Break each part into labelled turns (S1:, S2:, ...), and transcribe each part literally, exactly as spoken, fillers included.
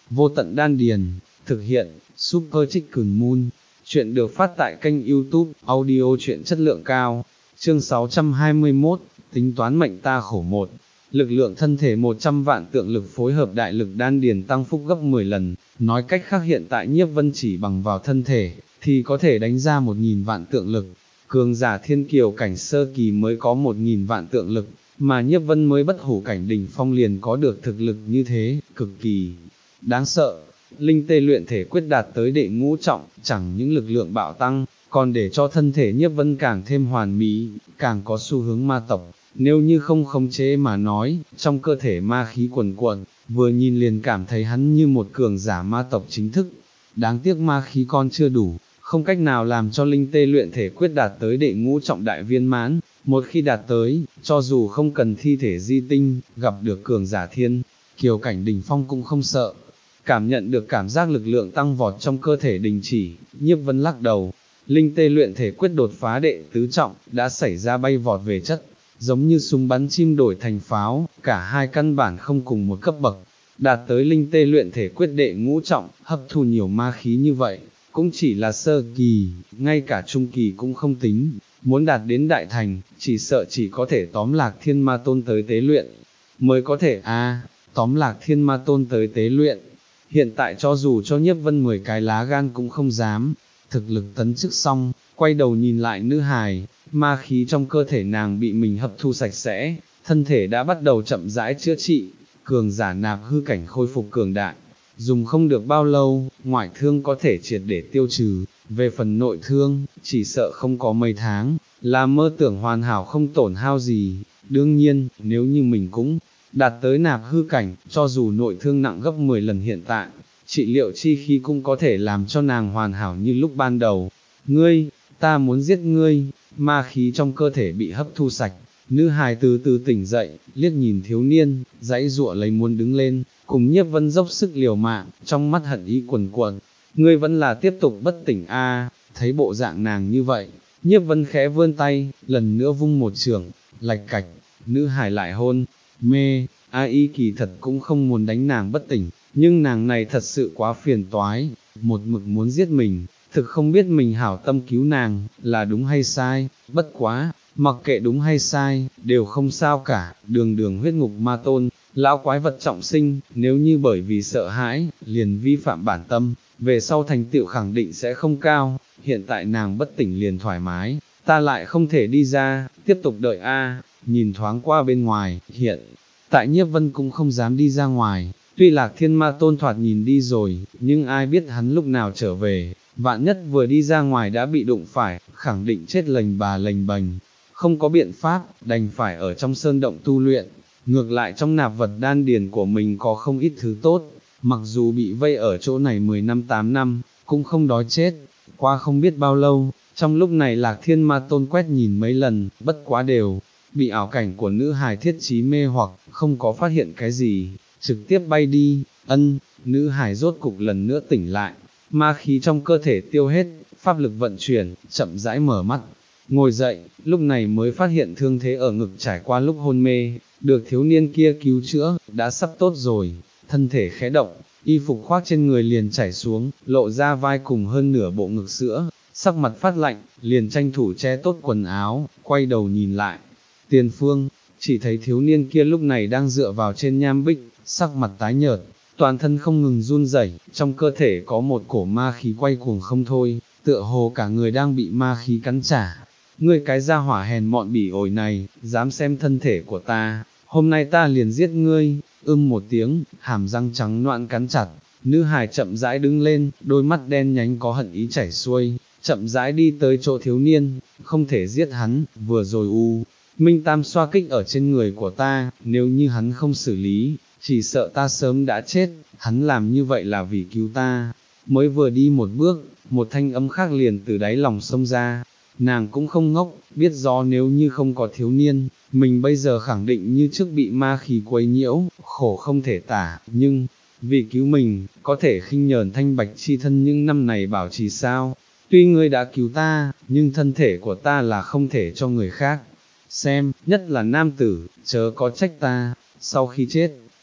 S1: Vô tận đan điền, thực hiện, Super Chicken Moon. Chuyện được phát tại kênh YouTube, audio truyện chất lượng cao. Chương sáu trăm hai mươi mốt, tính toán mệnh ta khổ một. Lực lượng thân thể một trăm vạn tượng lực phối hợp đại lực đan điền tăng phúc gấp mười lần, nói cách khác hiện tại Nhiếp Vân chỉ bằng vào thân thể, thì có thể đánh ra một nghìn vạn tượng lực. Cường giả thiên kiều cảnh sơ kỳ mới có một nghìn vạn tượng lực, mà Nhiếp Vân mới bất hủ cảnh đỉnh phong liền có được thực lực như thế, cực kỳ đáng sợ. Linh tê luyện thể quyết đạt tới đệ ngũ trọng, chẳng những lực lượng bạo tăng, còn để cho thân thể Nhiếp Vân càng thêm hoàn mỹ, càng có xu hướng ma tộc. Nếu như không khống chế mà nói, trong cơ thể ma khí quần quần, vừa nhìn liền cảm thấy hắn như một cường giả ma tộc chính thức. Đáng tiếc ma khí còn chưa đủ, không cách nào làm cho linh tê luyện thể quyết đạt tới đệ ngũ trọng đại viên mãn. Một khi đạt tới, cho dù không cần thi thể di tinh, gặp được cường giả thiên kiều cảnh đỉnh phong cũng không sợ. Cảm nhận được cảm giác lực lượng tăng vọt trong cơ thể đình chỉ, Nhiếp Vân lắc đầu. Linh tê luyện thể quyết đột phá đệ tứ trọng, đã xảy ra bay vọt về chất, giống như súng bắn chim đổi thành pháo, cả hai căn bản không cùng một cấp bậc. Đạt tới linh tê luyện thể quyết đệ ngũ trọng, hấp thu nhiều ma khí như vậy, cũng chỉ là sơ kỳ, ngay cả trung kỳ cũng không tính. Muốn đạt đến đại thành, chỉ sợ chỉ có thể tóm lạc thiên ma tôn tới tế luyện, mới có thể a à, tóm lạc thiên ma tôn tới tế luyện. Hiện tại cho dù cho Nhiếp Vân mười cái lá gan cũng không dám. Thực lực tấn chức xong, quay đầu nhìn lại nữ hài, ma khí trong cơ thể nàng bị mình hấp thu sạch sẽ, thân thể đã bắt đầu chậm rãi chữa trị, cường giả nạp hư cảnh khôi phục cường đại. Dùng không được bao lâu, ngoại thương có thể triệt để tiêu trừ, về phần nội thương, chỉ sợ không có mấy tháng, là mơ tưởng hoàn hảo không tổn hao gì. Đương nhiên, nếu như mình cũng đạt tới nạp hư cảnh, cho dù nội thương nặng gấp mười lần hiện tại, trị liệu chi khí cũng có thể làm cho nàng hoàn hảo như lúc ban đầu. Ngươi, ta muốn giết ngươi, ma khí trong cơ thể bị hấp thu sạch, nữ hài từ từ tỉnh dậy, liếc nhìn thiếu niên, dãy dụa lấy muốn đứng lên, cùng Nhiếp Vân dốc sức liều mạng, trong mắt hận ý cuồn cuộn. Ngươi vẫn là tiếp tục bất tỉnh a. À, thấy bộ dạng nàng như vậy, Nhiếp Vân khẽ vươn tay, lần nữa vung một chưởng, lạch cạch, nữ hài lại hôn mê. A y kỳ thật cũng không muốn đánh nàng bất tỉnh, nhưng nàng này thật sự quá phiền toái, một mực muốn giết mình, thực không biết mình hảo tâm cứu nàng, là đúng hay sai. Bất quá, mặc kệ đúng hay sai, đều không sao cả. Đường đường huyết ngục ma tôn, lão quái vật trọng sinh, nếu như bởi vì sợ hãi, liền vi phạm bản tâm, về sau thành tựu khẳng định sẽ không cao. Hiện tại nàng bất tỉnh liền thoải mái, ta lại không thể đi ra, tiếp tục đợi a. Nhìn thoáng qua bên ngoài, hiện tại Nhiếp Vân cũng không dám đi ra ngoài. Tuy Lạc Thiên Ma Tôn thoạt nhìn đi rồi, nhưng ai biết hắn lúc nào trở về, vạn nhất vừa đi ra ngoài đã bị đụng phải, khẳng định chết lềnh bà lềnh bềnh. Không có biện pháp, đành phải ở trong sơn động tu luyện. Ngược lại trong nạp vật đan điền của mình có không ít thứ tốt, mặc dù bị vây ở chỗ này mười năm tám năm, cũng không đói chết. Qua không biết bao lâu, trong lúc này Lạc Thiên Ma Tôn quét nhìn mấy lần, bất quá đều bị ảo cảnh của nữ hài thiết trí mê hoặc, không có phát hiện cái gì, trực tiếp bay đi. Ân, nữ hài rốt cục lần nữa tỉnh lại, ma khí trong cơ thể tiêu hết, pháp lực vận chuyển, chậm rãi mở mắt, ngồi dậy, lúc này mới phát hiện thương thế ở ngực trải qua lúc hôn mê, được thiếu niên kia cứu chữa, đã sắp tốt rồi. Thân thể khẽ động, y phục khoác trên người liền chảy xuống, lộ ra vai cùng hơn nửa bộ ngực sữa, sắc mặt phát lạnh, liền tranh thủ che tốt quần áo, quay đầu nhìn lại. Tiền phương, chỉ thấy thiếu niên kia lúc này đang dựa vào trên nham bích, sắc mặt tái nhợt, toàn thân không ngừng run rẩy, trong cơ thể có một cổ ma khí quay cuồng không thôi, tựa hồ cả người đang bị ma khí cắn trả. Ngươi cái gia hỏa hèn mọn bỉ ổi này, dám xem thân thể của ta, hôm nay ta liền giết ngươi. Ưm một tiếng, hàm răng trắng noãn cắn chặt, nữ hài chậm rãi đứng lên, đôi mắt đen nhánh có hận ý chảy xuôi, chậm rãi đi tới chỗ thiếu niên. Không thể giết hắn, vừa rồi u Minh Tam xoa kích ở trên người của ta, nếu như hắn không xử lý, chỉ sợ ta sớm đã chết. Hắn làm như vậy là vì cứu ta. Mới vừa đi một bước, một thanh âm khác liền từ đáy lòng xông ra. Nàng cũng không ngốc, biết rõ nếu như không có thiếu niên, mình bây giờ khẳng định như trước bị ma khí quấy nhiễu, khổ không thể tả. Nhưng, vì cứu mình, có thể khinh nhờn thanh bạch chi thân những năm này bảo trì sao? Tuy ngươi đã cứu ta, nhưng thân thể của ta là không thể cho người khác xem, nhất là nam tử, chớ có trách ta. Sau khi chết,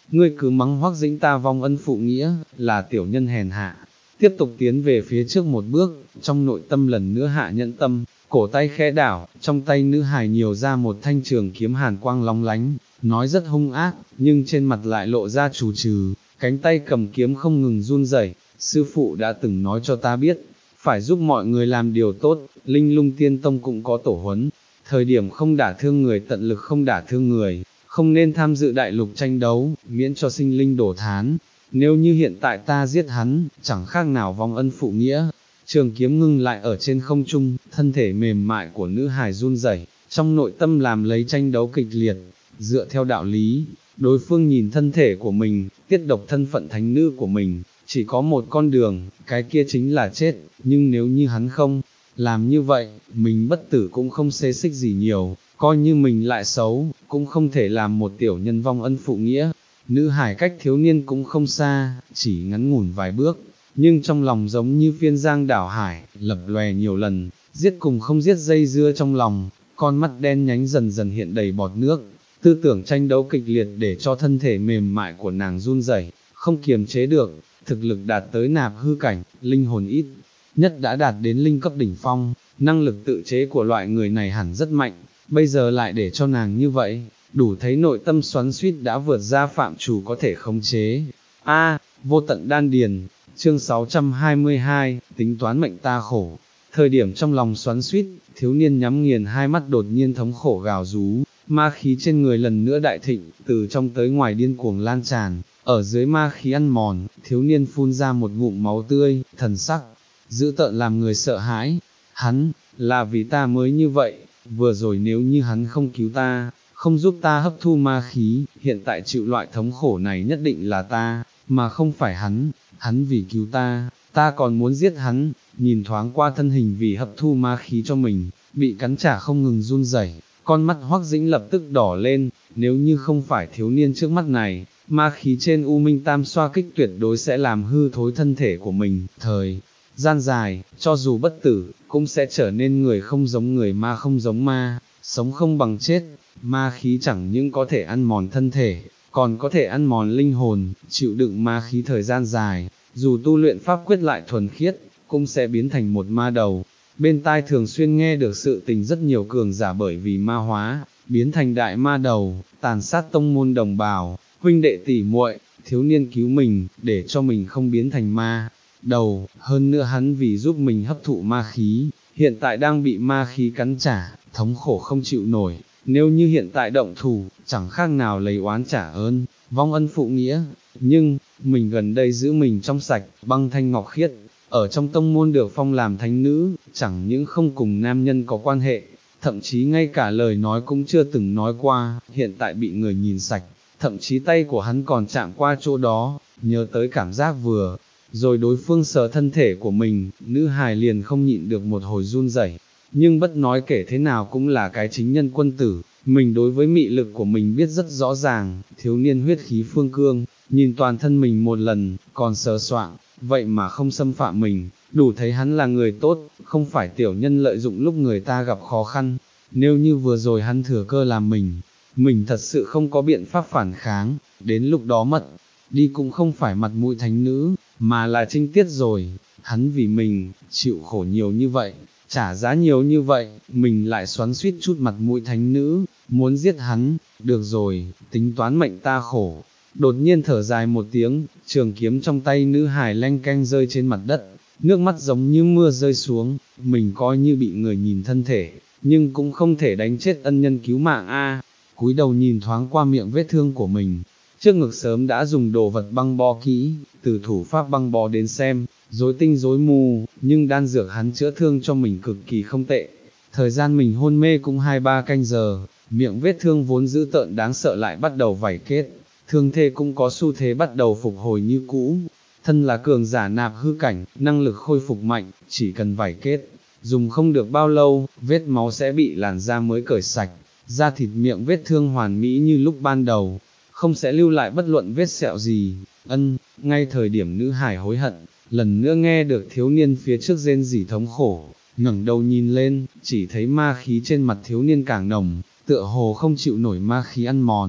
S1: ngươi cứ mắng Hoắc Dĩnh ta vong ân phụ nghĩa, là tiểu nhân hèn hạ. Tiếp tục tiến về phía trước một bước, trong nội tâm lần nữa hạ nhẫn tâm, cổ tay khẽ đảo, trong tay nữ hài nhiều ra một thanh trường kiếm hàn quang lóng lánh, nói rất hung ác, nhưng trên mặt lại lộ ra trù trừ, cánh tay cầm kiếm không ngừng run rẩy. Sư phụ đã từng nói cho ta biết, phải giúp mọi người làm điều tốt, Linh Lung Tiên Tông cũng có tổ huấn, thời điểm không đả thương người tận lực không đả thương người, không nên tham dự đại lục tranh đấu, miễn cho sinh linh đổ thán. Nếu như hiện tại ta giết hắn, chẳng khác nào vong ân phụ nghĩa. Trường kiếm ngưng lại ở trên không trung, thân thể mềm mại của nữ hài run rẩy, trong nội tâm làm lấy tranh đấu kịch liệt. Dựa theo đạo lý, đối phương nhìn thân thể của mình, tiết độc thân phận thánh nữ của mình, chỉ có một con đường, cái kia chính là chết. Nhưng nếu như hắn không làm như vậy, mình bất tử cũng không xê xích gì nhiều, coi như mình lại xấu, cũng không thể làm một tiểu nhân vong ân phụ nghĩa. Nữ hải cách thiếu niên cũng không xa, chỉ ngắn ngủn vài bước, nhưng trong lòng giống như phiên giang đảo hải, lập lòe nhiều lần, giết cùng không giết dây dưa trong lòng, con mắt đen nhánh dần dần hiện đầy bọt nước, tư tưởng tranh đấu kịch liệt để cho thân thể mềm mại của nàng run rẩy, không kiềm chế được, thực lực đạt tới nạp hư cảnh, linh hồn ít nhất đã đạt đến linh cấp đỉnh phong, năng lực tự chế của loại người này hẳn rất mạnh, bây giờ lại để cho nàng như vậy, đủ thấy nội tâm xoắn xuýt đã vượt ra phạm trù có thể khống chế. A, vô tận đan điền, chương sáu trăm hai mươi hai, tính toán mệnh ta khổ. Thời điểm trong lòng xoắn xuýt, thiếu niên nhắm nghiền hai mắt đột nhiên thống khổ gào rú, ma khí trên người lần nữa đại thịnh, từ trong tới ngoài điên cuồng lan tràn, ở dưới ma khí ăn mòn, thiếu niên phun ra một ngụm máu tươi, thần sắc dữ tợn làm người sợ hãi. Hắn, là vì ta mới như vậy, vừa rồi nếu như hắn không cứu ta, không giúp ta hấp thu ma khí, hiện tại chịu loại thống khổ này nhất định là ta, mà không phải hắn. Hắn vì cứu ta, ta còn muốn giết hắn. Nhìn thoáng qua thân hình vì hấp thu ma khí cho mình, bị cắn trả không ngừng run rẩy, con mắt Hoắc Dĩnh lập tức đỏ lên. Nếu như không phải thiếu niên trước mắt này, ma khí trên U Minh Tam xoa kích tuyệt đối sẽ làm hư thối thân thể của mình. Thời gian dài, cho dù bất tử, cũng sẽ trở nên người không giống người, ma không giống ma, sống không bằng chết. Ma khí chẳng những có thể ăn mòn thân thể, còn có thể ăn mòn linh hồn. Chịu đựng ma khí thời gian dài, dù tu luyện pháp quyết lại thuần khiết, cũng sẽ biến thành một ma đầu. Bên tai thường xuyên nghe được sự tình rất nhiều cường giả bởi vì ma hóa, biến thành đại ma đầu, tàn sát tông môn đồng bào, huynh đệ tỷ muội. Thiếu niên cứu mình, để cho mình không biến thành ma đầu, hơn nữa hắn vì giúp mình hấp thụ ma khí, hiện tại đang bị ma khí cắn trả, thống khổ không chịu nổi. Nếu như hiện tại động thủ, chẳng khác nào lấy oán trả ơn, vong ân phụ nghĩa. Nhưng, mình gần đây giữ mình trong sạch, băng thanh ngọc khiết, ở trong tông môn được phong làm thánh nữ, chẳng những không cùng nam nhân có quan hệ, thậm chí ngay cả lời nói cũng chưa từng nói qua, hiện tại bị người nhìn sạch, thậm chí tay của hắn còn chạm qua chỗ đó, nhớ tới cảm giác vừa rồi đối phương sờ thân thể của mình, nữ hài liền không nhịn được một hồi run rẩy. Nhưng bất nói kể thế nào cũng là cái chính nhân quân tử, mình đối với mị lực của mình biết rất rõ ràng. Thiếu niên huyết khí phương cương, nhìn toàn thân mình một lần, còn sờ soạng, vậy mà không xâm phạm mình, đủ thấy hắn là người tốt, không phải tiểu nhân lợi dụng lúc người ta gặp khó khăn. Nếu như vừa rồi hắn thừa cơ làm mình, mình thật sự không có biện pháp phản kháng, đến lúc đó mật đi cũng không phải mặt mũi thánh nữ, mà là trinh tiết rồi. Hắn vì mình, chịu khổ nhiều như vậy, trả giá nhiều như vậy, mình lại xoắn suýt chút mặt mũi thánh nữ, muốn giết hắn. Được rồi, tính toán mệnh ta khổ. Đột nhiên thở dài một tiếng, trường kiếm trong tay nữ hài leng keng rơi trên mặt đất, nước mắt giống như mưa rơi xuống. Mình coi như bị người nhìn thân thể, nhưng cũng không thể đánh chết ân nhân cứu mạng a. Cúi đầu nhìn thoáng qua miệng vết thương của mình, trước ngực sớm đã dùng đồ vật băng bó kỹ, từ thủ pháp băng bó đến xem, rối tinh rối mù, nhưng đan dược hắn chữa thương cho mình cực kỳ không tệ. Thời gian mình hôn mê cũng hai ba canh giờ, miệng vết thương vốn dữ tợn đáng sợ lại bắt đầu vảy kết, thương thế cũng có xu thế bắt đầu phục hồi như cũ. Thân là cường giả nạp hư cảnh, năng lực khôi phục mạnh, chỉ cần vảy kết, dùng không được bao lâu, vết máu sẽ bị làn da mới cởi sạch, da thịt miệng vết thương hoàn mỹ như lúc ban đầu, không sẽ lưu lại bất luận vết sẹo gì. Ân, ngay thời điểm nữ hải hối hận, lần nữa nghe được thiếu niên phía trước rên rỉ thống khổ, ngẩng đầu nhìn lên, chỉ thấy ma khí trên mặt thiếu niên càng nồng, tựa hồ không chịu nổi ma khí ăn mòn,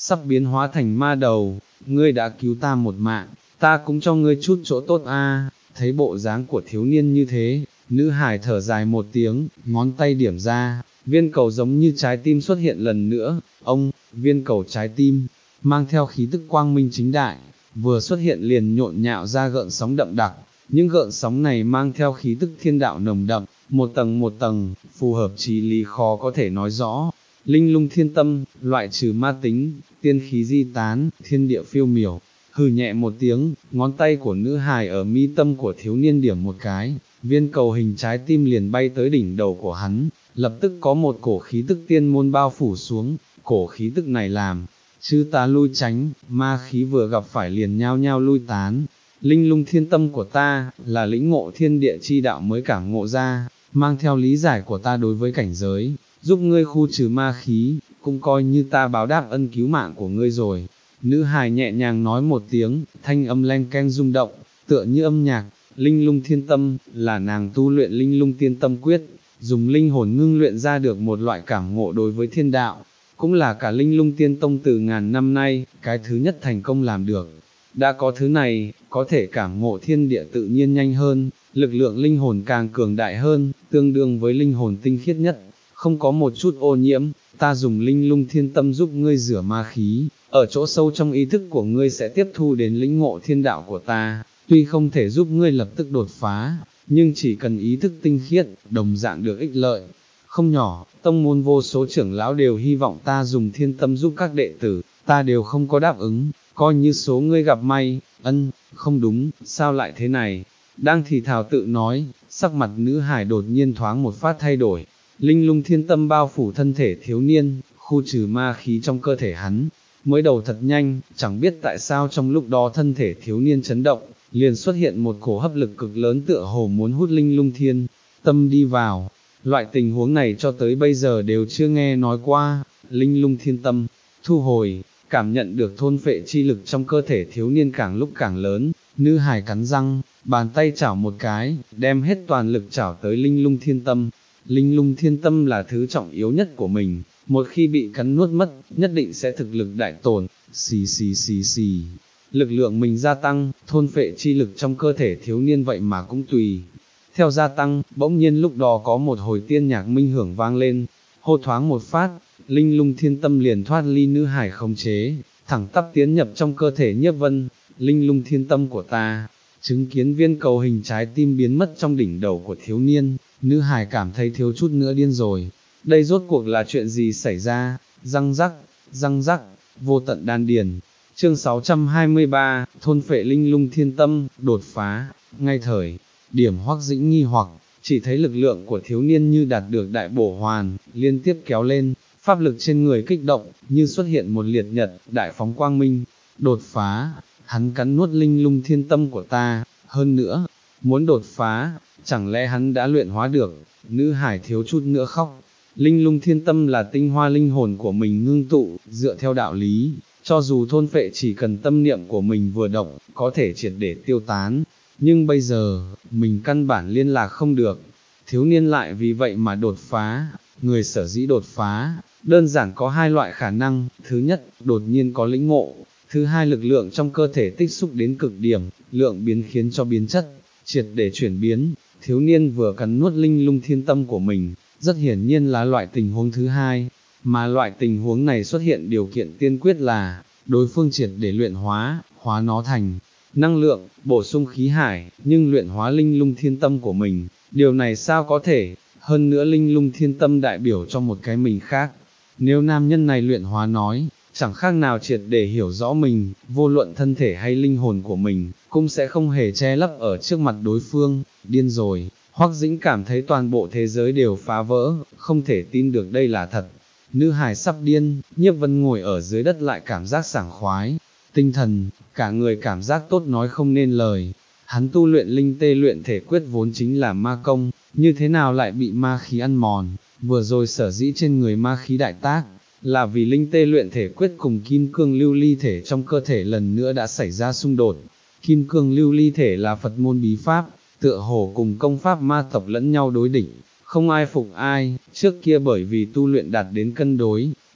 S1: sắp biến hóa thành ma đầu, ngươi đã cứu ta một mạng, ta cũng cho ngươi chút chỗ tốt a. Thấy bộ dáng của thiếu niên như thế, nữ hải thở dài một tiếng, ngón tay điểm ra, viên cầu giống như trái tim xuất hiện lần nữa, ông, viên cầu trái tim, mang theo khí tức quang minh chính đại, vừa xuất hiện liền nhộn nhạo ra gợn sóng đậm đặc, những gợn sóng này mang theo khí tức thiên đạo nồng đậm, một tầng một tầng, phù hợp trí lý khó có thể nói rõ. Linh lung thiên tâm, loại trừ ma tính, tiên khí di tán, thiên địa phiêu miểu. Hừ nhẹ một tiếng, ngón tay của nữ hài ở mi tâm của thiếu niên điểm một cái, viên cầu hình trái tim liền bay tới đỉnh đầu của hắn, lập tức có một cổ khí tức tiên môn bao phủ xuống, cổ khí tức này làm, chư ta lui tránh, ma khí vừa gặp phải liền nhao nhao lui tán. Linh lung thiên tâm của ta, là lĩnh ngộ thiên địa chi đạo mới cảm ngộ ra, mang theo lý giải của ta đối với cảnh giới, giúp ngươi khu trừ ma khí, cũng coi như ta báo đáp ân cứu mạng của ngươi rồi. Nữ hài nhẹ nhàng nói một tiếng, thanh âm len keng rung động, tựa như âm nhạc. Linh lung thiên tâm, là nàng tu luyện linh lung tiên tâm quyết, dùng linh hồn ngưng luyện ra được một loại cảm ngộ đối với thiên đạo, cũng là cả linh lung tiên tông từ ngàn năm nay, cái thứ nhất thành công làm được. Đã có thứ này, có thể cảm ngộ thiên địa tự nhiên nhanh hơn, lực lượng linh hồn càng cường đại hơn, tương đương với linh hồn tinh khiết nhất, không có một chút ô nhiễm. Ta dùng linh lung thiên tâm giúp ngươi rửa ma khí, ở chỗ sâu trong ý thức của ngươi sẽ tiếp thu đến lĩnh ngộ thiên đạo của ta, tuy không thể giúp ngươi lập tức đột phá, nhưng chỉ cần ý thức tinh khiết, đồng dạng được ích lợi. Không nhỏ, tông môn vô số trưởng lão đều hy vọng ta dùng thiên tâm giúp các đệ tử, ta đều không có đáp ứng, coi như số ngươi gặp may. Ân, không đúng, sao lại thế này? Đang thì thào tự nói, sắc mặt nữ hải đột nhiên thoáng một phát thay đổi. Linh lung thiên tâm bao phủ thân thể thiếu niên, khu trừ ma khí trong cơ thể hắn. Mới đầu thật nhanh, chẳng biết tại sao trong lúc đó thân thể thiếu niên chấn động, liền xuất hiện một cổ hấp lực cực lớn tựa hồ muốn hút linh lung thiên tâm đi vào. Loại tình huống này cho tới bây giờ đều chưa nghe nói qua. Linh lung thiên tâm thu hồi, cảm nhận được thôn phệ chi lực trong cơ thể thiếu niên càng lúc càng lớn, nữ hài cắn răng, bàn tay chảo một cái, đem hết toàn lực chảo tới linh lung thiên tâm. Linh lung thiên tâm là thứ trọng yếu nhất của mình, một khi bị cắn nuốt mất, nhất định sẽ thực lực đại tổn. Xì xì xì xì, lực lượng mình gia tăng, thôn phệ chi lực trong cơ thể thiếu niên vậy mà cũng tùy theo gia tăng. Bỗng nhiên lúc đó có một hồi tiên nhạc minh hưởng vang lên, hô thoáng một phát, linh lung thiên tâm liền thoát ly nữ hải khống chế, thẳng tắp tiến nhập trong cơ thể Nhiếp Vân. Linh lung thiên tâm của ta, chứng kiến viên cầu hình trái tim biến mất trong đỉnh đầu của thiếu niên, nữ hải cảm thấy thiếu chút nữa điên rồi. Đây rốt cuộc là chuyện gì xảy ra? Răng rắc, răng rắc, vô tận đan điền. Chương sáu trăm hai mươi ba, thôn phệ linh lung thiên tâm, đột phá. Ngay thời điểm Hoắc Dĩnh nghi hoặc, chỉ thấy lực lượng của thiếu niên như đạt được đại bổ hoàn, liên tiếp kéo lên, pháp lực trên người kích động, như xuất hiện một liệt nhật, đại phóng quang minh. Đột phá, hắn cắn nuốt linh lung thiên tâm của ta, hơn nữa, muốn đột phá, chẳng lẽ hắn đã luyện hóa được? Nữ hải thiếu chút nữa khóc. Linh lung thiên tâm là tinh hoa linh hồn của mình ngưng tụ, dựa theo đạo lý, cho dù thôn phệ chỉ cần tâm niệm của mình vừa động, có thể triệt để tiêu tán, nhưng bây giờ, mình căn bản liên lạc không được. Thiếu niên lại vì vậy mà đột phá. Người sở dĩ đột phá, đơn giản có hai loại khả năng, thứ nhất, đột nhiên có lĩnh ngộ, thứ hai lực lượng trong cơ thể tích xúc đến cực điểm, lượng biến khiến cho biến chất, triệt để chuyển biến. Thiếu niên vừa cắn nuốt linh lung thiên tâm của mình, rất hiển nhiên là loại tình huống thứ hai, mà loại tình huống này xuất hiện điều kiện tiên quyết là, đối phương triệt để luyện hóa, hóa nó thành năng lượng, bổ sung khí hải, nhưng luyện hóa linh lung thiên tâm của mình, điều này sao có thể? Hơn nữa linh lung thiên tâm đại biểu cho một cái mình khác, nếu nam nhân này luyện hóa nói, chẳng khác nào triệt để hiểu rõ mình, vô luận thân thể hay linh hồn của mình, cũng sẽ không hề che lấp ở trước mặt đối phương. Điên rồi. Hoắc Dĩnh cảm thấy toàn bộ thế giới đều phá vỡ, không thể tin được đây là thật. Nữ hài sắp điên, Nhiếp Vân ngồi ở dưới đất lại cảm giác sảng khoái, tinh thần, cả người cảm giác tốt nói không nên lời. Hắn tu luyện linh tê luyện thể quyết vốn chính là ma công, như thế nào lại bị ma khí ăn mòn, vừa rồi sở dĩ trên người ma khí đại tác, là vì linh tê luyện thể quyết cùng kim cương lưu ly thể trong cơ thể lần nữa đã xảy ra xung đột. Kim cương lưu ly thể là Phật môn bí pháp, tựa hồ cùng công pháp ma tộc lẫn nhau đối địch, không ai phục ai. Trước kia bởi vì tu luyện đạt đến cân đối,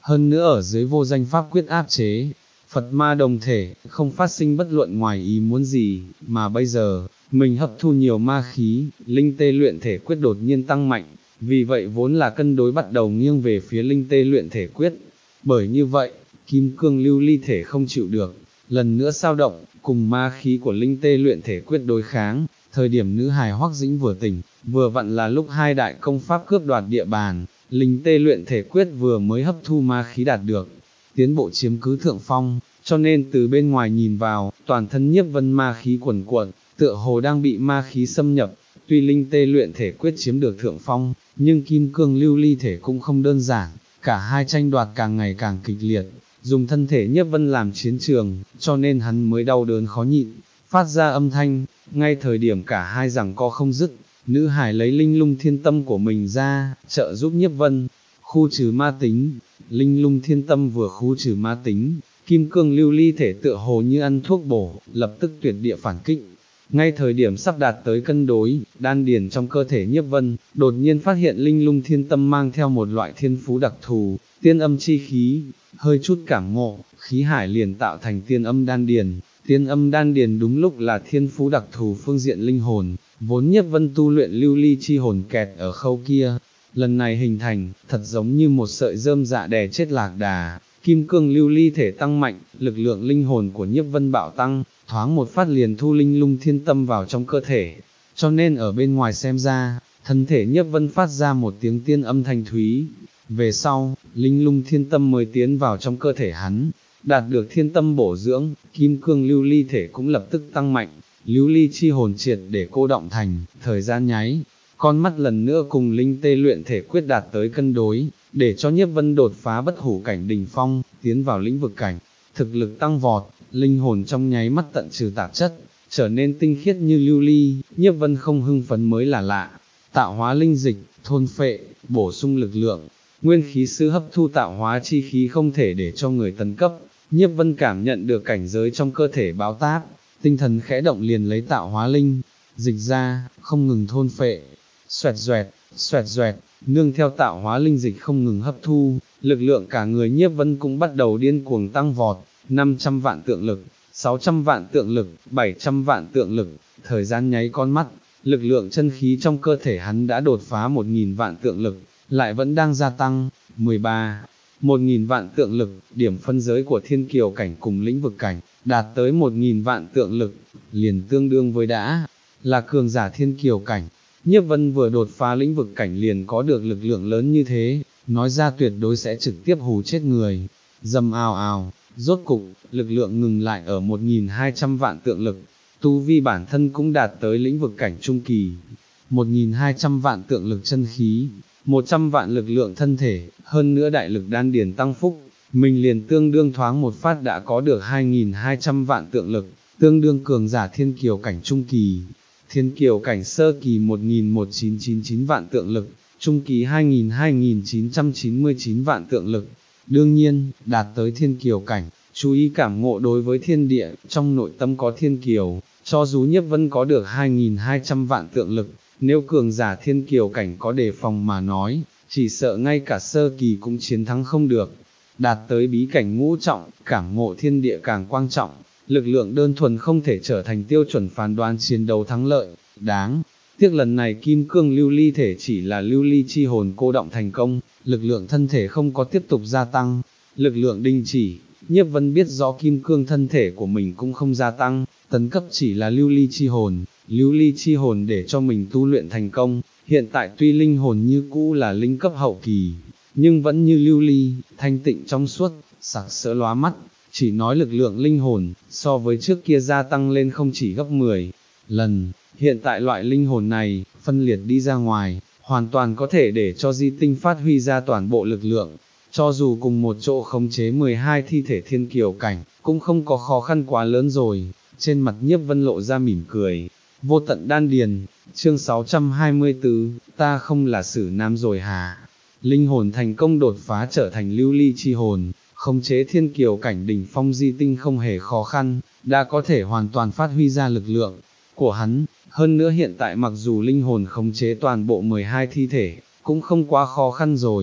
S1: hơn nữa ở dưới vô danh pháp quyết áp chế, Phật ma đồng thể, không phát sinh bất luận ngoài ý muốn gì, mà bây giờ, mình hấp thu nhiều ma khí, linh tê luyện thể quyết đột nhiên tăng mạnh, vì vậy vốn là cân đối bắt đầu nghiêng về phía linh tê luyện thể quyết. Bởi như vậy, kim cương lưu ly thể không chịu được, lần nữa sao động, cùng ma khí của linh tê luyện thể quyết đối kháng, thời điểm nữ hài Hoắc Dĩnh vừa tỉnh, vừa vặn là lúc hai đại công pháp cướp đoạt địa bàn, linh tê luyện thể quyết vừa mới hấp thu ma khí đạt được, tiến bộ chiếm cứ thượng phong, cho nên từ bên ngoài nhìn vào, toàn thân Nhiếp Vân ma khí quần cuộn, tựa hồ đang bị ma khí xâm nhập, tuy linh tê luyện thể quyết chiếm được thượng phong, nhưng kim cương lưu ly thể cũng không đơn giản, cả hai tranh đoạt càng ngày càng kịch liệt, dùng thân thể Nhiếp Vân làm chiến trường, cho nên hắn mới đau đớn khó nhịn, phát ra âm thanh, ngay thời điểm cả hai giằng co không dứt, nữ hải lấy linh lung thiên tâm của mình ra, trợ giúp Nhiếp Vân, khu trừ ma tính, linh lung thiên tâm vừa khu trừ ma tính, kim cương lưu ly thể tựa hồ như ăn thuốc bổ, lập tức tuyệt địa phản kích. Ngay thời điểm sắp đạt tới cân đối, đan điền trong cơ thể Nhiếp Vân, đột nhiên phát hiện linh lung thiên tâm mang theo một loại thiên phú đặc thù, tiên âm chi khí, hơi chút cảm ngộ, khí hải liền tạo thành tiên âm đan điền. Tiên âm đan điền đúng lúc là thiên phú đặc thù phương diện linh hồn, vốn Nhiếp Vân tu luyện lưu ly chi hồn kẹt ở khâu kia, lần này hình thành, thật giống như một sợi rơm dạ đè chết lạc đà, kim cương lưu ly thể tăng mạnh, lực lượng linh hồn của Nhiếp Vân bạo tăng, thoáng một phát liền thu linh lung thiên tâm vào trong cơ thể, cho nên ở bên ngoài xem ra, thân thể Nhiếp Vân phát ra một tiếng tiên âm thanh thúy, về sau, linh lung thiên tâm mới tiến vào trong cơ thể hắn. Đạt được thiên tâm bổ dưỡng, kim cương lưu ly thể cũng lập tức tăng mạnh, lưu ly chi hồn triệt để cô động thành, thời gian nháy, con mắt lần nữa cùng linh tê luyện thể quyết đạt tới cân đối, để cho Nhiếp Vân đột phá bất hủ cảnh đỉnh phong, tiến vào lĩnh vực cảnh, thực lực tăng vọt, linh hồn trong nháy mắt tận trừ tạp chất, trở nên tinh khiết như lưu ly, Nhiếp Vân không hưng phấn mới là lạ, tạo hóa linh dịch, thôn phệ, bổ sung lực lượng, nguyên khí sư hấp thu tạo hóa chi khí không thể để cho người tấn cấp. Nhiếp Vân cảm nhận được cảnh giới trong cơ thể báo táp, tinh thần khẽ động liền lấy tạo hóa linh, dịch ra, không ngừng thôn phệ, xoẹt xoẹt, xoẹt xoẹt, nương theo tạo hóa linh dịch không ngừng hấp thu, lực lượng cả người Nhiếp Vân cũng bắt đầu điên cuồng tăng vọt, năm trăm vạn tượng lực, sáu trăm vạn tượng lực, bảy trăm vạn tượng lực, thời gian nháy con mắt, lực lượng chân khí trong cơ thể hắn đã đột phá một nghìn vạn tượng lực, lại vẫn đang gia tăng, mười ba. một nghìn vạn tượng lực, điểm phân giới của thiên kiều cảnh cùng lĩnh vực cảnh, đạt tới một nghìn vạn tượng lực, liền tương đương với đã, là cường giả thiên kiều cảnh. Nhiếp Vân vừa đột phá lĩnh vực cảnh liền có được lực lượng lớn như thế, nói ra tuyệt đối sẽ trực tiếp hù chết người. Dầm ào ào, rốt cục, lực lượng ngừng lại ở một nghìn hai trăm vạn tượng lực, tu vi bản thân cũng đạt tới lĩnh vực cảnh trung kỳ. một nghìn hai trăm vạn tượng lực chân khí, một trăm vạn lực lượng thân thể, hơn nữa đại lực đan điền tăng phúc, mình liền tương đương thoáng một phát đã có được hai nghìn hai trăm vạn tượng lực, tương đương cường giả thiên kiều cảnh trung kỳ. Thiên kiều cảnh sơ kỳ một nghìn một trăm chín mươi chín vạn tượng lực, trung kỳ hai nghìn hai nghìn chín trăm chín mươi chín vạn tượng lực. Đương nhiên, đạt tới thiên kiều cảnh, chú ý cảm ngộ đối với thiên địa, trong nội tâm có thiên kiều, cho dù Nhiếp Vân có được hai nghìn hai trăm vạn tượng lực, nếu cường giả thiên kiều cảnh có đề phòng mà nói, chỉ sợ ngay cả sơ kỳ cũng chiến thắng không được. Đạt tới bí cảnh ngũ trọng, cảm ngộ thiên địa càng quan trọng, lực lượng đơn thuần không thể trở thành tiêu chuẩn phán đoán chiến đấu thắng lợi, đáng tiếc lần này kim cương lưu ly thể chỉ là lưu ly chi hồn cô động thành công, lực lượng thân thể không có tiếp tục gia tăng, lực lượng đình chỉ. Nhiếp Vân biết rõ kim cương thân thể của mình cũng không gia tăng, tấn cấp chỉ là lưu ly chi hồn, lưu ly chi hồn để cho mình tu luyện thành công, hiện tại tuy linh hồn như cũ là linh cấp hậu kỳ, nhưng vẫn như lưu ly, thanh tịnh trong suốt, sặc sỡ lóa mắt, chỉ nói lực lượng linh hồn, so với trước kia gia tăng lên không chỉ gấp mười lần, hiện tại loại linh hồn này, phân liệt đi ra ngoài, hoàn toàn có thể để cho di tinh phát huy ra toàn bộ lực lượng. Cho dù cùng một chỗ khống chế mười hai thi thể thiên kiều cảnh, cũng không có khó khăn quá lớn rồi, trên mặt Nhiếp Vân lộ ra mỉm cười. Vô tận đan điền, chương sáu trăm hai mươi tư, ta không là sử nam rồi hả? Linh hồn thành công đột phá trở thành lưu ly chi hồn, khống chế thiên kiều cảnh đỉnh phong di tinh không hề khó khăn, đã có thể hoàn toàn phát huy ra lực lượng của hắn, hơn nữa hiện tại mặc dù linh hồn khống chế toàn bộ mười hai thi thể, cũng không quá khó khăn rồi.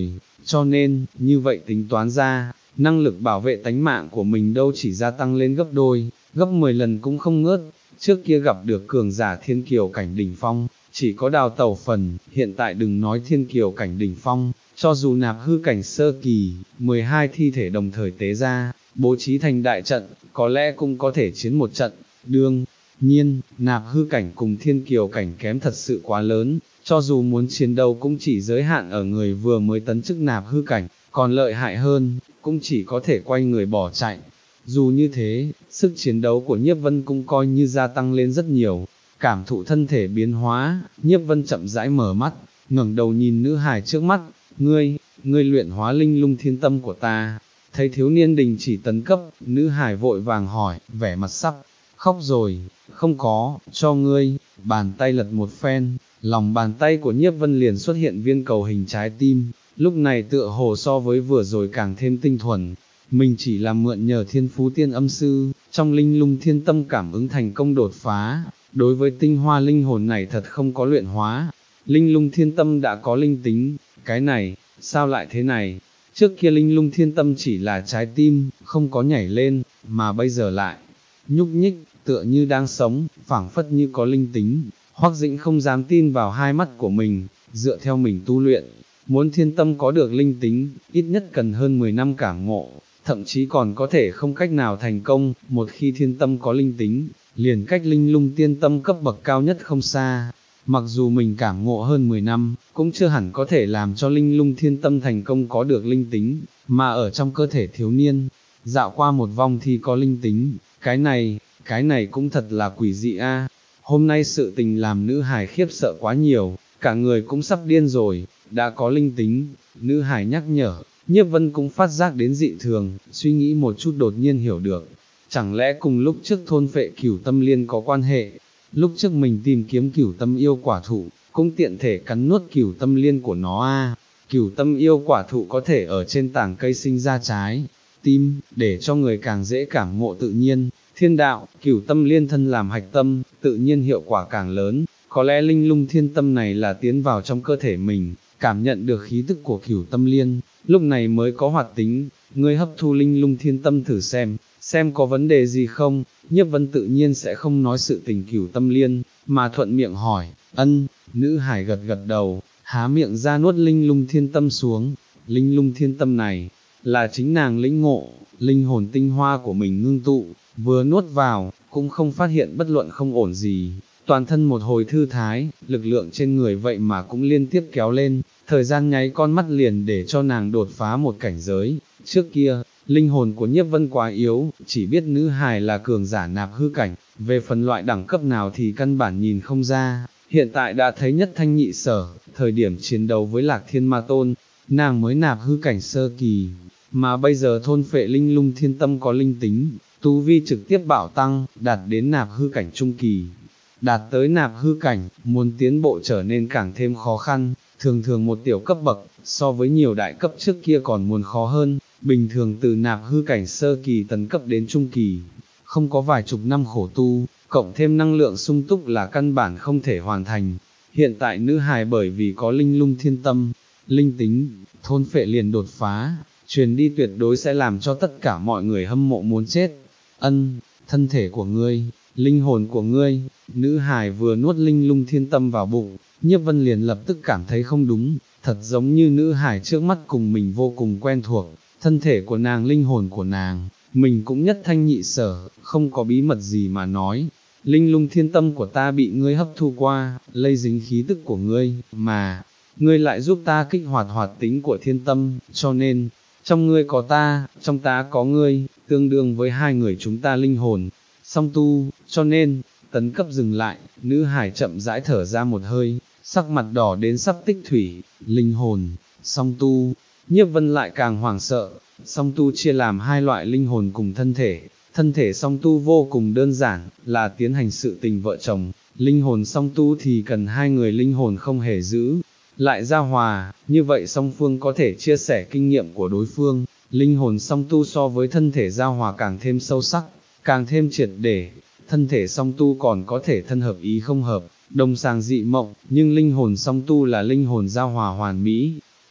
S1: cho nên, như vậy tính toán ra, năng lực bảo vệ tánh mạng của mình đâu chỉ gia tăng lên gấp đôi, gấp mười lần cũng không ngớt. Trước kia gặp được cường giả thiên kiều cảnh đỉnh phong, chỉ có đào tẩu phần, hiện tại đừng nói thiên kiều cảnh đỉnh phong, cho dù nạp hư cảnh sơ kỳ, mười hai thi thể đồng thời tế ra, bố trí thành đại trận, có lẽ cũng có thể chiến một trận. Đương nhiên, nạp hư cảnh cùng thiên kiều cảnh kém thật sự quá lớn, cho dù muốn chiến đấu cũng chỉ giới hạn ở người vừa mới tấn chức nạp hư cảnh, còn lợi hại hơn, cũng chỉ có thể quay người bỏ chạy. Dù như thế, sức chiến đấu của Nhiếp Vân cũng coi như gia tăng lên rất nhiều. Cảm thụ thân thể biến hóa, Nhiếp Vân chậm rãi mở mắt, ngẩng đầu nhìn nữ hài trước mắt, ngươi, ngươi luyện hóa linh lung thiên tâm của ta. Thấy thiếu niên đình chỉ tấn cấp, nữ hài vội vàng hỏi, vẻ mặt sắp khóc rồi, không có, cho ngươi. Bàn tay lật một phen, lòng bàn tay của Nhiếp Vân liền xuất hiện viên cầu hình trái tim, lúc này tựa hồ so với vừa rồi càng thêm tinh thuần. Mình chỉ là mượn nhờ thiên phú tiên âm sư, trong linh lung thiên tâm cảm ứng thành công đột phá, đối với tinh hoa linh hồn này thật không có luyện hóa. Linh lung thiên tâm đã có linh tính, cái này, sao lại thế này? Trước kia linh lung thiên tâm chỉ là trái tim, không có nhảy lên, mà bây giờ lại nhúc nhích, tựa như đang sống, phảng phất như có linh tính. Hoắc Dĩnh không dám tin vào hai mắt của mình, dựa theo mình tu luyện, muốn thiên tâm có được linh tính, ít nhất cần hơn mười năm cảm ngộ, thậm chí còn có thể không cách nào thành công. Một khi thiên tâm có linh tính, liền cách linh lung tiên tâm cấp bậc cao nhất không xa. Mặc dù mình cảm ngộ hơn mười năm, cũng chưa hẳn có thể làm cho linh lung thiên tâm thành công có được linh tính, mà ở trong cơ thể thiếu niên, dạo qua một vòng thì có linh tính, cái này, cái này cũng thật là quỷ dị a. Hôm nay sự tình làm nữ hải khiếp sợ quá nhiều, cả người cũng sắp điên rồi, đã có linh tính. Nữ hải nhắc nhở, Nhiếp Vân cũng phát giác đến dị thường, suy nghĩ một chút đột nhiên hiểu được, chẳng lẽ cùng lúc trước thôn phệ cửu tâm liên có quan hệ. Lúc trước mình tìm kiếm cửu tâm yêu quả thụ, cũng tiện thể cắn nuốt cửu tâm liên của nó a. Cửu tâm yêu quả thụ có thể ở trên tảng cây sinh ra trái tim, để cho người càng dễ cảm ngộ tự nhiên, thiên đạo. Cửu tâm liên thân làm hạch tâm, tự nhiên hiệu quả càng lớn. Có lẽ linh lung thiên tâm này là tiến vào trong cơ thể mình, cảm nhận được khí tức của cửu tâm liên, lúc này mới có hoạt tính. Ngươi hấp thu linh lung thiên tâm thử xem, xem có vấn đề gì không. Nhiếp Vân tự nhiên sẽ không nói sự tình cửu tâm liên, mà thuận miệng hỏi, ân. Nữ hải gật gật đầu, há miệng ra nuốt linh lung thiên tâm xuống. Linh lung thiên tâm này, là chính nàng lĩnh ngộ, linh hồn tinh hoa của mình ngưng tụ, vừa nuốt vào, cũng không phát hiện bất luận không ổn gì. Toàn thân một hồi thư thái, lực lượng trên người vậy mà cũng liên tiếp kéo lên, thời gian nháy con mắt liền để cho nàng đột phá một cảnh giới. Trước kia, linh hồn của Nhiếp Vân quá yếu, chỉ biết nữ hài là cường giả nạp hư cảnh, về phần loại đẳng cấp nào thì căn bản nhìn không ra. Hiện tại đã thấy nhất thanh nhị sở, thời điểm chiến đấu với Lạc Thiên Ma Tôn, nàng mới nạp hư cảnh sơ kỳ, mà bây giờ thôn phệ linh lung thiên tâm có linh tính, tu vi trực tiếp bảo tăng, đạt đến nạp hư cảnh trung kỳ. Đạt tới nạp hư cảnh, muốn tiến bộ trở nên càng thêm khó khăn, thường thường một tiểu cấp bậc, so với nhiều đại cấp trước kia còn muốn khó hơn. Bình thường từ nạp hư cảnh sơ kỳ tấn cấp đến trung kỳ, không có vài chục năm khổ tu, cộng thêm năng lượng sung túc là căn bản không thể hoàn thành. Hiện tại nữ hài bởi vì có linh lung thiên tâm, linh tính, thôn phệ liền đột phá, truyền đi tuyệt đối sẽ làm cho tất cả mọi người hâm mộ muốn chết. Ân, thân thể của ngươi, linh hồn của ngươi. Nữ hài vừa nuốt linh lung thiên tâm vào bụng, Nhiếp Vân liền lập tức cảm thấy không đúng, thật giống như nữ hài trước mắt cùng mình vô cùng quen thuộc, thân thể của nàng, linh hồn của nàng, mình cũng nhất thanh nhị sở, không có bí mật gì mà nói. Linh lung thiên tâm của ta bị ngươi hấp thu qua, lây dính khí tức của ngươi, mà, ngươi lại giúp ta kích hoạt hoạt tính của thiên tâm, cho nên, trong ngươi có ta, trong ta có ngươi, tương đương với hai người chúng ta linh hồn, song tu, cho nên, tấn cấp dừng lại, nữ hải chậm rãi thở ra một hơi, sắc mặt đỏ đến sắp tích thủy. Linh hồn, song tu. Nhiếp Vân lại càng hoảng sợ. Song tu chia làm hai loại linh hồn cùng thân thể, thân thể song tu vô cùng đơn giản, là tiến hành sự tình vợ chồng, linh hồn song tu thì cần hai người linh hồn không hề giữ lại giao hòa, như vậy song phương có thể chia sẻ kinh nghiệm của đối phương. Linh hồn song tu so với thân thể giao hòa càng thêm sâu sắc, càng thêm triệt để. Thân thể song tu còn có thể thân hợp ý không hợp, đồng sàng dị mộng, nhưng linh hồn song tu là linh hồn giao hòa hoàn mỹ,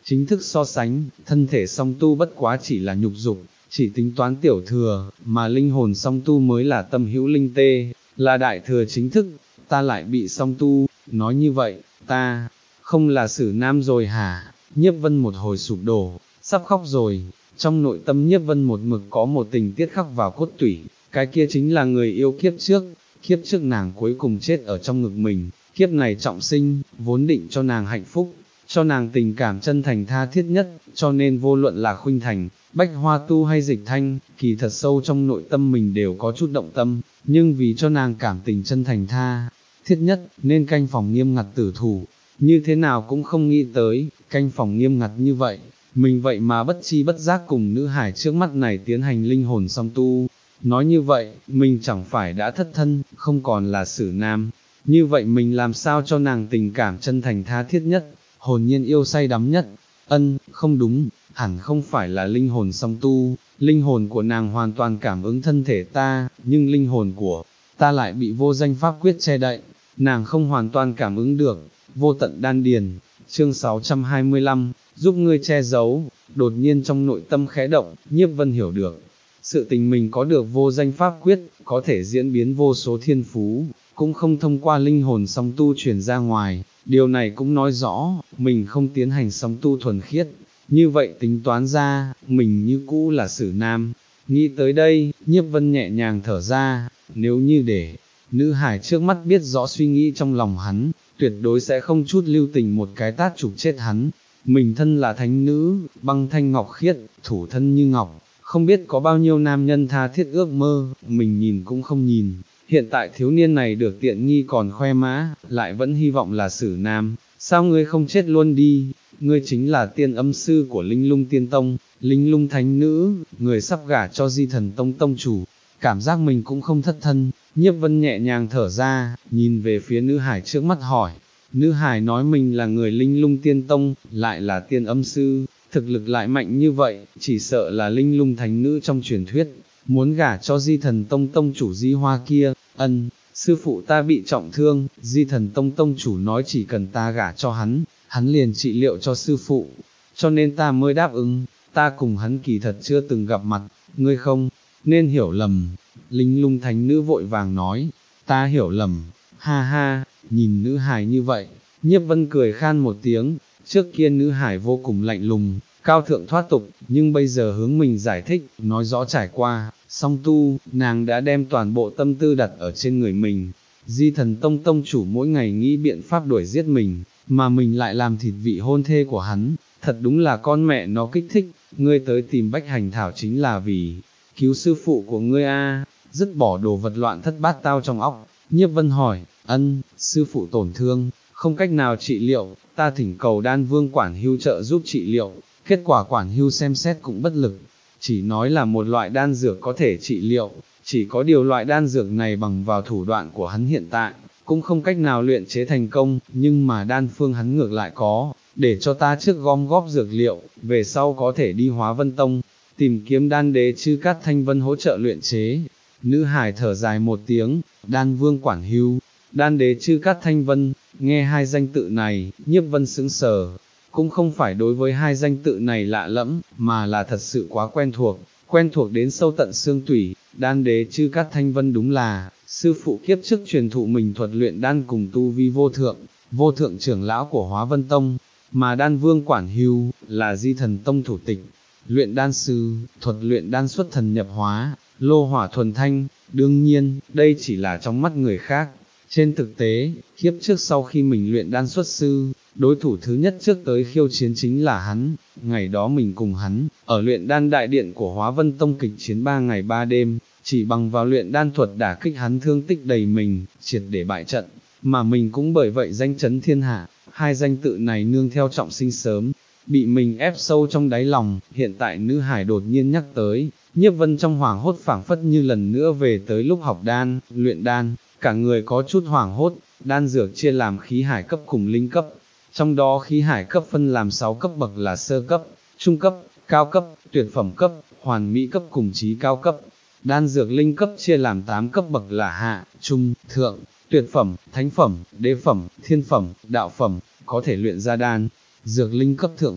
S1: chính thức so sánh, thân thể song tu bất quá chỉ là nhục dục, chỉ tính toán tiểu thừa, mà linh hồn song tu mới là tâm hữu linh tê, là đại thừa chính thức, ta lại bị song tu, nói như vậy, ta, không là sử nam rồi hả? Nhiếp Vân một hồi sụp đổ, sắp khóc rồi, trong nội tâm Nhiếp Vân một mực có một tình tiết khắc vào cốt tủy, cái kia chính là người yêu kiếp trước, kiếp trước nàng cuối cùng chết ở trong ngực mình, kiếp này trọng sinh, vốn định cho nàng hạnh phúc, cho nàng tình cảm chân thành tha thiết nhất, cho nên vô luận là Khuynh Thành, Bách Hoa Tu hay Dịch Thanh, kỳ thật sâu trong nội tâm mình đều có chút động tâm, nhưng vì cho nàng cảm tình chân thành tha thiết nhất, nên canh phòng nghiêm ngặt tử thủ, như thế nào cũng không nghĩ tới, canh phòng nghiêm ngặt như vậy, mình vậy mà bất chi bất giác cùng nữ hải trước mắt này tiến hành linh hồn song tu. Nói như vậy, mình chẳng phải đã thất thân, không còn là sử nam, như vậy mình làm sao cho nàng tình cảm chân thành tha thiết nhất, hồn nhiên yêu say đắm nhất, ân, không đúng, hẳn không phải là linh hồn song tu, linh hồn của nàng hoàn toàn cảm ứng thân thể ta, nhưng linh hồn của ta lại bị vô danh pháp quyết che đậy, nàng không hoàn toàn cảm ứng được, vô tận đan điền, chương sáu trăm hai mươi lăm, giúp ngươi che giấu, đột nhiên trong nội tâm khẽ động, Nhiếp Vân hiểu được. Sự tình mình có được vô danh pháp quyết, có thể diễn biến vô số thiên phú, cũng không thông qua linh hồn song tu truyền ra ngoài, điều này cũng nói rõ, mình không tiến hành song tu thuần khiết, như vậy tính toán ra, mình như cũ là sử nam. Nghĩ tới đây, Nhiếp Vân nhẹ nhàng thở ra, nếu như để, nữ hải trước mắt biết rõ suy nghĩ trong lòng hắn, tuyệt đối sẽ không chút lưu tình một cái tát chụp chết hắn. Mình thân là thánh nữ, băng thanh ngọc khiết, thủ thân như ngọc, không biết có bao nhiêu nam nhân tha thiết ước mơ, mình nhìn cũng không nhìn. Hiện tại thiếu niên này được tiện nghi còn khoe mã, lại vẫn hy vọng là sử nam, sao ngươi không chết luôn đi, ngươi chính là tiên âm sư của Linh Lung Tiên Tông, Linh Lung Thánh Nữ, người sắp gả cho Di Thần Tông Tông chủ, cảm giác mình cũng không thất thân, Nhiếp Vân nhẹ nhàng thở ra, nhìn về phía nữ hải trước mắt hỏi, nữ hải nói mình là người Linh Lung Tiên Tông, lại là tiên âm sư, thực lực lại mạnh như vậy, chỉ sợ là Linh Lung Thánh Nữ trong truyền thuyết, muốn gả cho Di Thần Tông Tông chủ Di Hoa kia, ân, sư phụ ta bị trọng thương, Di Thần Tông Tông chủ nói chỉ cần ta gả cho hắn, hắn liền trị liệu cho sư phụ, cho nên ta mới đáp ứng, ta cùng hắn kỳ thật chưa từng gặp mặt, ngươi không nên hiểu lầm. Linh Lung Thánh Nữ vội vàng nói, ta hiểu lầm, ha ha, nhìn nữ hài như vậy, Nhiếp Vân cười khan một tiếng, trước kia nữ hải vô cùng lạnh lùng, cao thượng thoát tục, nhưng bây giờ hướng mình giải thích, nói rõ trải qua, song tu, nàng đã đem toàn bộ tâm tư đặt ở trên người mình. Di Thần Tông Tông chủ mỗi ngày nghĩ biện pháp đuổi giết mình, mà mình lại làm thịt vị hôn thê của hắn, thật đúng là con mẹ nó kích thích, ngươi tới tìm Bách Hành Thảo chính là vì cứu sư phụ của ngươi a, dứt bỏ đồ vật loạn thất bát tao trong óc. Nhiếp Vân hỏi, ân, sư phụ tổn thương, không cách nào trị liệu, ta thỉnh cầu Đan Vương quản hưu trợ giúp trị liệu, kết quả quản hưu xem xét cũng bất lực, chỉ nói là một loại đan dược có thể trị liệu, chỉ có điều loại đan dược này bằng vào thủ đoạn của hắn hiện tại, cũng không cách nào luyện chế thành công, nhưng mà đan phương hắn ngược lại có, để cho ta trước gom góp dược liệu, về sau có thể đi Hóa Vân Tông, tìm kiếm đan đế Chư Cát Thanh Vân hỗ trợ luyện chế. Nữ hải thở dài một tiếng, Đan Vương quản hưu, đan đế Chư Cát Thanh Vân, nghe hai danh tự này, Nhiếp Vân sững sờ, cũng không phải đối với hai danh tự này lạ lẫm, mà là thật sự quá quen thuộc, quen thuộc đến sâu tận xương tủy. Đan đế Chư Cát Thanh Vân đúng là sư phụ kiếp trước truyền thụ mình thuật luyện đan cùng tu vi vô thượng, vô thượng trưởng lão của Hóa Vân Tông, mà Đan Vương quản hưu là Di Thần Tông thủ tịch, luyện đan sư, thuật luyện đan xuất thần nhập hóa, lô hỏa thuần thanh. Đương nhiên, đây chỉ là trong mắt người khác. Trên thực tế, kiếp trước sau khi mình luyện đan xuất sư, đối thủ thứ nhất trước tới khiêu chiến chính là hắn. Ngày đó mình cùng hắn, ở luyện đan đại điện của Hóa Vân Tông kịch chiến ba ngày ba đêm, chỉ bằng vào luyện đan thuật đả kích hắn thương tích đầy mình, triệt để bại trận, mà mình cũng bởi vậy danh chấn thiên hạ. Hai danh tự này nương theo trọng sinh sớm, bị mình ép sâu trong đáy lòng, hiện tại nữ hải đột nhiên nhắc tới, Nhiếp Vân trong hoảng hốt phảng phất như lần nữa về tới lúc học đan, luyện đan, cả người có chút hoảng hốt. Đan dược chia làm khí hải cấp cùng linh cấp, trong đó khí hải cấp phân làm sáu cấp bậc là sơ cấp, trung cấp, cao cấp, tuyệt phẩm cấp, hoàn mỹ cấp cùng trí cao cấp. Đan dược linh cấp chia làm tám cấp bậc là hạ, trung, thượng, tuyệt phẩm, thánh phẩm, đế phẩm, thiên phẩm, đạo phẩm, có thể luyện ra đan. Dược linh cấp thượng phẩm,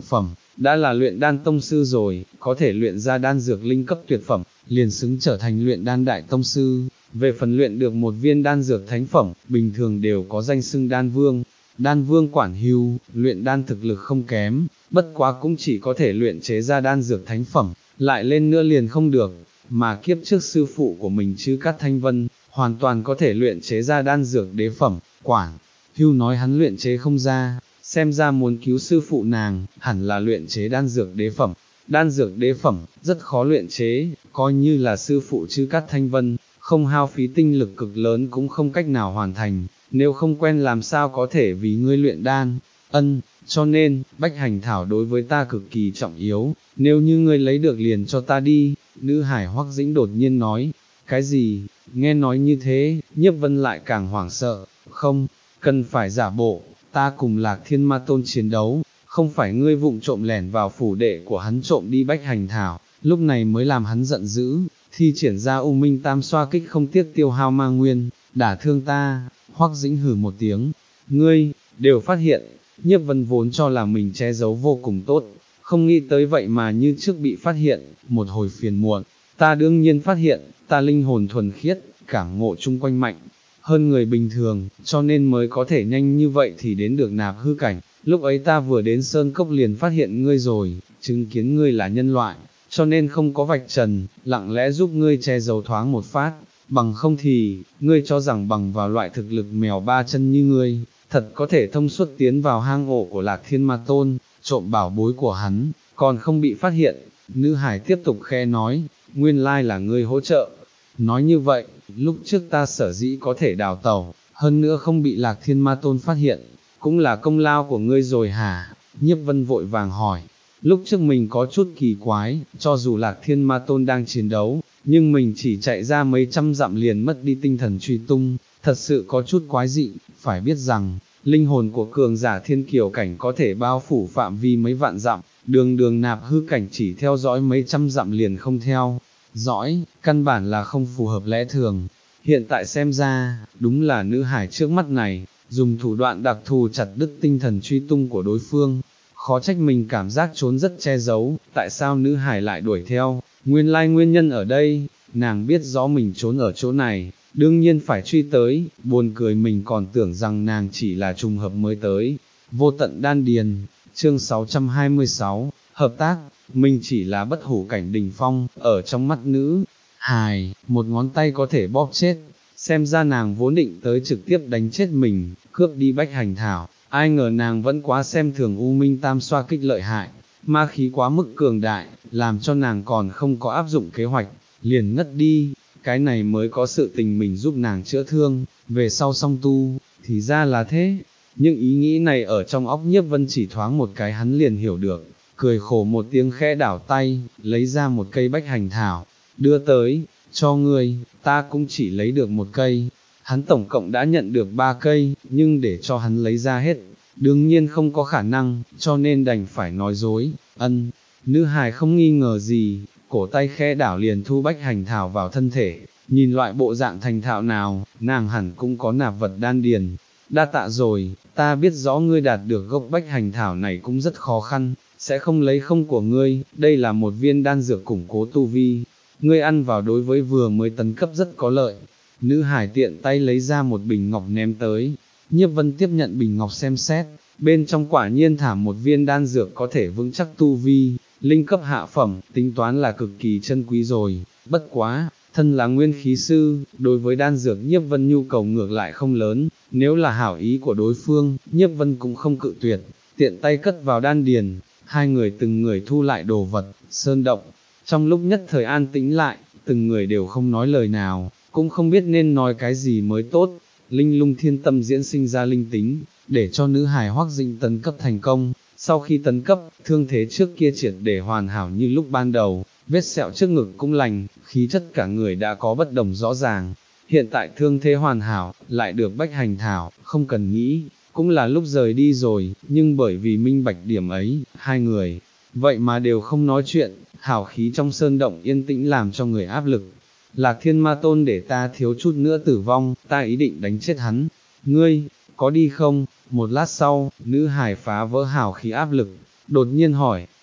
S1: đã là luyện đan tông sư rồi, có thể luyện ra đan dược linh cấp tuyệt phẩm, liền xứng trở thành luyện đan đại tông sư. Về phần luyện được một viên đan dược thánh phẩm, bình thường đều có danh xưng đan vương. Đan vương quản hưu, luyện đan thực lực không kém, bất quá cũng chỉ có thể luyện chế ra đan dược thánh phẩm, lại lên nữa liền không được, mà kiếp trước sư phụ của mình Chư Cát Thanh Vân, hoàn toàn có thể luyện chế ra đan dược đế phẩm. Quản hưu nói hắn luyện chế không ra, xem ra muốn cứu sư phụ nàng, hẳn là luyện chế đan dược đế phẩm. Đan dược đế phẩm, rất khó luyện chế, coi như là sư phụ Chư Cát Thanh Vân, không hao phí tinh lực cực lớn cũng không cách nào hoàn thành, nếu không quen làm sao có thể vì ngươi luyện đan. Ân, cho nên, bách hành thảo đối với ta cực kỳ trọng yếu, nếu như ngươi lấy được liền cho ta đi. Nữ hải Hoắc Dĩnh đột nhiên nói. Cái gì? Nghe nói như thế, Nhiếp Vân lại càng hoảng sợ. Không, cần phải giả bộ, ta cùng Lạc Thiên Ma Tôn chiến đấu, không phải ngươi vụng trộm lẻn vào phủ đệ của hắn trộm đi bách hành thảo, lúc này mới làm hắn giận dữ, thi triển ra U Minh Tam Xoa Kích không tiếc tiêu hao ma nguyên, đả thương ta. Hoắc Dĩnh hừ một tiếng. Ngươi đều phát hiện. Nhiếp Vân vốn cho là mình che giấu vô cùng tốt, không nghĩ tới vậy mà như trước bị phát hiện, một hồi phiền muộn. Ta đương nhiên phát hiện, ta linh hồn thuần khiết, cảm ngộ chung quanh mạnh hơn người bình thường, cho nên mới có thể nhanh như vậy thì đến được nạp hư cảnh. Lúc ấy ta vừa đến Sơn Cốc liền phát hiện ngươi rồi, chứng kiến ngươi là nhân loại, cho nên không có vạch trần, lặng lẽ giúp ngươi che giấu thoáng một phát, bằng không thì, ngươi cho rằng bằng vào loại thực lực mèo ba chân như ngươi, thật có thể thông suốt tiến vào hang ổ của Lạc Thiên Ma Tôn, trộm bảo bối của hắn, còn không bị phát hiện. Nữ hải tiếp tục khe nói, nguyên lai là ngươi hỗ trợ. Nói như vậy, lúc trước ta sở dĩ có thể đào tẩu, hơn nữa không bị Lạc Thiên Ma Tôn phát hiện, cũng là công lao của ngươi rồi hả? Nhiếp Vân vội vàng hỏi. Lúc trước mình có chút kỳ quái, cho dù Lạc Thiên Ma Tôn đang chiến đấu, nhưng mình chỉ chạy ra mấy trăm dặm liền mất đi tinh thần truy tung, thật sự có chút quái dị. Phải biết rằng, linh hồn của cường giả thiên kiều cảnh có thể bao phủ phạm vi mấy vạn dặm, đường đường nạp hư cảnh chỉ theo dõi mấy trăm dặm liền không theo dõi, căn bản là không phù hợp lẽ thường. Hiện tại xem ra, đúng là nữ hải trước mắt này, dùng thủ đoạn đặc thù chặt đứt tinh thần truy tung của đối phương. Khó trách mình cảm giác trốn rất che giấu, tại sao nữ hải lại đuổi theo, nguyên lai nguyên nhân ở đây, nàng biết rõ mình trốn ở chỗ này, đương nhiên phải truy tới, buồn cười mình còn tưởng rằng nàng chỉ là trùng hợp mới tới. Vô tận đan điền, chương sáu trăm hai mươi sáu, hợp tác, mình chỉ là bất hủ cảnh đỉnh phong, ở trong mắt nữ hài, một ngón tay có thể bóp chết, xem ra nàng vốn định tới trực tiếp đánh chết mình, cướp đi bách hành thảo, ai ngờ nàng vẫn quá xem thường U Minh Tam Xoa Kích lợi hại, ma khí quá mức cường đại, làm cho nàng còn không có áp dụng kế hoạch, liền ngất đi. Cái này mới có sự tình mình giúp nàng chữa thương, về sau song tu, thì ra là thế. Nhưng ý nghĩ này ở trong óc Nhiếp Vân chỉ thoáng một cái hắn liền hiểu được, cười khổ một tiếng khẽ đảo tay, lấy ra một cây bách hành thảo, đưa tới, cho ngươi, ta cũng chỉ lấy được một cây. Hắn tổng cộng đã nhận được ba cây, nhưng để cho hắn lấy ra hết, đương nhiên không có khả năng, cho nên đành phải nói dối. Ân, nữ hài không nghi ngờ gì, cổ tay khẽ đảo liền thu bách hành thảo vào thân thể, nhìn loại bộ dạng thành thạo nào, nàng hẳn cũng có nạp vật đan điền. Đa tạ rồi, ta biết rõ ngươi đạt được gốc bách hành thảo này cũng rất khó khăn, sẽ không lấy không của ngươi, đây là một viên đan dược củng cố tu vi, ngươi ăn vào đối với vừa mới tấn cấp rất có lợi. Nữ hải tiện tay lấy ra một bình ngọc ném tới, Nhiếp Vân tiếp nhận bình ngọc xem xét, bên trong quả nhiên thả một viên đan dược có thể vững chắc tu vi, linh cấp hạ phẩm, tính toán là cực kỳ chân quý rồi. Bất quá, thân là nguyên khí sư, đối với đan dược Nhiếp Vân nhu cầu ngược lại không lớn, nếu là hảo ý của đối phương, Nhiếp Vân cũng không cự tuyệt, tiện tay cất vào đan điền. Hai người từng người thu lại đồ vật, sơn động, trong lúc nhất thời an tĩnh lại, từng người đều không nói lời nào, cũng không biết nên nói cái gì mới tốt. Linh lung thiên tâm diễn sinh ra linh tính, để cho nữ hài Hoắc Dĩnh tấn cấp thành công. Sau khi tấn cấp, thương thế trước kia triệt để hoàn hảo như lúc ban đầu, vết sẹo trước ngực cũng lành, khí chất cả người đã có bất đồng rõ ràng. Hiện tại thương thế hoàn hảo, lại được bách hành thảo, không cần nghĩ, cũng là lúc rời đi rồi, nhưng bởi vì minh bạch điểm ấy, hai người, vậy mà đều không nói chuyện, hảo khí trong sơn động yên tĩnh làm cho người áp lực. Lạc Thiên Ma Tôn để ta thiếu chút nữa tử vong, ta ý định đánh chết hắn. Ngươi, có đi không? Một lát sau, nữ hài phá vỡ hảo khí áp lực, đột nhiên hỏi,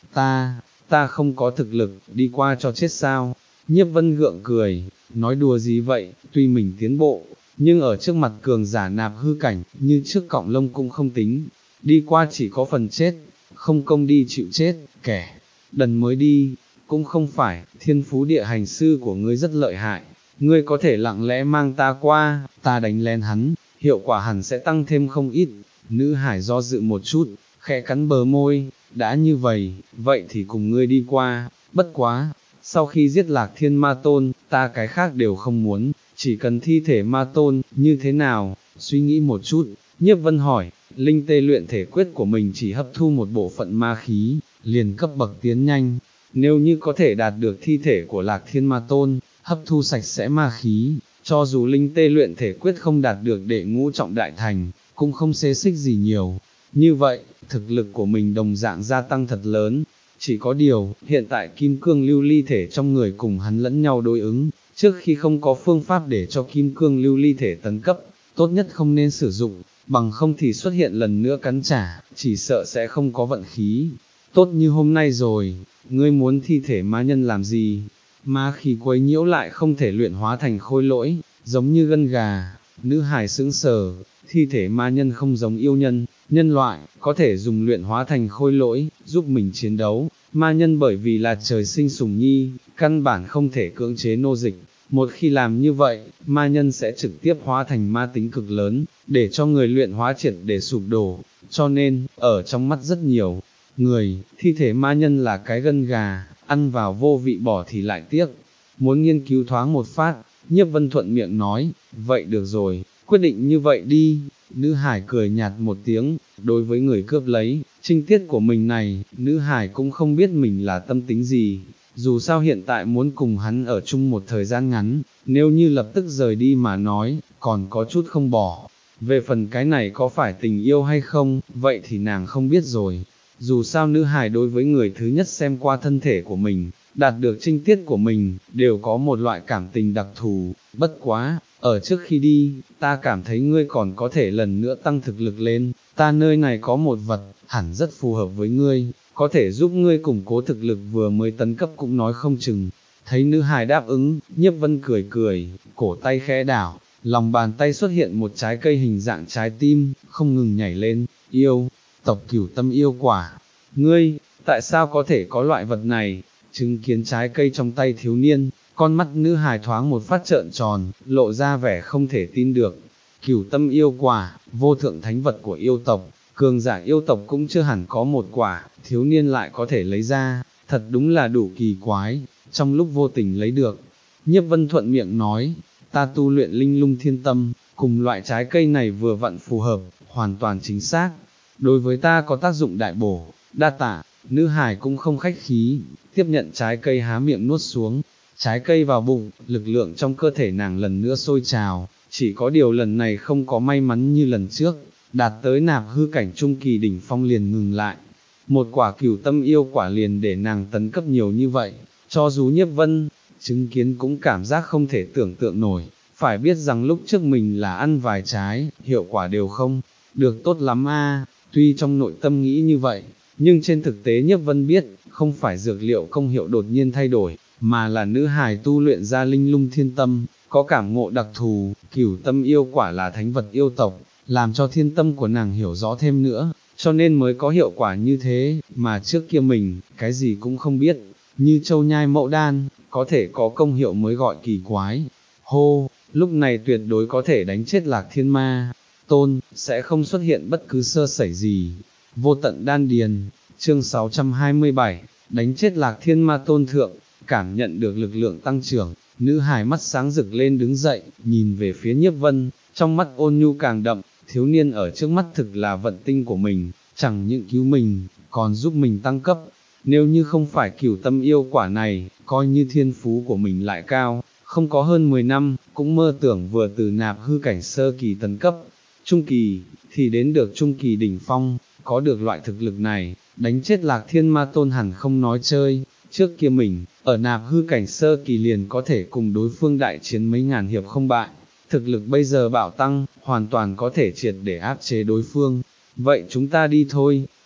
S1: ta, ta không có thực lực, đi qua cho chết sao? Nhiếp Vân gượng cười, nói đùa gì vậy, tuy mình tiến bộ, nhưng ở trước mặt cường giả nạp hư cảnh, như trước cọng lông cũng không tính, đi qua chỉ có phần chết, không công đi chịu chết, kẻ đần mới đi, cũng không phải, thiên phú địa hành sư của ngươi rất lợi hại, ngươi có thể lặng lẽ mang ta qua, ta đánh lén hắn, hiệu quả hẳn sẽ tăng thêm không ít. Nữ hải do dự một chút, khẽ cắn bờ môi, đã như vậy, vậy thì cùng ngươi đi qua, bất quá, sau khi giết lạc thiên ma tôn, ta cái khác đều không muốn, chỉ cần thi thể ma tôn, như thế nào, suy nghĩ một chút, Nhiếp Vân hỏi, linh tê luyện thể quyết của mình chỉ hấp thu một bộ phận ma khí, liền cấp bậc tiến nhanh, nếu như có thể đạt được thi thể của lạc thiên ma tôn, hấp thu sạch sẽ ma khí, cho dù linh tê luyện thể quyết không đạt được đệ ngũ trọng đại thành, cũng không xê xích gì nhiều. Như vậy, thực lực của mình đồng dạng gia tăng thật lớn, chỉ có điều, hiện tại kim cương lưu ly thể trong người cùng hắn lẫn nhau đối ứng, trước khi không có phương pháp để cho kim cương lưu ly thể tấn cấp, tốt nhất không nên sử dụng, bằng không thì xuất hiện lần nữa cắn trả, chỉ sợ sẽ không có vận khí. Tốt như hôm nay rồi, ngươi muốn thi thể ma nhân làm gì? Ma khí quấy nhiễu lại không thể luyện hóa thành khôi lỗi, giống như gân gà. Nữ hài sững sờ, thi thể ma nhân không giống yêu nhân, nhân loại, có thể dùng luyện hóa thành khôi lỗi, giúp mình chiến đấu. Ma nhân bởi vì là trời sinh sủng nhi, căn bản không thể cưỡng chế nô dịch. Một khi làm như vậy, ma nhân sẽ trực tiếp hóa thành ma tính cực lớn, để cho người luyện hóa triệt để sụp đổ. Cho nên, ở trong mắt rất nhiều người, thi thể ma nhân là cái gân gà, ăn vào vô vị bỏ thì lại tiếc. Muốn nghiên cứu thoáng một phát, Nhiếp Vân thuận miệng nói, vậy được rồi, quyết định như vậy đi. Nữ hải cười nhạt một tiếng, đối với người cướp lấy, trinh tiết của mình này, nữ hải cũng không biết mình là tâm tính gì, dù sao hiện tại muốn cùng hắn ở chung một thời gian ngắn, nếu như lập tức rời đi mà nói, còn có chút không bỏ. Về phần cái này có phải tình yêu hay không, vậy thì nàng không biết rồi. Dù sao nữ hài đối với người thứ nhất xem qua thân thể của mình, đạt được trinh tiết của mình, đều có một loại cảm tình đặc thù, bất quá, ở trước khi đi, ta cảm thấy ngươi còn có thể lần nữa tăng thực lực lên, ta nơi này có một vật, hẳn rất phù hợp với ngươi, có thể giúp ngươi củng cố thực lực vừa mới tấn cấp cũng nói không chừng. Thấy nữ hài đáp ứng, Nhiếp Vân cười cười, cổ tay khẽ đảo, lòng bàn tay xuất hiện một trái cây hình dạng trái tim, không ngừng nhảy lên, yêu, tộc cửu tâm yêu quả. Ngươi, tại sao có thể có loại vật này? Chứng kiến trái cây trong tay thiếu niên, con mắt nữ hài thoáng một phát trợn tròn, lộ ra vẻ không thể tin được. Cửu tâm yêu quả, vô thượng thánh vật của yêu tộc, cường giả yêu tộc cũng chưa hẳn có một quả, thiếu niên lại có thể lấy ra, thật đúng là đủ kỳ quái, trong lúc vô tình lấy được. Nhiếp Vân thuận miệng nói, ta tu luyện linh lung thiên tâm, cùng loại trái cây này vừa vặn phù hợp, hoàn toàn chính xác, đối với ta có tác dụng đại bổ, đa tạ. Nữ hài cũng không khách khí, tiếp nhận trái cây há miệng nuốt xuống, trái cây vào bụng, lực lượng trong cơ thể nàng lần nữa sôi trào, chỉ có điều lần này không có may mắn như lần trước, đạt tới nạp hư cảnh trung kỳ đỉnh phong liền ngừng lại. Một quả cửu tâm yêu quả liền để nàng tấn cấp nhiều như vậy, cho dù Nhiếp Vân chứng kiến cũng cảm giác không thể tưởng tượng nổi, phải biết rằng lúc trước mình là ăn vài trái, hiệu quả đều không được tốt lắm a. Tuy trong nội tâm nghĩ như vậy, nhưng trên thực tế Nhiếp Vân biết, không phải dược liệu công hiệu đột nhiên thay đổi, mà là nữ hài tu luyện ra linh lung thiên tâm, có cảm ngộ đặc thù, cửu tâm yêu quả là thánh vật yêu tộc, làm cho thiên tâm của nàng hiểu rõ thêm nữa, cho nên mới có hiệu quả như thế, mà trước kia mình, cái gì cũng không biết, như châu nhai mậu đan, có thể có công hiệu mới gọi kỳ quái. Hô, lúc này tuyệt đối có thể đánh chết lạc thiên ma tôn, sẽ không xuất hiện bất cứ sơ sẩy gì. Vô tận đan điền, chương sáu trăm hai mươi bảy, đánh chết lạc thiên ma tôn thượng, cảm nhận được lực lượng tăng trưởng, nữ hài mắt sáng rực lên đứng dậy, nhìn về phía Nhiếp Vân, trong mắt ôn nhu càng đậm, thiếu niên ở trước mắt thực là vận tinh của mình, chẳng những cứu mình, còn giúp mình tăng cấp, nếu như không phải cửu tâm yêu quả này, coi như thiên phú của mình lại cao, không có hơn mười năm, cũng mơ tưởng vừa từ nạp hư cảnh sơ kỳ tấn cấp, trung kỳ, thì đến được trung kỳ đỉnh phong, có được loại thực lực này, đánh chết lạc thiên ma tôn hẳn không nói chơi, trước kia mình, ở nạp hư cảnh sơ kỳ liền có thể cùng đối phương đại chiến mấy ngàn hiệp không bại, thực lực bây giờ bạo tăng, hoàn toàn có thể triệt để áp chế đối phương, vậy chúng ta đi thôi.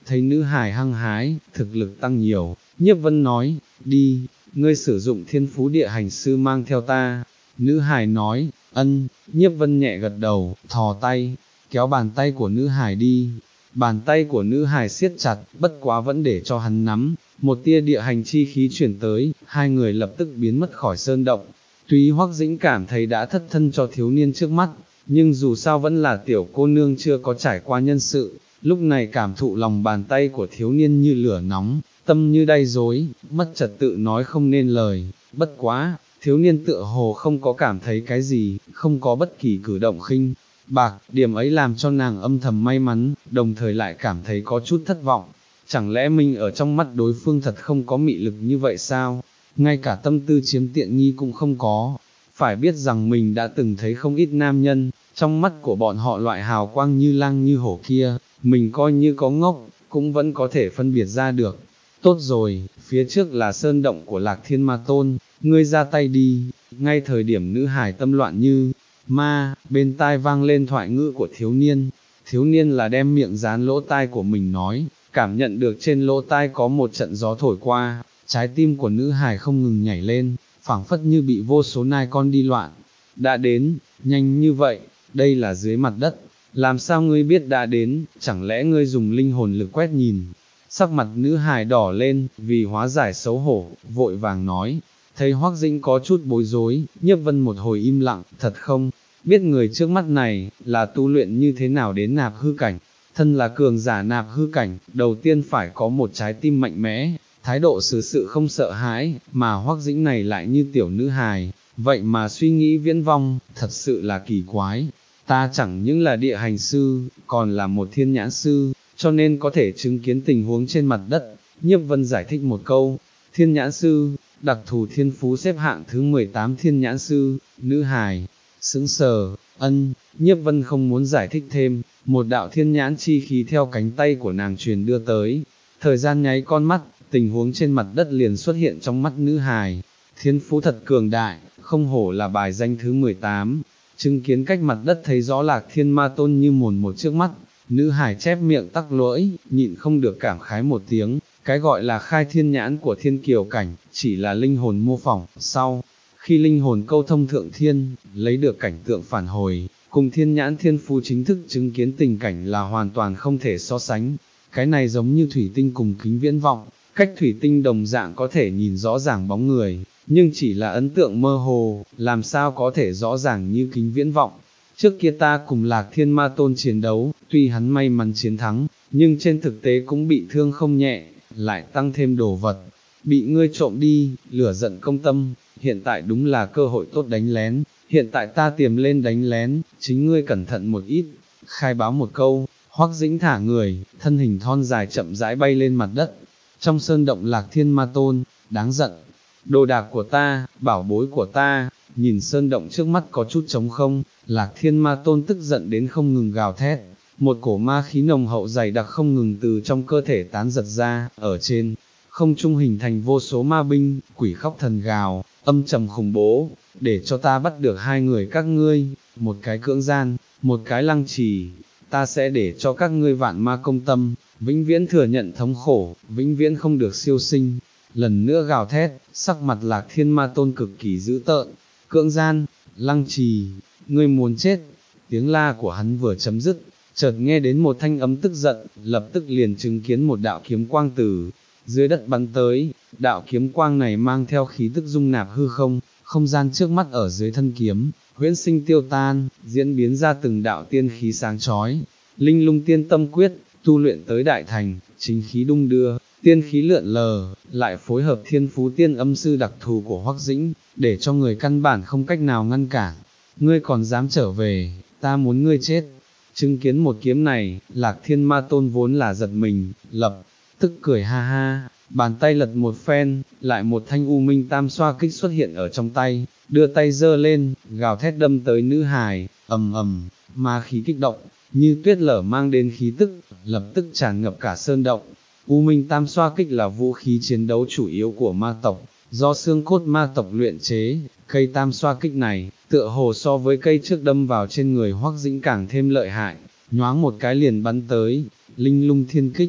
S1: thấy nữ hài hăng hái, thực lực tăng nhiều, Nhiếp Vân nói, đi, ngươi sử dụng thiên phú địa hành sư mang theo ta. Nữ hài nói, ân, Nhiếp Vân nhẹ gật đầu, thò tay, kéo bàn tay của nữ hài đi. Bàn tay của nữ hài siết chặt, bất quá vẫn để cho hắn nắm, một tia địa hành chi khí chuyển tới, hai người lập tức biến mất khỏi sơn động. Tuy Hoắc Dĩnh cảm thấy đã thất thân cho thiếu niên trước mắt, nhưng dù sao vẫn là tiểu cô nương chưa có trải qua nhân sự, lúc này cảm thụ lòng bàn tay của thiếu niên như lửa nóng, tâm như đay rối, mất trật tự nói không nên lời, bất quá, thiếu niên tựa hồ không có cảm thấy cái gì, không có bất kỳ cử động khinh bạc, điểm ấy làm cho nàng âm thầm may mắn, đồng thời lại cảm thấy có chút thất vọng. Chẳng lẽ mình ở trong mắt đối phương thật không có mị lực như vậy sao? Ngay cả tâm tư chiếm tiện nghi cũng không có. Phải biết rằng mình đã từng thấy không ít nam nhân, trong mắt của bọn họ loại hào quang như lang như hổ kia, mình coi như có ngốc, cũng vẫn có thể phân biệt ra được. Tốt rồi, phía trước là sơn động của Lạc Thiên Ma Tôn, ngươi ra tay đi. Ngay thời điểm nữ hài tâm loạn như ma, bên tai vang lên thoại ngữ của thiếu niên. Thiếu niên là đem miệng dán lỗ tai của mình nói, cảm nhận được trên lỗ tai có một trận gió thổi qua, trái tim của nữ hài không ngừng nhảy lên, phảng phất như bị vô số nai con đi loạn. Đã đến, nhanh như vậy, đây là dưới mặt đất, làm sao ngươi biết đã đến, chẳng lẽ ngươi dùng linh hồn lực quét nhìn? Sắc mặt nữ hài đỏ lên, vì hóa giải xấu hổ, vội vàng nói. Thấy Hoắc Dĩnh có chút bối rối, Nhiếp Vân một hồi im lặng, thật không biết người trước mắt này là tu luyện như thế nào đến nạp hư cảnh. Thân là cường giả nạp hư cảnh, đầu tiên phải có một trái tim mạnh mẽ, thái độ xử sự không sợ hãi, mà Hoắc Dĩnh này lại như tiểu nữ hài, vậy mà suy nghĩ viễn vong, thật sự là kỳ quái. Ta chẳng những là địa hành sư, còn là một thiên nhãn sư, cho nên có thể chứng kiến tình huống trên mặt đất. Nhiếp Vân giải thích một câu, thiên nhãn sư, đặc thù thiên phú xếp hạng thứ mười tám thiên nhãn sư, nữ hài, sững sờ, ân, Nhiếp Vân không muốn giải thích thêm, một đạo thiên nhãn chi khí theo cánh tay của nàng truyền đưa tới, thời gian nháy con mắt, tình huống trên mặt đất liền xuất hiện trong mắt nữ hài, thiên phú thật cường đại, không hổ là bài danh thứ mười tám, chứng kiến cách mặt đất thấy rõ Lạc Thiên Ma Tôn như mồn một trước mắt, nữ hài chép miệng tắc lưỡi, nhịn không được cảm khái một tiếng, cái gọi là khai thiên nhãn của thiên kiều cảnh, chỉ là linh hồn mô phỏng, sau, khi linh hồn câu thông thượng thiên, lấy được cảnh tượng phản hồi, cùng thiên nhãn thiên phú chính thức chứng kiến tình cảnh là hoàn toàn không thể so sánh, cái này giống như thủy tinh cùng kính viễn vọng, cách thủy tinh đồng dạng có thể nhìn rõ ràng bóng người, nhưng chỉ là ấn tượng mơ hồ, làm sao có thể rõ ràng như kính viễn vọng. Trước kia ta cùng Lạc Thiên Ma Tôn chiến đấu, tuy hắn may mắn chiến thắng, nhưng trên thực tế cũng bị thương không nhẹ, lại tăng thêm đồ vật, bị ngươi trộm đi, lửa giận công tâm, hiện tại đúng là cơ hội tốt đánh lén, hiện tại ta tiềm lên đánh lén, chính ngươi cẩn thận một ít, khai báo một câu, Hoắc Dĩnh thả người, thân hình thon dài chậm rãi bay lên mặt đất, trong sơn động Lạc Thiên Ma Tôn, đáng giận, đồ đạc của ta, bảo bối của ta, nhìn sơn động trước mắt có chút trống không, Lạc Thiên Ma Tôn tức giận đến không ngừng gào thét, một cổ ma khí nồng hậu dày đặc không ngừng từ trong cơ thể tán giật ra, ở trên không trung hình thành vô số ma binh, quỷ khóc thần gào, âm trầm khủng bố, để cho ta bắt được hai người các ngươi, một cái cưỡng gian, một cái lăng trì, ta sẽ để cho các ngươi vạn ma công tâm, vĩnh viễn thừa nhận thống khổ, vĩnh viễn không được siêu sinh. Lần nữa gào thét, sắc mặt Lạc Thiên Ma Tôn cực kỳ dữ tợn, cưỡng gian, lăng trì, ngươi muốn chết, tiếng la của hắn vừa chấm dứt, chợt nghe đến một thanh âm tức giận, lập tức liền chứng kiến một đạo kiếm quang từ dưới đất bắn tới, đạo kiếm quang này mang theo khí tức dung nạp hư không, không gian trước mắt ở dưới thân kiếm, huyễn sinh tiêu tan, diễn biến ra từng đạo tiên khí sáng chói, linh lung tiên tâm quyết, tu luyện tới đại thành, chính khí đung đưa, tiên khí lượn lờ, lại phối hợp thiên phú tiên âm sư đặc thù của Hoắc Dĩnh, để cho người căn bản không cách nào ngăn cản, ngươi còn dám trở về, ta muốn ngươi chết. Chứng kiến một kiếm này, Lạc Thiên Ma Tôn vốn là giật mình, lập tức cười ha ha, bàn tay lật một phen, lại một thanh u minh tam xoa kích xuất hiện ở trong tay, đưa tay giơ lên, gào thét đâm tới nữ hài, ầm ầm, ma khí kích động, như tuyết lở mang đến khí tức, lập tức tràn ngập cả sơn động. U minh tam xoa kích là vũ khí chiến đấu chủ yếu của ma tộc, do xương cốt ma tộc luyện chế, cây tam xoa kích này, tựa hồ so với cây trước đâm vào trên người Hoắc Dĩnh càng thêm lợi hại, nhoáng một cái liền bắn tới, linh lung thiên kích,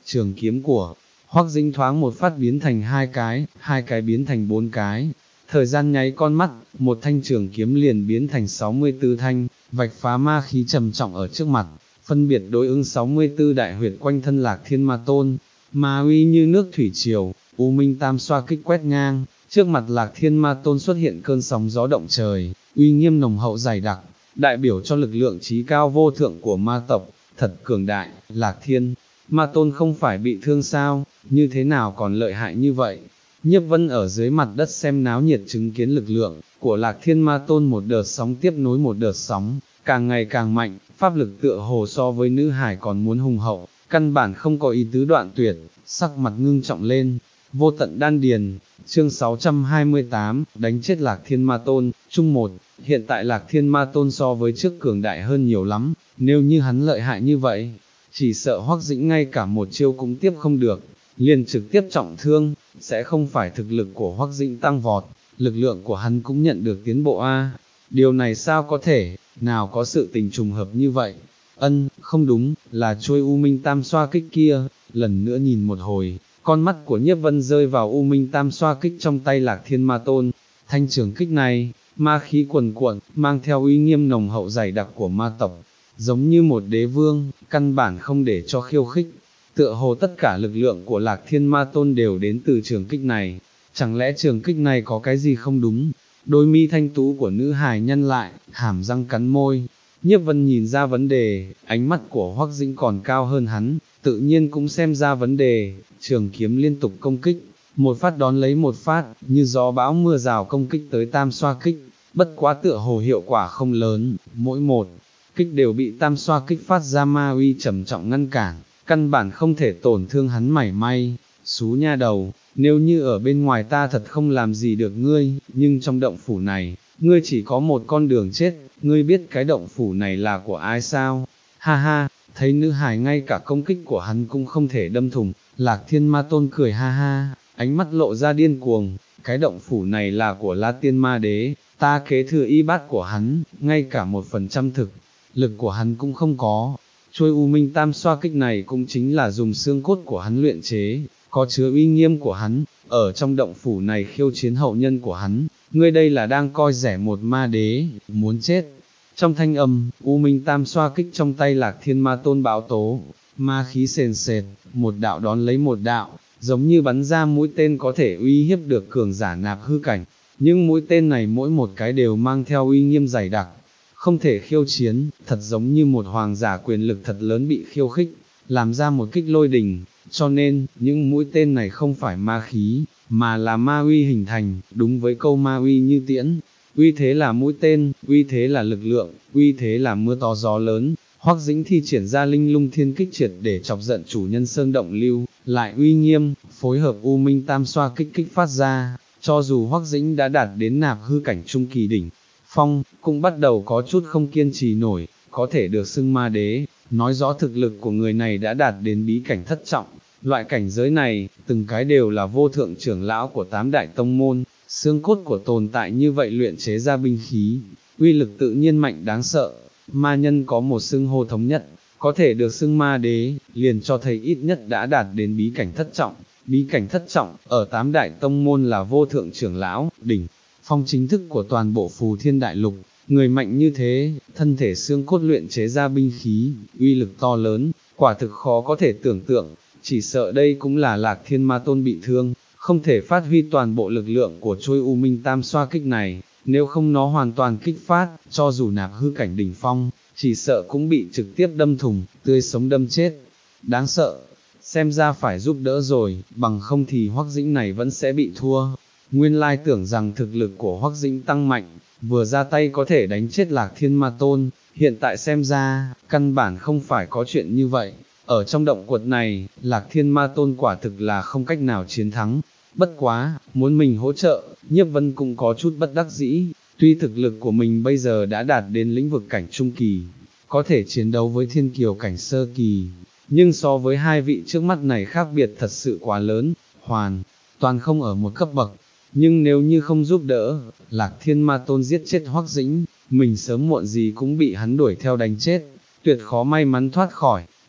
S1: trường kiếm của Hoắc Dĩnh thoáng một phát biến thành hai cái, hai cái biến thành bốn cái. Thời gian nháy con mắt, một thanh trường kiếm liền biến thành sáu mươi tư thanh, vạch phá ma khí trầm trọng ở trước mặt, phân biệt đối ứng sáu mươi tư đại huyệt quanh thân Lạc Thiên Ma Tôn. Ma uy như nước thủy triều, U Minh Tam xoa kích quét ngang, trước mặt Lạc Thiên Ma Tôn xuất hiện cơn sóng gió động trời, uy nghiêm nồng hậu dày đặc, đại biểu cho lực lượng trí cao vô thượng của ma tộc, thật cường đại. Lạc Thiên Ma Tôn không phải bị thương sao, như thế nào còn lợi hại như vậy? Nhiếp Vân ở dưới mặt đất xem náo nhiệt chứng kiến lực lượng của Lạc Thiên Ma Tôn một đợt sóng tiếp nối một đợt sóng, càng ngày càng mạnh, pháp lực tựa hồ so với nữ hải còn muốn hùng hậu, căn bản không có ý tứ đoạn tuyệt, sắc mặt ngưng trọng lên. Vô tận đan điền, chương sáu trăm hai mươi tám, đánh chết Lạc Thiên Ma Tôn, chung một, hiện tại Lạc Thiên Ma Tôn so với trước cường đại hơn nhiều lắm, nếu như hắn lợi hại như vậy, chỉ sợ Hoắc Dĩnh ngay cả một chiêu cũng tiếp không được, liền trực tiếp trọng thương, sẽ không phải thực lực của Hoắc Dĩnh tăng vọt, lực lượng của hắn cũng nhận được tiến bộ a. Điều này sao có thể, nào có sự tình trùng hợp như vậy? Ân, không đúng, là chuôi U Minh Tam xoa kích kia. Lần nữa nhìn một hồi, con mắt của Nhiếp Vân rơi vào U Minh Tam xoa kích trong tay Lạc Thiên Ma Tôn. Thanh trường kích này, ma khí cuồn cuộn, mang theo uy nghiêm nồng hậu dày đặc của ma tộc, giống như một đế vương, căn bản không để cho khiêu khích. Tựa hồ tất cả lực lượng của Lạc Thiên Ma Tôn đều đến từ trường kích này, chẳng lẽ trường kích này có cái gì không đúng? Đôi mi thanh tú của nữ hài nhăn lại, hàm răng cắn môi. Nhiếp Vân nhìn ra vấn đề, ánh mắt của Hoắc Dĩnh còn cao hơn hắn, tự nhiên cũng xem ra vấn đề, trường kiếm liên tục công kích, một phát đón lấy một phát, như gió bão mưa rào công kích tới tam xoa kích, bất quá tựa hồ hiệu quả không lớn, mỗi một kích đều bị tam xoa kích phát ra ma uy trầm trọng ngăn cản, căn bản không thể tổn thương hắn mảy may. Xú nha đầu, nếu như ở bên ngoài ta thật không làm gì được ngươi, nhưng trong động phủ này, ngươi chỉ có một con đường chết, ngươi biết cái động phủ này là của ai sao? Ha ha, thấy nữ hài ngay cả công kích của hắn cũng không thể đâm thủng, Lạc Thiên Ma Tôn cười ha ha, ánh mắt lộ ra điên cuồng, cái động phủ này là của La Tiên Ma Đế, ta kế thừa y bát của hắn, ngay cả một phần trăm thực lực của hắn cũng không có. Chuôi U Minh Tam xoa kích này cũng chính là dùng xương cốt của hắn luyện chế, có chứa uy nghiêm của hắn, ở trong động phủ này khiêu chiến hậu nhân của hắn, ngươi đây là đang coi rẻ một ma đế, muốn chết. Trong thanh âm, U Minh Tam xoa kích trong tay Lạc Thiên Ma Tôn bão tố, ma khí sền sệt, một đạo đón lấy một đạo, giống như bắn ra mũi tên có thể uy hiếp được cường giả nạp hư cảnh, nhưng mũi tên này mỗi một cái đều mang theo uy nghiêm dày đặc, không thể khiêu chiến, thật giống như một hoàng giả quyền lực thật lớn bị khiêu khích, làm ra một kích lôi đình, cho nên, những mũi tên này không phải ma khí, mà là ma uy hình thành, đúng với câu ma uy như tiễn. Uy thế là mũi tên, uy thế là lực lượng, uy thế là mưa to gió lớn. Hoắc Dĩnh thi triển ra linh lung thiên kích triệt để chọc giận chủ nhân sơn động lưu, lại uy nghiêm, phối hợp U Minh Tam xoa kích kích phát ra, cho dù Hoắc Dĩnh đã đạt đến nạp hư cảnh trung kỳ đỉnh phong, cũng bắt đầu có chút không kiên trì nổi, có thể được xưng ma đế, nói rõ thực lực của người này đã đạt đến bí cảnh thất trọng. Loại cảnh giới này, từng cái đều là vô thượng trưởng lão của tám đại tông môn, xương cốt của tồn tại như vậy luyện chế ra binh khí, uy lực tự nhiên mạnh đáng sợ. Ma nhân có một xưng hô thống nhất, có thể được xưng ma đế, liền cho thấy ít nhất đã đạt đến bí cảnh thất trọng. Bí cảnh thất trọng, ở tám đại tông môn là vô thượng trưởng lão, đỉnh phong chính thức của toàn bộ Phù Thiên Đại Lục. Người mạnh như thế, thân thể xương cốt luyện chế ra binh khí, uy lực to lớn, quả thực khó có thể tưởng tượng. Chỉ sợ đây cũng là Lạc Thiên Ma Tôn bị thương, không thể phát huy toàn bộ lực lượng của chuôi U Minh Tam xoa kích này, nếu không nó hoàn toàn kích phát, cho dù nạp hư cảnh đỉnh phong, chỉ sợ cũng bị trực tiếp đâm thủng, tươi sống đâm chết. Đáng sợ, xem ra phải giúp đỡ rồi, bằng không thì Hoắc Dĩnh này vẫn sẽ bị thua. Nguyên lai tưởng rằng thực lực của Hoắc Dĩnh tăng mạnh, vừa ra tay có thể đánh chết Lạc Thiên Ma Tôn, hiện tại xem ra, căn bản không phải có chuyện như vậy. Ở trong động quật này, Lạc Thiên Ma Tôn quả thực là không cách nào chiến thắng. Bất quá, muốn mình hỗ trợ, Nhiếp Vân cũng có chút bất đắc dĩ, tuy thực lực của mình bây giờ đã đạt đến lĩnh vực cảnh trung kỳ, có thể chiến đấu với thiên kiều cảnh sơ kỳ, nhưng so với hai vị trước mắt này khác biệt thật sự quá lớn, hoàn toàn không ở một cấp bậc. Nhưng nếu như không giúp đỡ, Lạc Thiên Ma Tôn giết chết Hoắc Dĩnh, mình sớm muộn gì cũng bị hắn đuổi theo đánh chết, tuyệt khó may mắn thoát khỏi.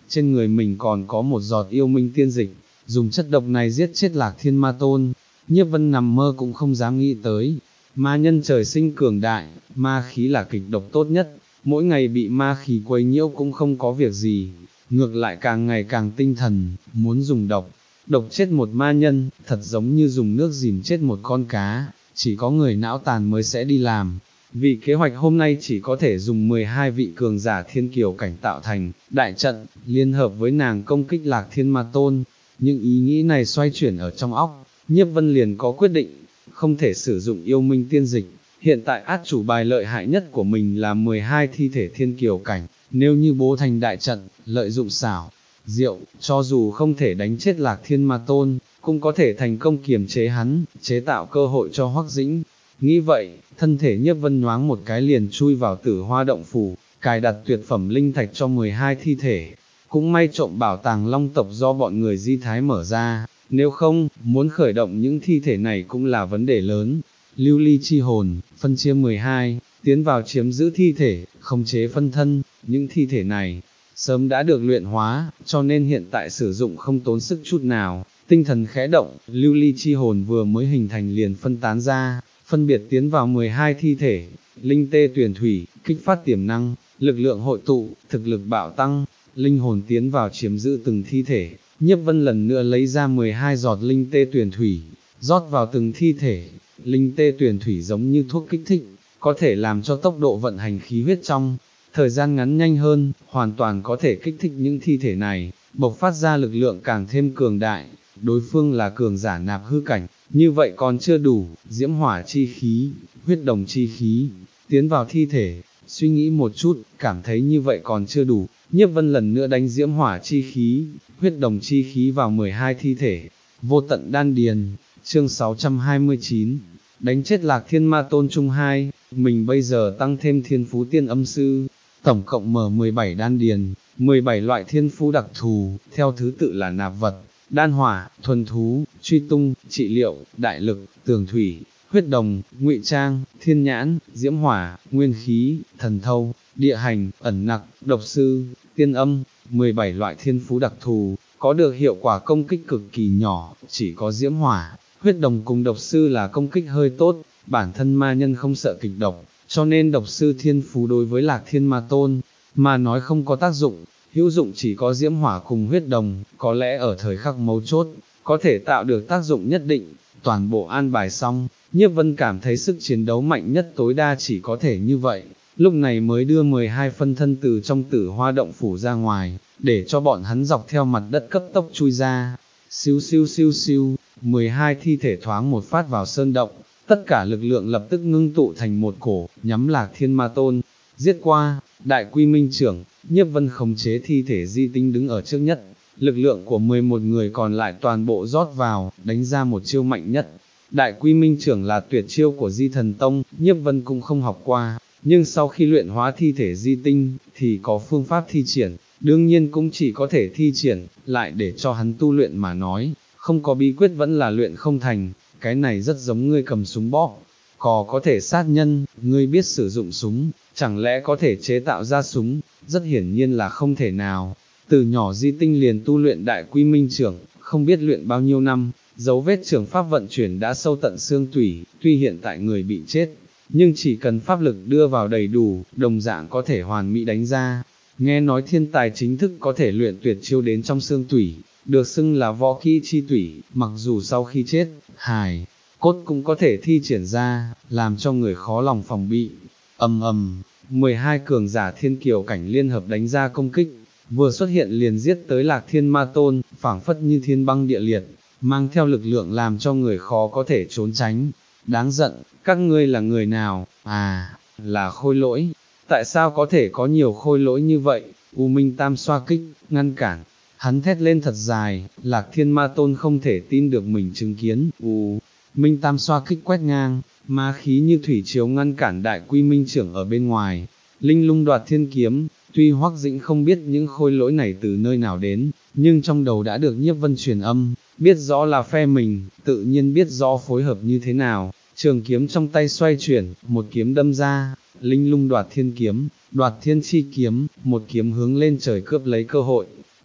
S1: trên người mình còn có một giọt yêu minh tiên dịch, dùng chất độc này giết chết Lạc Thiên Ma Tôn. Nhiếp Vân nằm mơ cũng không dám nghĩ tới, ma nhân trời sinh cường đại, ma khí là kịch độc tốt nhất, mỗi ngày bị ma khí quấy nhiễu cũng không có việc gì, ngược lại càng ngày càng tinh thần, muốn dùng độc, độc chết một ma nhân, thật giống như dùng nước dìm chết một con cá, chỉ có người não tàn mới sẽ đi làm. Vì kế hoạch hôm nay chỉ có thể dùng mười hai vị cường giả thiên kiều cảnh tạo thành đại trận, liên hợp với nàng công kích Lạc Thiên Ma Tôn. Nhưng ý nghĩ này xoay chuyển ở trong óc, Nhiếp Vân liền có quyết định, không thể sử dụng yêu minh tiên dịch. Hiện tại át chủ bài lợi hại nhất của mình là mười hai thi thể thiên kiều cảnh, nếu như bố thành đại trận, lợi dụng xảo, diệu, cho dù không thể đánh chết Lạc Thiên Ma Tôn, cũng có thể thành công kiềm chế hắn, chế tạo cơ hội cho Hoắc Dĩnh. Nghĩ vậy, thân thể Nhiếp Vân nhoáng một cái liền chui vào Tử Hoa động phủ, cài đặt tuyệt phẩm linh thạch cho mười hai thi thể. Cũng may trộm bảo tàng long tộc do bọn người Di Thái mở ra, nếu không, muốn khởi động những thi thể này cũng là vấn đề lớn. Lưu ly chi hồn, phân chia mười hai, tiến vào chiếm giữ thi thể, khống chế phân thân, những thi thể này, sớm đã được luyện hóa, cho nên hiện tại sử dụng không tốn sức chút nào. Tinh thần khẽ động, lưu ly chi hồn vừa mới hình thành liền phân tán ra, phân biệt tiến vào mười hai thi thể, linh tê tuyển thủy, kích phát tiềm năng, lực lượng hội tụ, thực lực bạo tăng, linh hồn tiến vào chiếm giữ từng thi thể. Nhiếp Vân lần nữa lấy ra mười hai giọt linh tê tuyển thủy, rót vào từng thi thể. Linh tê tuyển thủy giống như thuốc kích thích, có thể làm cho tốc độ vận hành khí huyết trong thời gian ngắn nhanh hơn, hoàn toàn có thể kích thích những thi thể này, bộc phát ra lực lượng càng thêm cường đại. Đối phương là cường giả nạp hư cảnh, như vậy còn chưa đủ, diễm hỏa chi khí, huyết đồng chi khí, tiến vào thi thể. Suy nghĩ một chút, cảm thấy như vậy còn chưa đủ, Nhiếp Vân lần nữa đánh diễm hỏa chi khí, huyết đồng chi khí vào mười hai thi thể. Vô tận đan điền, chương sáu trăm hai mươi chín, đánh chết Lạc Thiên Ma Tôn chung hai, mình bây giờ tăng thêm thiên phú tiên âm sư, tổng cộng mở mười bảy đan điền, mười bảy loại thiên phú đặc thù, theo thứ tự là nạp vật, đan hỏa, thuần thú, truy tung, trị liệu, đại lực, tường thủy, huyết đồng, ngụy trang, thiên nhãn, diễm hỏa, nguyên khí, thần thâu, địa hành, ẩn nặc, độc sư, tiên âm, mười bảy loại thiên phú đặc thù, có được hiệu quả công kích cực kỳ nhỏ, chỉ có diễm hỏa, huyết đồng cùng độc sư là công kích hơi tốt, bản thân ma nhân không sợ kịch độc, cho nên độc sư thiên phú đối với Lạc Thiên Ma Tôn, mà nói không có tác dụng, hữu dụng chỉ có diễm hỏa cùng huyết đồng, có lẽ ở thời khắc mấu chốt, có thể tạo được tác dụng nhất định. Toàn bộ an bài xong, Nhiếp Vân cảm thấy sức chiến đấu mạnh nhất tối đa chỉ có thể như vậy, lúc này mới đưa mười hai phân thân từ trong Tử Hoa động phủ ra ngoài, để cho bọn hắn dọc theo mặt đất cấp tốc chui ra. Siêu siêu siêu siêu, mười hai thi thể thoáng một phát vào sơn động, tất cả lực lượng lập tức ngưng tụ thành một cổ, nhắm Lạc Thiên Ma Tôn, giết qua. Đại Quy Minh trưởng, Nhiếp Vân khống chế thi thể di tinh đứng ở trước nhất, lực lượng của mười một người còn lại toàn bộ rót vào, đánh ra một chiêu mạnh nhất. Đại Quy Minh trưởng là tuyệt chiêu của Di Thần Tông, Nhiếp Vân cũng không học qua, nhưng sau khi luyện hóa thi thể di tinh, thì có phương pháp thi triển, đương nhiên cũng chỉ có thể thi triển, lại để cho hắn tu luyện mà nói, không có bí quyết vẫn là luyện không thành. Cái này rất giống ngươi cầm súng bóp, cò có thể sát nhân, ngươi biết sử dụng súng, chẳng lẽ có thể chế tạo ra súng, rất hiển nhiên là không thể nào. Từ nhỏ di tinh liền tu luyện Đại Quy Minh trưởng, không biết luyện bao nhiêu năm, dấu vết trưởng pháp vận chuyển đã sâu tận xương tủy, tuy hiện tại người bị chết, nhưng chỉ cần pháp lực đưa vào đầy đủ, đồng dạng có thể hoàn mỹ đánh ra. Nghe nói thiên tài chính thức có thể luyện tuyệt chiêu đến trong xương tủy, được xưng là võ kỹ chi tủy, mặc dù sau khi chết, hài cốt cũng có thể thi triển ra, làm cho người khó lòng phòng bị. Ầm ầm, mười hai cường giả thiên kiều cảnh liên hợp đánh ra công kích, vừa xuất hiện liền giết tới Lạc Thiên Ma Tôn, phảng phất như thiên băng địa liệt, mang theo lực lượng làm cho người khó có thể trốn tránh. Đáng giận, các ngươi là người nào? À, là khôi lỗi. Tại sao có thể có nhiều khôi lỗi như vậy? U Minh Tam xoa kích, ngăn cản. Hắn thét lên thật dài, Lạc Thiên Ma Tôn không thể tin được mình chứng kiến. U Minh Tam xoa kích quét ngang, ma khí như thủy chiếu ngăn cản Đại Quy Minh trưởng ở bên ngoài. Linh lung đoạt thiên kiếm, tuy Hoắc Dĩnh không biết những khôi lỗi này từ nơi nào đến, nhưng trong đầu đã được Nhiếp Vân truyền âm, biết rõ là phe mình, tự nhiên biết rõ phối hợp như thế nào. Trường kiếm trong tay xoay chuyển, một kiếm đâm ra, linh lung đoạt thiên kiếm, đoạt thiên chi kiếm, một kiếm hướng lên trời cướp lấy cơ hội.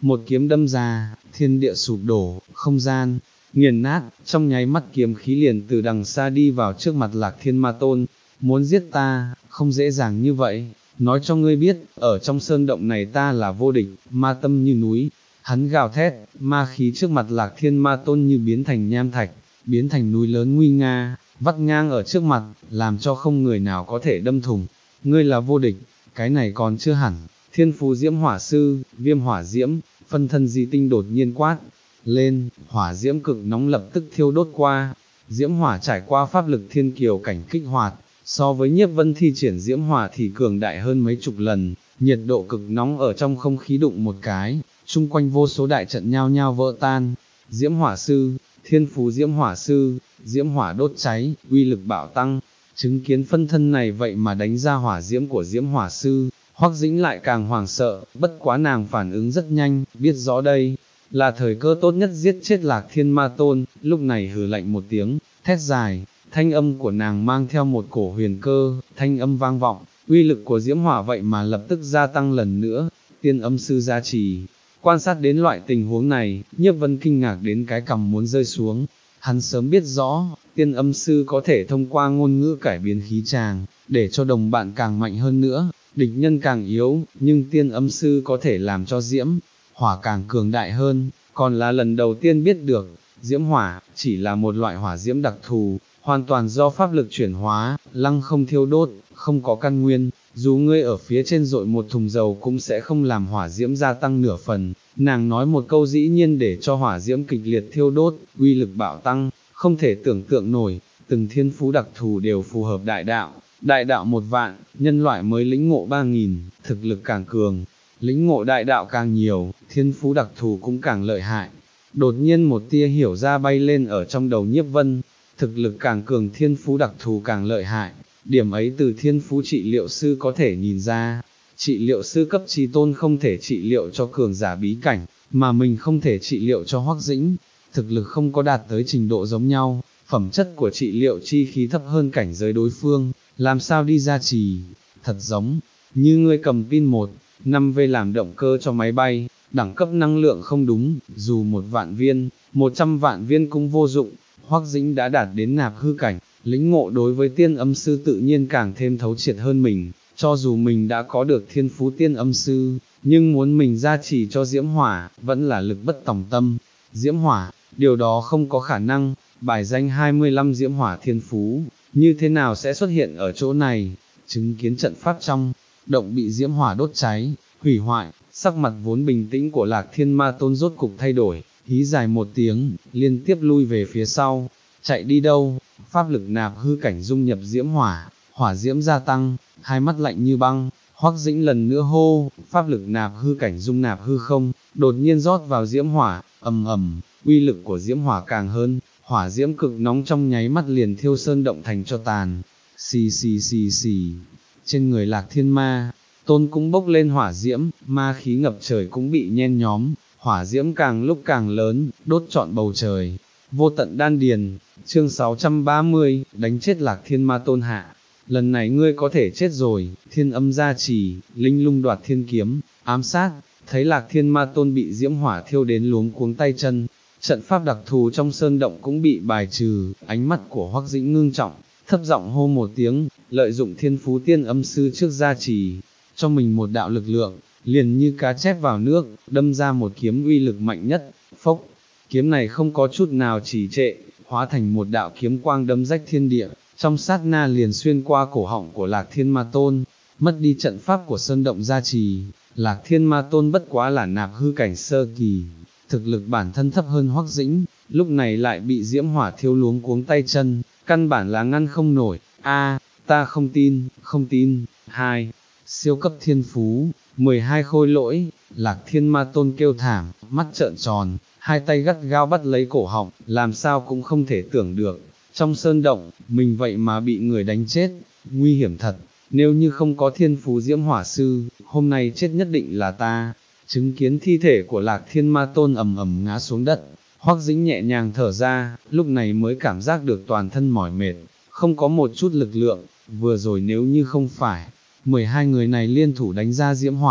S1: một kiếm đâm ra, thiên địa sụp đổ, không gian nghiền nát, trong nháy mắt kiếm khí liền từ đằng xa đi vào trước mặt Lạc Thiên Ma Tôn, muốn giết ta, không dễ dàng như vậy, nói cho ngươi biết, ở trong sơn động này ta là vô địch, ma tâm như núi, hắn gào thét, ma khí trước mặt Lạc Thiên Ma Tôn như biến thành nham thạch, biến thành núi lớn nguy nga, vắt ngang ở trước mặt, làm cho không người nào có thể đâm thủng, ngươi là vô địch, cái này còn chưa hẳn, thiên phú diễm hỏa sư, viêm hỏa diễm, phân thân di tinh đột nhiên quát lên, hỏa diễm cực nóng lập tức thiêu đốt qua, diễm hỏa trải qua pháp lực thiên kiều cảnh kích hoạt, so với nhiếp vân thi triển diễm hỏa thì cường đại hơn mấy chục lần, nhiệt độ cực nóng ở trong không khí đụng một cái, chung quanh vô số đại trận nhao nhao vỡ tan, diễm hỏa sư, thiên phú diễm hỏa sư, diễm hỏa đốt cháy, uy lực bạo tăng, chứng kiến phân thân này vậy mà đánh ra hỏa diễm của diễm hỏa sư, Hoắc Dĩnh lại càng hoảng sợ, bất quá nàng phản ứng rất nhanh, biết rõ đây là thời cơ tốt nhất giết chết Lạc Thiên Ma Tôn, lúc này hừ lạnh một tiếng, thét dài, thanh âm của nàng mang theo một cổ huyền cơ, thanh âm vang vọng, uy lực của diễm hỏa vậy mà lập tức gia tăng lần nữa, tiên âm sư gia trì. Quan sát đến loại tình huống này, Nhiếp Vân kinh ngạc đến cái cằm muốn rơi xuống, hắn sớm biết rõ, tiên âm sư có thể thông qua ngôn ngữ cải biến khí tràng, để cho đồng bạn càng mạnh hơn nữa, địch nhân càng yếu, nhưng tiên âm sư có thể làm cho diễm hỏa càng cường đại hơn, còn là lần đầu tiên biết được, diễm hỏa chỉ là một loại hỏa diễm đặc thù, hoàn toàn do pháp lực chuyển hóa, lăng không thiêu đốt, không có căn nguyên, dù ngươi ở phía trên dội một thùng dầu cũng sẽ không làm hỏa diễm gia tăng nửa phần. Nàng nói một câu dĩ nhiên để cho hỏa diễm kịch liệt thiêu đốt, uy lực bạo tăng, không thể tưởng tượng nổi, từng thiên phú đặc thù đều phù hợp đại đạo, đại đạo một vạn, nhân loại mới lĩnh ngộ ba nghìn, thực lực càng cường, lĩnh ngộ đại đạo càng nhiều, thiên phú đặc thù cũng càng lợi hại. Đột nhiên một tia hiểu ra bay lên ở trong đầu Nhiếp Vân, thực lực càng cường thiên phú đặc thù càng lợi hại, điểm ấy từ thiên phú trị liệu sư có thể nhìn ra. Trị liệu sư cấp trí tôn không thể trị liệu cho cường giả bí cảnh, mà mình không thể trị liệu cho Hoắc Dĩnh, thực lực không có đạt tới trình độ giống nhau, phẩm chất của trị liệu chi khí thấp hơn cảnh giới đối phương, làm sao đi ra trì, thật giống, như ngươi cầm pin một, năm vê làm động cơ cho máy bay, đẳng cấp năng lượng không đúng, dù một vạn viên, một trăm vạn viên cũng vô dụng, Hoắc Dĩnh đã đạt đến nạp hư cảnh, lĩnh ngộ đối với tiên âm sư tự nhiên càng thêm thấu triệt hơn mình. Cho dù mình đã có được thiên phú tiên âm sư, nhưng muốn mình gia trì cho diễm hỏa, vẫn là lực bất tòng tâm. Diễm hỏa, điều đó không có khả năng, bài danh hai mươi lăm diễm hỏa thiên phú, như thế nào sẽ xuất hiện ở chỗ này? Chứng kiến trận pháp trong, động bị diễm hỏa đốt cháy, hủy hoại, sắc mặt vốn bình tĩnh của Lạc Thiên Ma Tôn rốt cục thay đổi, hí dài một tiếng, liên tiếp lui về phía sau, chạy đi đâu? Pháp lực nạp hư cảnh dung nhập diễm hỏa, hỏa diễm gia tăng, hai mắt lạnh như băng, Hoắc Dĩnh lần nữa hô, pháp lực nạp hư cảnh dung nạp hư không, đột nhiên rót vào diễm hỏa, ầm ầm, uy lực của diễm hỏa càng hơn, hỏa diễm cực nóng trong nháy mắt liền thiêu sơn động thành cho tàn, xì xì xì xì, trên người Lạc Thiên Ma Tôn cũng bốc lên hỏa diễm, ma khí ngập trời cũng bị nhen nhóm, hỏa diễm càng lúc càng lớn, đốt trọn bầu trời, vô tận đan điền. Chương sáu trăm ba mươi, đánh chết Lạc Thiên Ma Tôn hạ. Lần này ngươi có thể chết rồi, thiên âm gia trì, linh lung đoạt thiên kiếm, ám sát, thấy Lạc Thiên Ma Tôn bị diễm hỏa thiêu đến luống cuống tay chân, trận pháp đặc thù trong sơn động cũng bị bài trừ, ánh mắt của Hoắc Dĩnh ngưng trọng, thấp giọng hô một tiếng, lợi dụng thiên phú tiên âm sư trước gia trì, cho mình một đạo lực lượng, liền như cá chép vào nước, đâm ra một kiếm uy lực mạnh nhất, phốc, kiếm này không có chút nào trì trệ, hóa thành một đạo kiếm quang đâm rách thiên địa, trong sát na liền xuyên qua cổ họng của Lạc Thiên Ma Tôn, mất đi trận pháp của sơn động gia trì, Lạc Thiên Ma Tôn bất quá là nạp hư cảnh sơ kỳ, thực lực bản thân thấp hơn Hoắc Dĩnh, lúc này lại bị diễm hỏa thiêu luống cuống tay chân, căn bản là ngăn không nổi, a, ta không tin, không tin, hai, siêu cấp thiên phú, mười hai khôi lỗi, Lạc Thiên Ma Tôn kêu thảm, mắt trợn tròn, hai tay gắt gao bắt lấy cổ họng, làm sao cũng không thể tưởng được, trong sơn động, mình vậy mà bị người đánh chết, nguy hiểm thật, nếu như không có thiên phú diễm hỏa sư, hôm nay chết nhất định là ta. Chứng kiến thi thể của Lạc Thiên Ma Tôn ầm ầm ngã xuống đất, Hoắc Dĩnh nhẹ nhàng thở ra, lúc này mới cảm giác được toàn thân mỏi mệt, không có một chút lực lượng, vừa rồi nếu như không phải, mười hai người này liên thủ đánh ra diễm hỏa,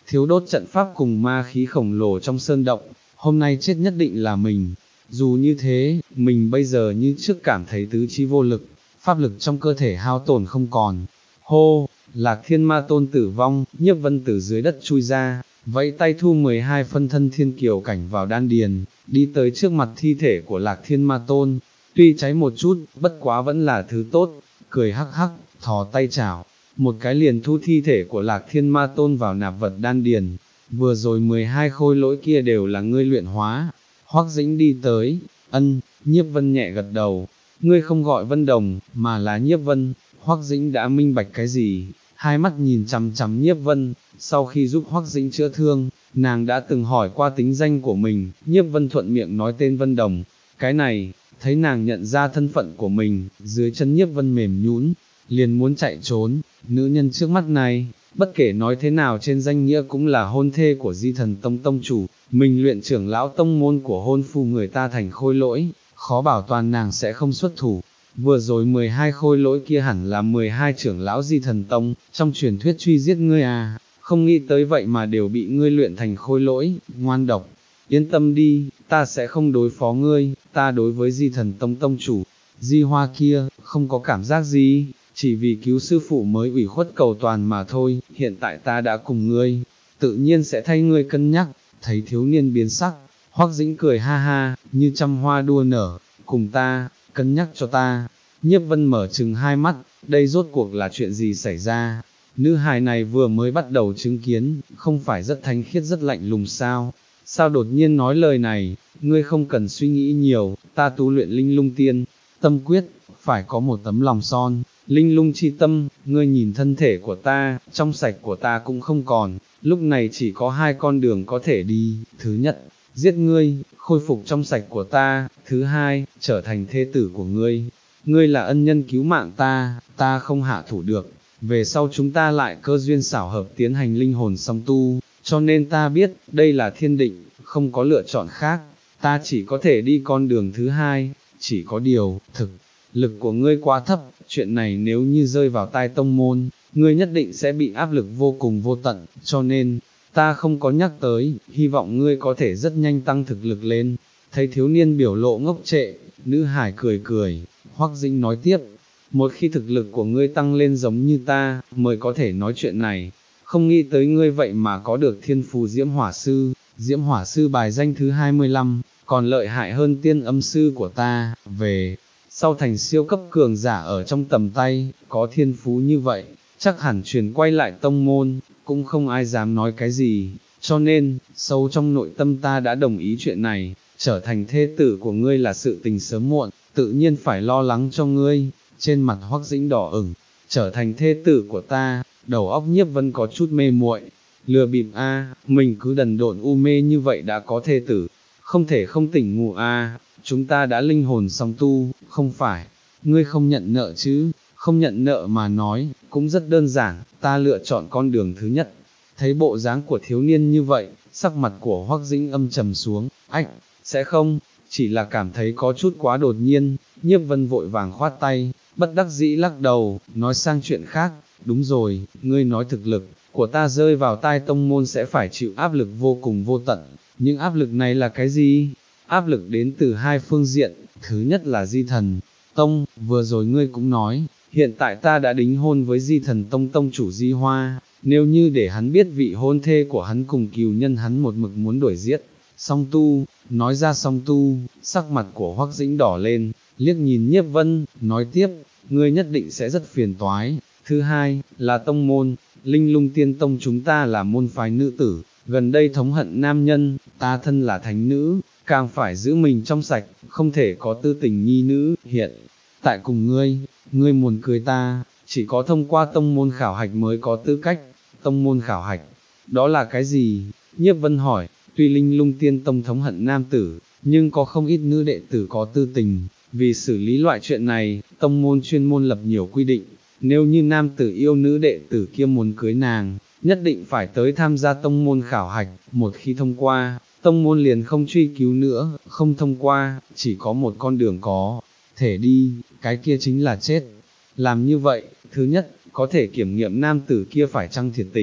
S1: thiếu đốt trận pháp cùng ma khí khổng lồ trong sơn động, hôm nay chết nhất định là mình. Dù như thế, mình bây giờ như trước cảm thấy tứ chi vô lực, pháp lực trong cơ thể hao tổn không còn. Hô, Lạc Thiên Ma Tôn tử vong, Nhiếp Vân từ dưới đất chui ra, vẫy tay thu mười hai phân thân thiên kiều cảnh vào đan điền, đi tới trước mặt thi thể của Lạc Thiên Ma Tôn. Tuy cháy một chút, bất quá vẫn là thứ tốt, cười hắc hắc, thò tay chảo, một cái liền thu thi thể của Lạc Thiên Ma Tôn vào nạp vật đan điền. Vừa rồi mười hai khôi lỗi kia đều là ngươi luyện hóa. Hoắc Dĩnh đi tới, ân, Nhiếp Vân nhẹ gật đầu, ngươi không gọi Vân Đồng, mà là Nhiếp Vân. Hoắc Dĩnh đã minh bạch cái gì, hai mắt nhìn chằm chằm Nhiếp Vân. Sau khi giúp Hoắc Dĩnh chữa thương, nàng đã từng hỏi qua tính danh của mình, Nhiếp Vân thuận miệng nói tên Vân Đồng. Cái này, thấy nàng nhận ra thân phận của mình, dưới chân Nhiếp Vân mềm nhũn, liền muốn chạy trốn. Nữ nhân trước mắt này, bất kể nói thế nào trên danh nghĩa cũng là hôn thê của Di Thần Tông tông chủ, mình luyện trưởng lão tông môn của hôn phu người ta thành khôi lỗi, khó bảo toàn nàng sẽ không xuất thủ. Vừa rồi mười hai khôi lỗi kia hẳn là mười hai trưởng lão Di Thần Tông, trong truyền thuyết truy giết ngươi à, không nghĩ tới vậy mà đều bị ngươi luyện thành khôi lỗi, ngoan độc. Yên tâm đi, ta sẽ không đối phó ngươi, ta đối với Di Thần Tông tông chủ, Di Hoa kia, không có cảm giác gì, chỉ vì cứu sư phụ mới ủy khuất cầu toàn mà thôi, hiện tại ta đã cùng ngươi, tự nhiên sẽ thay ngươi cân nhắc. Thấy thiếu niên biến sắc, Hoắc Dĩnh cười ha ha, như trăm hoa đua nở, cùng ta, cân nhắc cho ta. Nhiếp Vân mở trừng hai mắt, đây rốt cuộc là chuyện gì xảy ra? Nữ hài này vừa mới bắt đầu chứng kiến, không phải rất thanh khiết rất lạnh lùng sao? Sao đột nhiên nói lời này, ngươi không cần suy nghĩ nhiều, ta tu luyện linh lung tiên, tâm quyết, phải có một tấm lòng son, linh lung chi tâm, ngươi nhìn thân thể của ta, trong sạch của ta cũng không còn, lúc này chỉ có hai con đường có thể đi, thứ nhất, giết ngươi, khôi phục trong sạch của ta, thứ hai, trở thành thê tử của ngươi, ngươi là ân nhân cứu mạng ta, ta không hạ thủ được, về sau chúng ta lại cơ duyên xảo hợp tiến hành linh hồn song tu, cho nên ta biết, đây là thiên định, không có lựa chọn khác, ta chỉ có thể đi con đường thứ hai, chỉ có điều, thực lực của ngươi quá thấp, chuyện này nếu như rơi vào tai tông môn, ngươi nhất định sẽ bị áp lực vô cùng vô tận, cho nên, ta không có nhắc tới, hy vọng ngươi có thể rất nhanh tăng thực lực lên. Thấy thiếu niên biểu lộ ngốc trệ, nữ hải cười cười, Hoắc Dĩnh nói tiếp, một khi thực lực của ngươi tăng lên giống như ta, mới có thể nói chuyện này, không nghĩ tới ngươi vậy mà có được thiên phù Diễm Hỏa Sư, Diễm Hỏa Sư bài danh thứ hai mươi lăm, còn lợi hại hơn tiên âm sư của ta, về sau thành siêu cấp cường giả ở trong tầm tay, có thiên phú như vậy, chắc hẳn truyền quay lại tông môn, cũng không ai dám nói cái gì, cho nên, sâu trong nội tâm ta đã đồng ý chuyện này, trở thành thê tử của ngươi là sự tình sớm muộn, tự nhiên phải lo lắng cho ngươi. Trên mặt Hoắc Dĩnh đỏ ửng, trở thành thê tử của ta, đầu óc Nhiếp Vân có chút mê muội, lừa bịp a, mình cứ đần độn u mê như vậy đã có thê tử, không thể không tỉnh ngủ a, chúng ta đã linh hồn song tu, không phải, ngươi không nhận nợ chứ, không nhận nợ mà nói, cũng rất đơn giản, ta lựa chọn con đường thứ nhất. Thấy bộ dáng của thiếu niên như vậy, sắc mặt của Hoắc Dĩnh âm trầm xuống, ách, sẽ không, chỉ là cảm thấy có chút quá đột nhiên. Nhiếp Vân vội vàng khoát tay, bất đắc dĩ lắc đầu, nói sang chuyện khác, đúng rồi, ngươi nói thực lực của ta rơi vào tai tông môn sẽ phải chịu áp lực vô cùng vô tận, nhưng áp lực này là cái gì? Áp lực đến từ hai phương diện, thứ nhất là Di Thần Tông, vừa rồi ngươi cũng nói, hiện tại ta đã đính hôn với Di Thần Tông tông chủ Di Hoa, nếu như để hắn biết vị hôn thê của hắn cùng cừu nhân hắn một mực muốn đuổi giết, song tu, nói ra song tu, sắc mặt của Hoắc Dĩnh đỏ lên, liếc nhìn Nhiếp Vân, nói tiếp, ngươi nhất định sẽ rất phiền toái. Thứ hai, là tông môn, Linh Lung Tiên Tông chúng ta là môn phái nữ tử, gần đây thống hận nam nhân, ta thân là thánh nữ, càng phải giữ mình trong sạch, không thể có tư tình nhi nữ, hiện tại cùng ngươi, ngươi muốn cưới ta, chỉ có thông qua tông môn khảo hạch mới có tư cách. Tông môn khảo hạch, đó là cái gì? Nhiếp Vân hỏi, tuy Linh Lung Tiên Tông thống hận nam tử, nhưng có không ít nữ đệ tử có tư tình, vì xử lý loại chuyện này, tông môn chuyên môn lập nhiều quy định, nếu như nam tử yêu nữ đệ tử kia muốn cưới nàng, nhất định phải tới tham gia tông môn khảo hạch, một khi thông qua, tông môn liền không truy cứu nữa, không thông qua, chỉ có một con đường có thể đi, cái kia chính là chết. Làm như vậy, thứ nhất, có thể kiểm nghiệm nam tử kia phải chăng thiệt tình,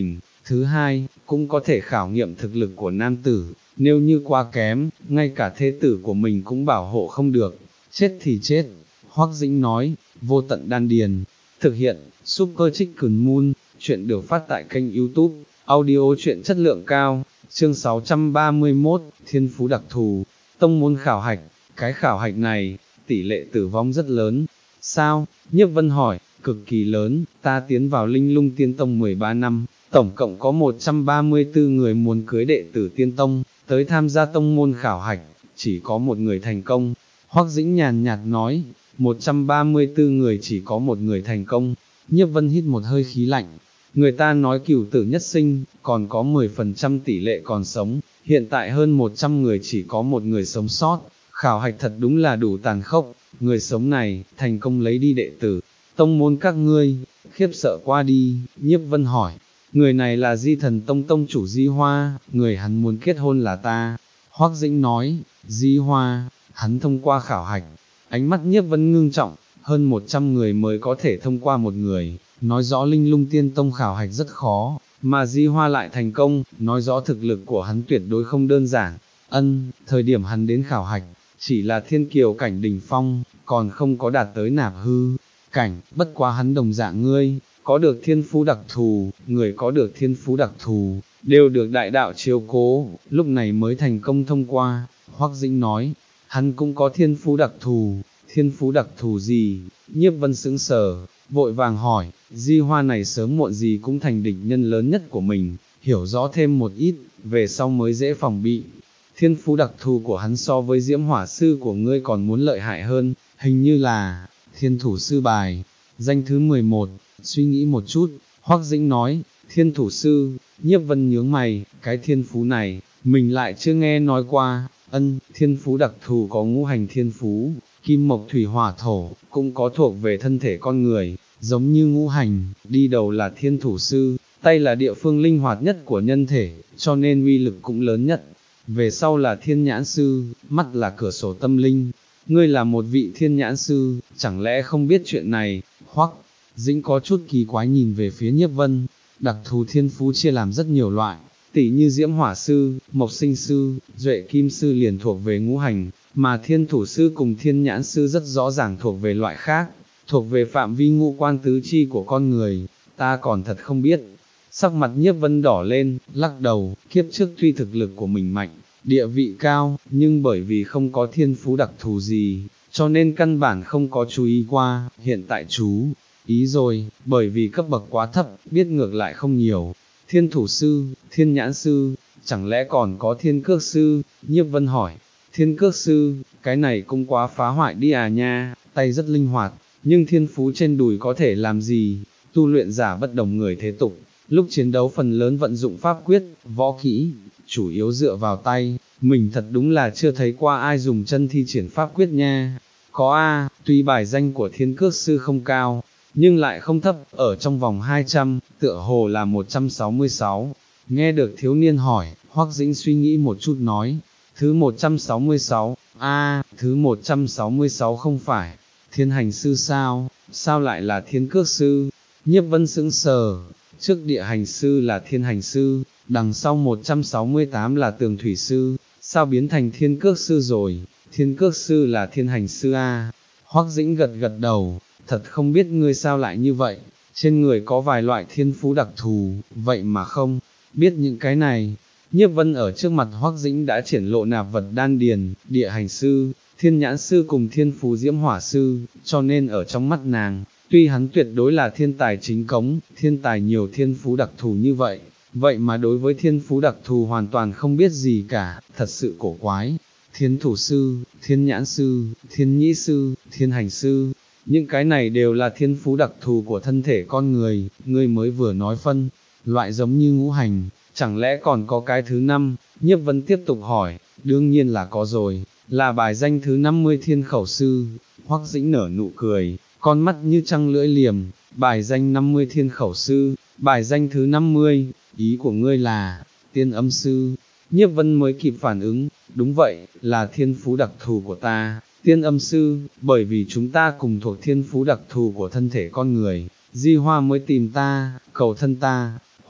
S1: Thứ hai, cũng có thể khảo nghiệm thực lực của nam tử, nếu như quá kém, ngay cả thế tử của mình cũng bảo hộ không được, chết thì chết. Hoắc Dĩnh nói, vô tận đan điền, thực hiện, Super Chicken Moon, chuyện được phát tại kênh YouTube, audio chuyện chất lượng cao, chương sáu trăm ba mươi mốt, thiên phú đặc thù, tông môn khảo hạch, cái khảo hạch này, tỷ lệ tử vong rất lớn. Sao? Nhiếp Vân hỏi, cực kỳ lớn, ta tiến vào Linh Lung Tiên Tông mười ba năm, tổng cộng có một trăm ba mươi tư người muốn cưới đệ tử Tiên Tông, tới tham gia tông môn khảo hạch, chỉ có một người thành công. Hoắc Dĩnh nhàn nhạt nói, một trăm ba mươi tư người chỉ có một người thành công. Nhiếp Vân hít một hơi khí lạnh, người ta nói cửu tử nhất sinh, còn có mười phần trăm tỷ lệ còn sống, hiện tại hơn một trăm người chỉ có một người sống sót, khảo hạch thật đúng là đủ tàn khốc, người sống này, thành công lấy đi đệ tử, tông môn các ngươi, khiếp sợ qua đi. Nhiếp Vân hỏi, người này là Di Thần Tông tông chủ Di Hoa, người hắn muốn kết hôn là ta. Hoắc Dĩnh nói, Di Hoa, hắn thông qua khảo hạch, ánh mắt Nhiếp Vân ngưng trọng, hơn một trăm người mới có thể thông qua một người, nói rõ Linh Lung Tiên Tông khảo hạch rất khó, mà Di Hoa lại thành công, nói rõ thực lực của hắn tuyệt đối không đơn giản. Ân, thời điểm hắn đến khảo hạch, chỉ là thiên kiều cảnh đỉnh phong, còn không có đạt tới nạp hư cảnh, bất quá hắn đồng dạng ngươi, có được thiên phú đặc thù, người có được thiên phú đặc thù, đều được đại đạo chiếu cố, lúc này mới thành công thông qua. Hoắc Dĩnh nói, hắn cũng có thiên phú đặc thù, thiên phú đặc thù gì? Nhiếp Vân sững sờ, vội vàng hỏi, Di Hoa này sớm muộn gì cũng thành địch nhân lớn nhất của mình, hiểu rõ thêm một ít, về sau mới dễ phòng bị. Thiên phú đặc thù của hắn so với Diễm Hỏa Sư của ngươi còn muốn lợi hại hơn, hình như là Thiên Thủ Sư bài, danh thứ mười một, suy nghĩ một chút, Hoắc Dĩnh nói, Thiên Thủ Sư. Nhiếp Vân nhướng mày, cái thiên phú này, mình lại chưa nghe nói qua. Ân, thiên phú đặc thù có ngũ hành thiên phú, kim mộc thủy hỏa thổ, cũng có thuộc về thân thể con người, giống như ngũ hành, đi đầu là Thiên Thủ Sư, tay là địa phương linh hoạt nhất của nhân thể, cho nên uy lực cũng lớn nhất. Về sau là Thiên Nhãn Sư, mắt là cửa sổ tâm linh. Ngươi là một vị Thiên Nhãn Sư, chẳng lẽ không biết chuyện này? Hoắc Dĩnh có chút kỳ quái nhìn về phía Nhiếp Vân. Đặc thù thiên phú chia làm rất nhiều loại, tỉ như Diễm Hỏa Sư, Mộc Sinh Sư, Duệ Kim Sư liền thuộc về ngũ hành, mà Thiên Thủ Sư cùng Thiên Nhãn Sư rất rõ ràng thuộc về loại khác, thuộc về phạm vi ngũ quan tứ chi của con người. Ta còn thật không biết. Sắc mặt Nhiếp Vân đỏ lên, lắc đầu, kiếp trước tuy thực lực của mình mạnh, địa vị cao, nhưng bởi vì không có thiên phú đặc thù gì, cho nên căn bản không có chú ý qua, hiện tại chú ý rồi, bởi vì cấp bậc quá thấp, biết ngược lại không nhiều. Thiên Thủ Sư, Thiên Nhãn Sư, chẳng lẽ còn có Thiên Cước Sư? Nhiếp Vân hỏi, Thiên Cước Sư, cái này cũng quá phá hoại đi à nha, tay rất linh hoạt, nhưng thiên phú trên đùi có thể làm gì? Tu luyện giả bất đồng người thế tục, lúc chiến đấu phần lớn vận dụng pháp quyết, võ kỹ, chủ yếu dựa vào tay, mình thật đúng là chưa thấy qua ai dùng chân thi triển pháp quyết nha. Có a, tuy bài danh của Thiên Cước Sư không cao, nhưng lại không thấp, ở trong vòng hai trăm, tựa hồ là một trăm sáu mươi sáu. Nghe được thiếu niên hỏi, Hoắc Dĩnh suy nghĩ một chút nói, thứ một trăm sáu mươi sáu, a, thứ một trăm sáu mươi sáu không phải Thiên Hành Sư sao, sao lại là Thiên Cước Sư? Nhiếp Vân sững sờ, trước Địa Hành Sư là Thiên Hành Sư, đằng sau một trăm sáu mươi tám là Tường Thủy Sư, sao biến thành Thiên Cước Sư rồi? Thiên Cước Sư là Thiên Hành Sư a. Hoắc Dĩnh gật gật đầu, thật không biết ngươi sao lại như vậy, trên người có vài loại thiên phú đặc thù, vậy mà không biết những cái này. Nhiếp Vân ở trước mặt Hoắc Dĩnh đã triển lộ nạp vật đan điền, Địa Hành Sư, Thiên Nhãn Sư cùng thiên phú Diễm Hỏa Sư, cho nên ở trong mắt nàng, tuy hắn tuyệt đối là thiên tài chính cống, thiên tài nhiều thiên phú đặc thù như vậy, vậy mà đối với thiên phú đặc thù hoàn toàn không biết gì cả, thật sự cổ quái. Thiên Thủ Sư, Thiên Nhãn Sư, Thiên Nhĩ Sư, Thiên Hành Sư, những cái này đều là thiên phú đặc thù của thân thể con người, ngươi mới vừa nói phân, loại giống như ngũ hành, chẳng lẽ còn có cái thứ năm? Nhiếp Vân tiếp tục hỏi, đương nhiên là có rồi, là bài danh thứ năm mươi Thiên Khẩu Sư. Hoắc Dĩnh nở nụ cười, con mắt như trăng lưỡi liềm, bài danh năm mươi Thiên Khẩu Sư, bài danh thứ năm mươi, ý của ngươi là Tiên Âm Sư. Nhiếp Vân mới kịp phản ứng, đúng vậy, là thiên phú đặc thù của ta, Tiên Âm Sư, bởi vì chúng ta cùng thuộc thiên phú đặc thù của thân thể con người, Di Hoa mới tìm ta, cầu thân ta.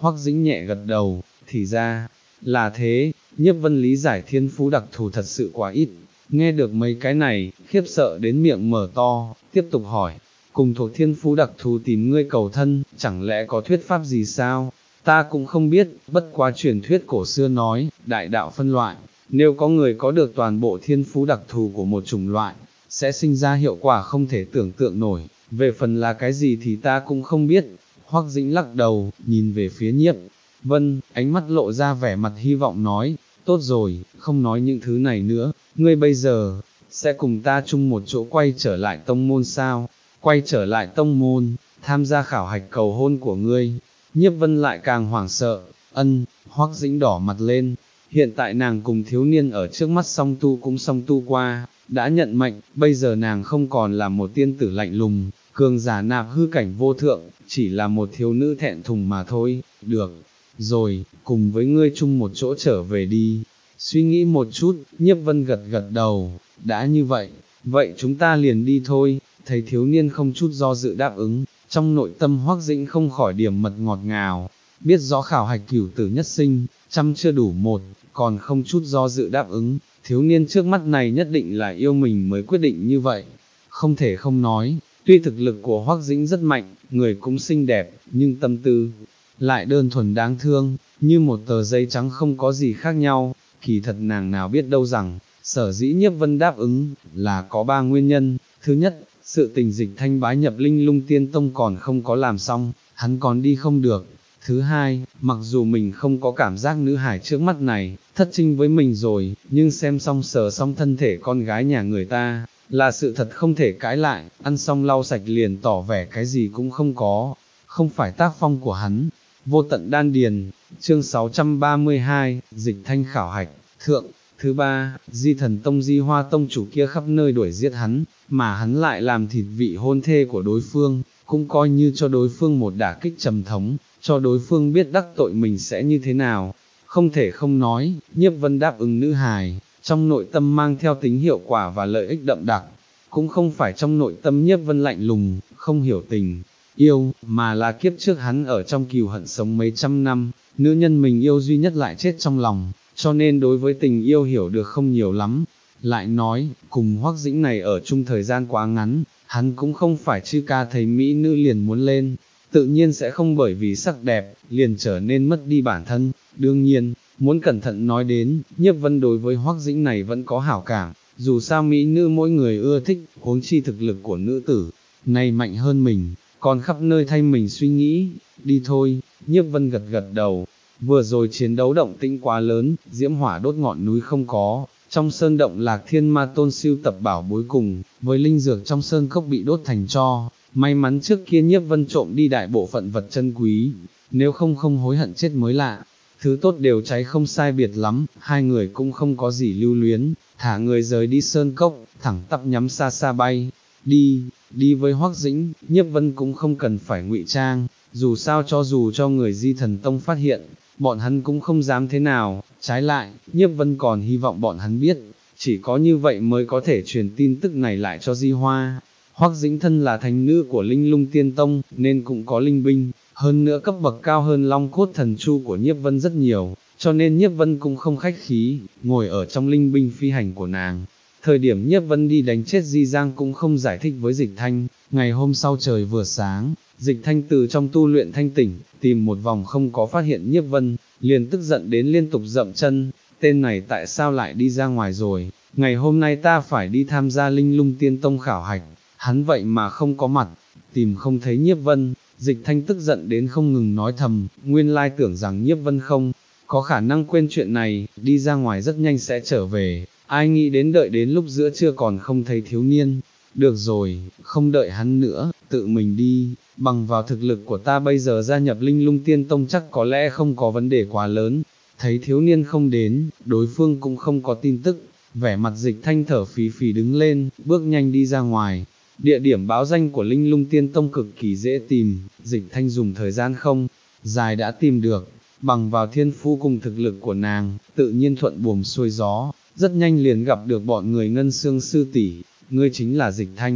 S1: Hoắc Dĩnh nhẹ gật đầu, thì ra, là thế, Nhiếp Vân lý giải thiên phú đặc thù thật sự quá ít, nghe được mấy cái này, khiếp sợ đến miệng mở to, tiếp tục hỏi, cùng thuộc thiên phú đặc thù tìm ngươi cầu thân, chẳng lẽ có thuyết pháp gì sao? Ta cũng không biết, bất quá truyền thuyết cổ xưa nói, đại đạo phân loại, nếu có người có được toàn bộ thiên phú đặc thù của một chủng loại, sẽ sinh ra hiệu quả không thể tưởng tượng nổi, về phần là cái gì thì ta cũng không biết. Hoắc Dĩnh lắc đầu, nhìn về phía Nhiếp Vân, ánh mắt lộ ra vẻ mặt hy vọng nói, tốt rồi, không nói những thứ này nữa, ngươi bây giờ, sẽ cùng ta chung một chỗ quay trở lại tông môn sao? Quay trở lại tông môn, tham gia khảo hạch cầu hôn của ngươi. Nhiếp Vân lại càng hoảng sợ, ân, Hoắc Dĩnh đỏ mặt lên, hiện tại nàng cùng thiếu niên ở trước mắt song tu cũng song tu qua, đã nhận mệnh, bây giờ nàng không còn là một tiên tử lạnh lùng, cường giả nạp hư cảnh vô thượng, chỉ là một thiếu nữ thẹn thùng mà thôi, được, rồi, cùng với ngươi chung một chỗ trở về đi. Suy nghĩ một chút, Nhiếp Vân gật gật đầu, đã như vậy, vậy chúng ta liền đi thôi. Thấy thiếu niên không chút do dự đáp ứng, trong nội tâm Hoắc Dĩnh không khỏi điểm mật ngọt ngào, biết rõ khảo hạch cửu tử nhất sinh, trăm chưa đủ một, còn không chút do dự đáp ứng, thiếu niên trước mắt này nhất định là yêu mình mới quyết định như vậy. Không thể không nói, tuy thực lực của Hoắc Dĩnh rất mạnh, người cũng xinh đẹp, nhưng tâm tư lại đơn thuần đáng thương, như một tờ giấy trắng không có gì khác nhau. Kỳ thật nàng nào biết đâu rằng, sở dĩ Nhiếp Vân đáp ứng, là có ba nguyên nhân. Thứ nhất, sự tình Dịch Thanh bái nhập Linh Lung Tiên Tông còn không có làm xong, hắn còn đi không được. Thứ hai, mặc dù mình không có cảm giác nữ hải trước mắt này, thất trinh với mình rồi, nhưng xem xong sờ xong thân thể con gái nhà người ta, là sự thật không thể cãi lại, ăn xong lau sạch liền tỏ vẻ cái gì cũng không có, không phải tác phong của hắn. Vô tận đan điền, chương sáu trăm ba mươi hai, Dịch Thanh khảo hạch, thượng. Thứ ba, Di Thần Tông Di Hoa Tông chủ kia khắp nơi đuổi giết hắn, mà hắn lại làm thịt vị hôn thê của đối phương, cũng coi như cho đối phương một đả kích trầm thống, cho đối phương biết đắc tội mình sẽ như thế nào. Không thể không nói, Nhiếp Vân đáp ứng nữ hài, trong nội tâm mang theo tính hiệu quả và lợi ích đậm đặc, cũng không phải trong nội tâm Nhiếp Vân lạnh lùng, không hiểu tình yêu, mà là kiếp trước hắn ở trong cừu hận sống mấy trăm năm, nữ nhân mình yêu duy nhất lại chết trong lòng, cho nên đối với tình yêu hiểu được không nhiều lắm. Lại nói, cùng Hoắc Dĩnh này ở chung thời gian quá ngắn, hắn cũng không phải chư ca thấy mỹ nữ liền muốn lên, tự nhiên sẽ không bởi vì sắc đẹp, liền trở nên mất đi bản thân. Đương nhiên, muốn cẩn thận nói đến, Nhiếp Vân đối với Hoắc Dĩnh này vẫn có hảo cảm, dù sao mỹ nữ mỗi người ưa thích, huống chi thực lực của nữ tử này mạnh hơn mình, còn khắp nơi thay mình suy nghĩ. Đi thôi. Nhiếp Vân gật gật đầu. Vừa rồi chiến đấu động tĩnh quá lớn, diễm hỏa đốt ngọn núi không có, trong sơn động Lạc Thiên Ma Tôn siêu tập bảo bối cùng, với linh dược trong sơn cốc bị đốt thành tro, may mắn trước kia Nhiếp Vân trộm đi đại bộ phận vật chân quý, nếu không không hối hận chết mới lạ. Thứ tốt đều cháy không sai biệt lắm, hai người cũng không có gì lưu luyến, thả người rời đi sơn cốc, thẳng tắp nhắm xa xa bay, đi, đi với Hoắc Dĩnh, Nhiếp Vân cũng không cần phải ngụy trang, dù sao cho dù cho người Di Thần Tông phát hiện, bọn hắn cũng không dám thế nào, trái lại, Nhiếp Vân còn hy vọng bọn hắn biết, chỉ có như vậy mới có thể truyền tin tức này lại cho Di Hoa. Hoắc Dĩnh thân là thánh nữ của Linh Lung Tiên Tông, nên cũng có linh binh, hơn nữa cấp bậc cao hơn Long Cốt Thần Chu của Nhiếp Vân rất nhiều, cho nên Nhiếp Vân cũng không khách khí, ngồi ở trong linh binh phi hành của nàng. Thời điểm Nhiếp Vân đi đánh chết Di Giang cũng không giải thích với Dịch Thanh, ngày hôm sau trời vừa sáng, Dịch Thanh từ trong tu luyện thanh tỉnh, tìm một vòng không có phát hiện Nhiếp Vân, liền tức giận đến liên tục dậm chân, tên này tại sao lại đi ra ngoài rồi, ngày hôm nay ta phải đi tham gia Linh Lung Tiên Tông khảo hạch, hắn vậy mà không có mặt, tìm không thấy Nhiếp Vân. Dịch Thanh tức giận đến không ngừng nói thầm, nguyên lai tưởng rằng Nhiếp Vân không có khả năng quên chuyện này, đi ra ngoài rất nhanh sẽ trở về, ai nghĩ đến đợi đến lúc giữa trưa còn không thấy thiếu niên. Được rồi, không đợi hắn nữa, tự mình đi, bằng vào thực lực của ta bây giờ gia nhập Linh Lung Tiên Tông chắc có lẽ không có vấn đề quá lớn. Thấy thiếu niên không đến, đối phương cũng không có tin tức, vẻ mặt Dịch Thanh thở phì phì đứng lên, bước nhanh đi ra ngoài. Địa điểm báo danh của Linh Lung Tiên Tông cực kỳ dễ tìm, Dịch Thanh dùng thời gian không dài đã tìm được, bằng vào thiên phú cùng thực lực của nàng, tự nhiên thuận buồm xuôi gió, rất nhanh liền gặp được bọn người Ngân Xương sư tỷ, ngươi chính là Dịch Thanh.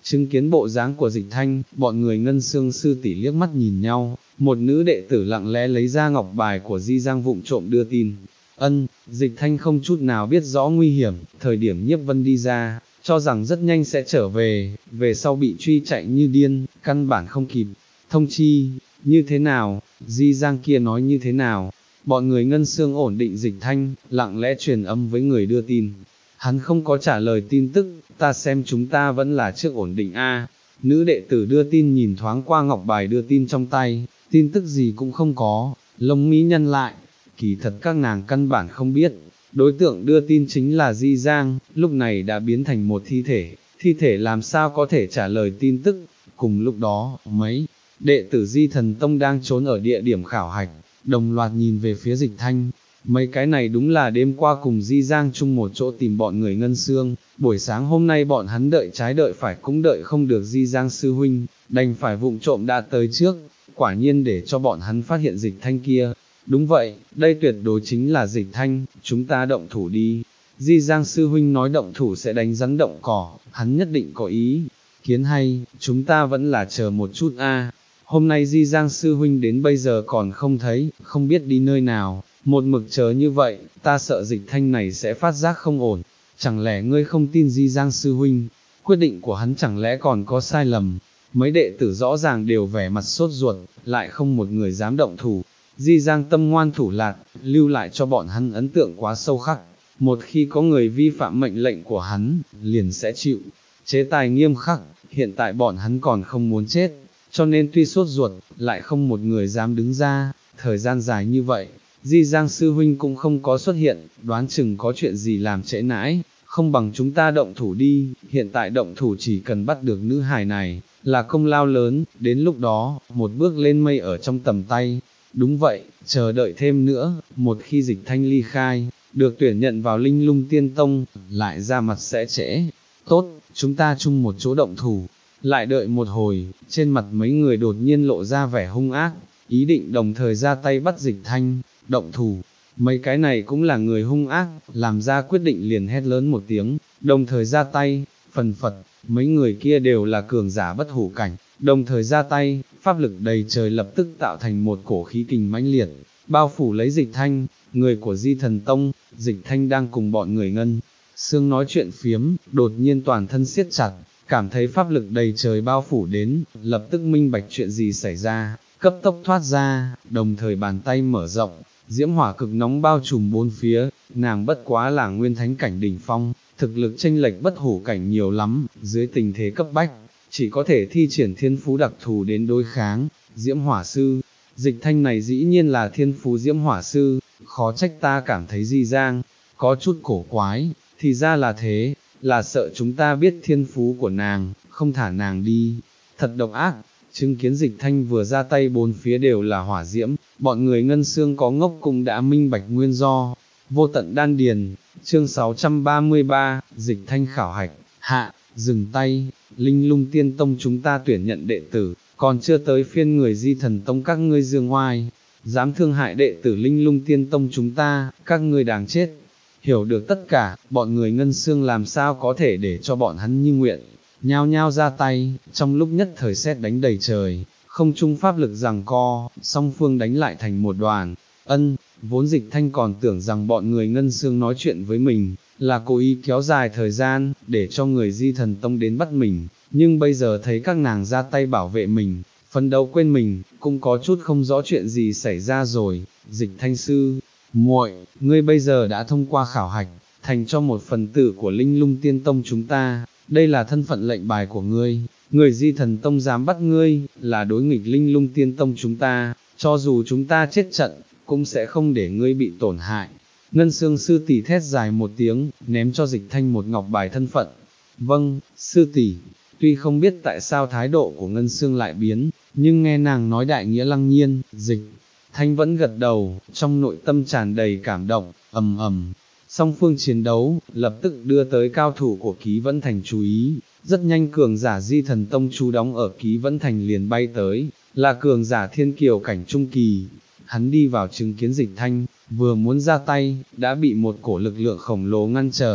S1: Chứng kiến bộ dáng của Dịch Thanh, bọn người Ngân Xương sư tỷ liếc mắt nhìn nhau, một nữ đệ tử lặng lẽ lấy ra ngọc bài của Di Giang vụng trộm đưa tin. Ân, Dịch Thanh không chút nào biết rõ nguy hiểm, thời điểm Nhiếp Vân đi ra, cho rằng rất nhanh sẽ trở về, về sau bị truy chạy như điên, căn bản không kịp. Thông chi, như thế nào, Di Giang kia nói như thế nào, bọn người Ngân Xương ổn định Dịch Thanh, lặng lẽ truyền âm với người đưa tin. Hắn không có trả lời tin tức, ta xem chúng ta vẫn là trước ổn định a. Nữ đệ tử đưa tin nhìn thoáng qua ngọc bài đưa tin trong tay, tin tức gì cũng không có, lông mi nhăn lại, kỳ thật các nàng căn bản không biết, đối tượng đưa tin chính là Di Giang, lúc này đã biến thành một thi thể, thi thể làm sao có thể trả lời tin tức. Cùng lúc đó, mấy đệ tử Di Thần Tông đang trốn ở địa điểm khảo hạch, đồng loạt nhìn về phía Dịch Thanh. Mấy cái này đúng là đêm qua cùng Di Giang chung một chỗ tìm bọn người Ngân Xương, buổi sáng hôm nay bọn hắn đợi trái đợi phải cũng đợi không được Di Giang sư huynh, đành phải vụng trộm đã tới trước, quả nhiên để cho bọn hắn phát hiện Dịch Thanh kia. Đúng vậy, đây tuyệt đối chính là Dịch Thanh, chúng ta động thủ đi. Di Giang sư huynh nói động thủ sẽ đánh rắn động cỏ, hắn nhất định có ý kiến hay, chúng ta vẫn là chờ một chút a. Hôm nay Di Giang sư huynh đến bây giờ còn không thấy, không biết đi nơi nào, một mực chờ như vậy, ta sợ Dịch Thanh này sẽ phát giác không ổn. Chẳng lẽ ngươi không tin Di Giang sư huynh, quyết định của hắn chẳng lẽ còn có sai lầm? Mấy đệ tử rõ ràng đều vẻ mặt sốt ruột, lại không một người dám động thủ. Di Giang tâm ngoan thủ lạt, lưu lại cho bọn hắn ấn tượng quá sâu khắc, một khi có người vi phạm mệnh lệnh của hắn, liền sẽ chịu chế tài nghiêm khắc, hiện tại bọn hắn còn không muốn chết, cho nên tuy sốt ruột, lại không một người dám đứng ra, thời gian dài như vậy, Di Giang sư huynh cũng không có xuất hiện, đoán chừng có chuyện gì làm trễ nãi, không bằng chúng ta động thủ đi, hiện tại động thủ chỉ cần bắt được nữ hài này, là công lao lớn, đến lúc đó, một bước lên mây ở trong tầm tay. Đúng vậy, chờ đợi thêm nữa, một khi Dịch Thanh ly khai, được tuyển nhận vào Linh Lung Tiên Tông, lại ra mặt sẽ trễ. Tốt, chúng ta chung một chỗ động thủ. Lại đợi một hồi, trên mặt mấy người đột nhiên lộ ra vẻ hung ác, ý định đồng thời ra tay bắt Dịch Thanh, động thủ. Mấy cái này cũng là người hung ác, làm ra quyết định liền hét lớn một tiếng, đồng thời ra tay, phần phật, mấy người kia đều là cường giả bất hủ cảnh, đồng thời ra tay, pháp lực đầy trời lập tức tạo thành một cổ khí kình mãnh liệt, bao phủ lấy Dịch Thanh, người của Di Thần Tông. Dịch Thanh đang cùng bọn người Ngân Xương nói chuyện phiếm, đột nhiên toàn thân siết chặt, cảm thấy pháp lực đầy trời bao phủ đến, lập tức minh bạch chuyện gì xảy ra, cấp tốc thoát ra, đồng thời bàn tay mở rộng, diễm hỏa cực nóng bao trùm bốn phía, nàng bất quá là nguyên thánh cảnh đỉnh phong, thực lực chênh lệch bất hủ cảnh nhiều lắm, dưới tình thế cấp bách, chỉ có thể thi triển thiên phú đặc thù đến đối kháng. Diễm hỏa sư, Dịch Thanh này dĩ nhiên là thiên phú diễm hỏa sư, khó trách ta cảm thấy Di Giang có chút cổ quái, thì ra là thế, là sợ chúng ta biết thiên phú của nàng, không thả nàng đi, thật độc ác. Chứng kiến Dịch Thanh vừa ra tay bốn phía đều là hỏa diễm, bọn người Ngân Xương có ngốc cũng đã minh bạch nguyên do. Vô tận đan điền, chương sáu trăm ba mươi ba, Dịch Thanh khảo hạch, hạ, dừng tay, Linh Lung Tiên Tông chúng ta tuyển nhận đệ tử, còn chưa tới phiên người Di Thần Tông các ngươi dương oai, dám thương hại đệ tử Linh Lung Tiên Tông chúng ta, các ngươi đáng chết. Hiểu được tất cả, bọn người Ngân Xương làm sao có thể để cho bọn hắn như nguyện, nhao nhao ra tay, trong lúc nhất thời sét đánh đầy trời, không trung pháp lực giằng co, song phương đánh lại thành một đoàn. Ân, vốn Dịch Thanh còn tưởng rằng bọn người Ngân Xương nói chuyện với mình, là cố ý kéo dài thời gian, để cho người Di Thần Tông đến bắt mình, nhưng bây giờ thấy các nàng ra tay bảo vệ mình, phấn đấu quên mình, cũng có chút không rõ chuyện gì xảy ra rồi. Dịch Thanh sư muội, ngươi bây giờ đã thông qua khảo hạch, thành cho một phần tử của Linh Lung Tiên Tông chúng ta, đây là thân phận lệnh bài của ngươi, người Di Thần Tông dám bắt ngươi, là đối nghịch Linh Lung Tiên Tông chúng ta, cho dù chúng ta chết trận, cũng sẽ không để ngươi bị tổn hại. Ngân Xương sư tỷ thét dài một tiếng, ném cho Dịch Thanh một ngọc bài thân phận. Vâng, sư tỷ. Tuy không biết tại sao thái độ của Ngân Xương lại biến, nhưng nghe nàng nói đại nghĩa lăng nhiên, Dịch Thanh vẫn gật đầu, trong nội tâm tràn đầy cảm động, ầm ầm. Song phương chiến đấu, lập tức đưa tới cao thủ của Ký Vẫn Thành chú ý, rất nhanh cường giả Di Thần Tông trú đóng ở Ký Vẫn Thành liền bay tới, là cường giả thiên kiều cảnh trung kỳ. Hắn đi vào chứng kiến Dịch Thanh, vừa muốn ra tay, đã bị một cổ lực lượng khổng lồ ngăn trở.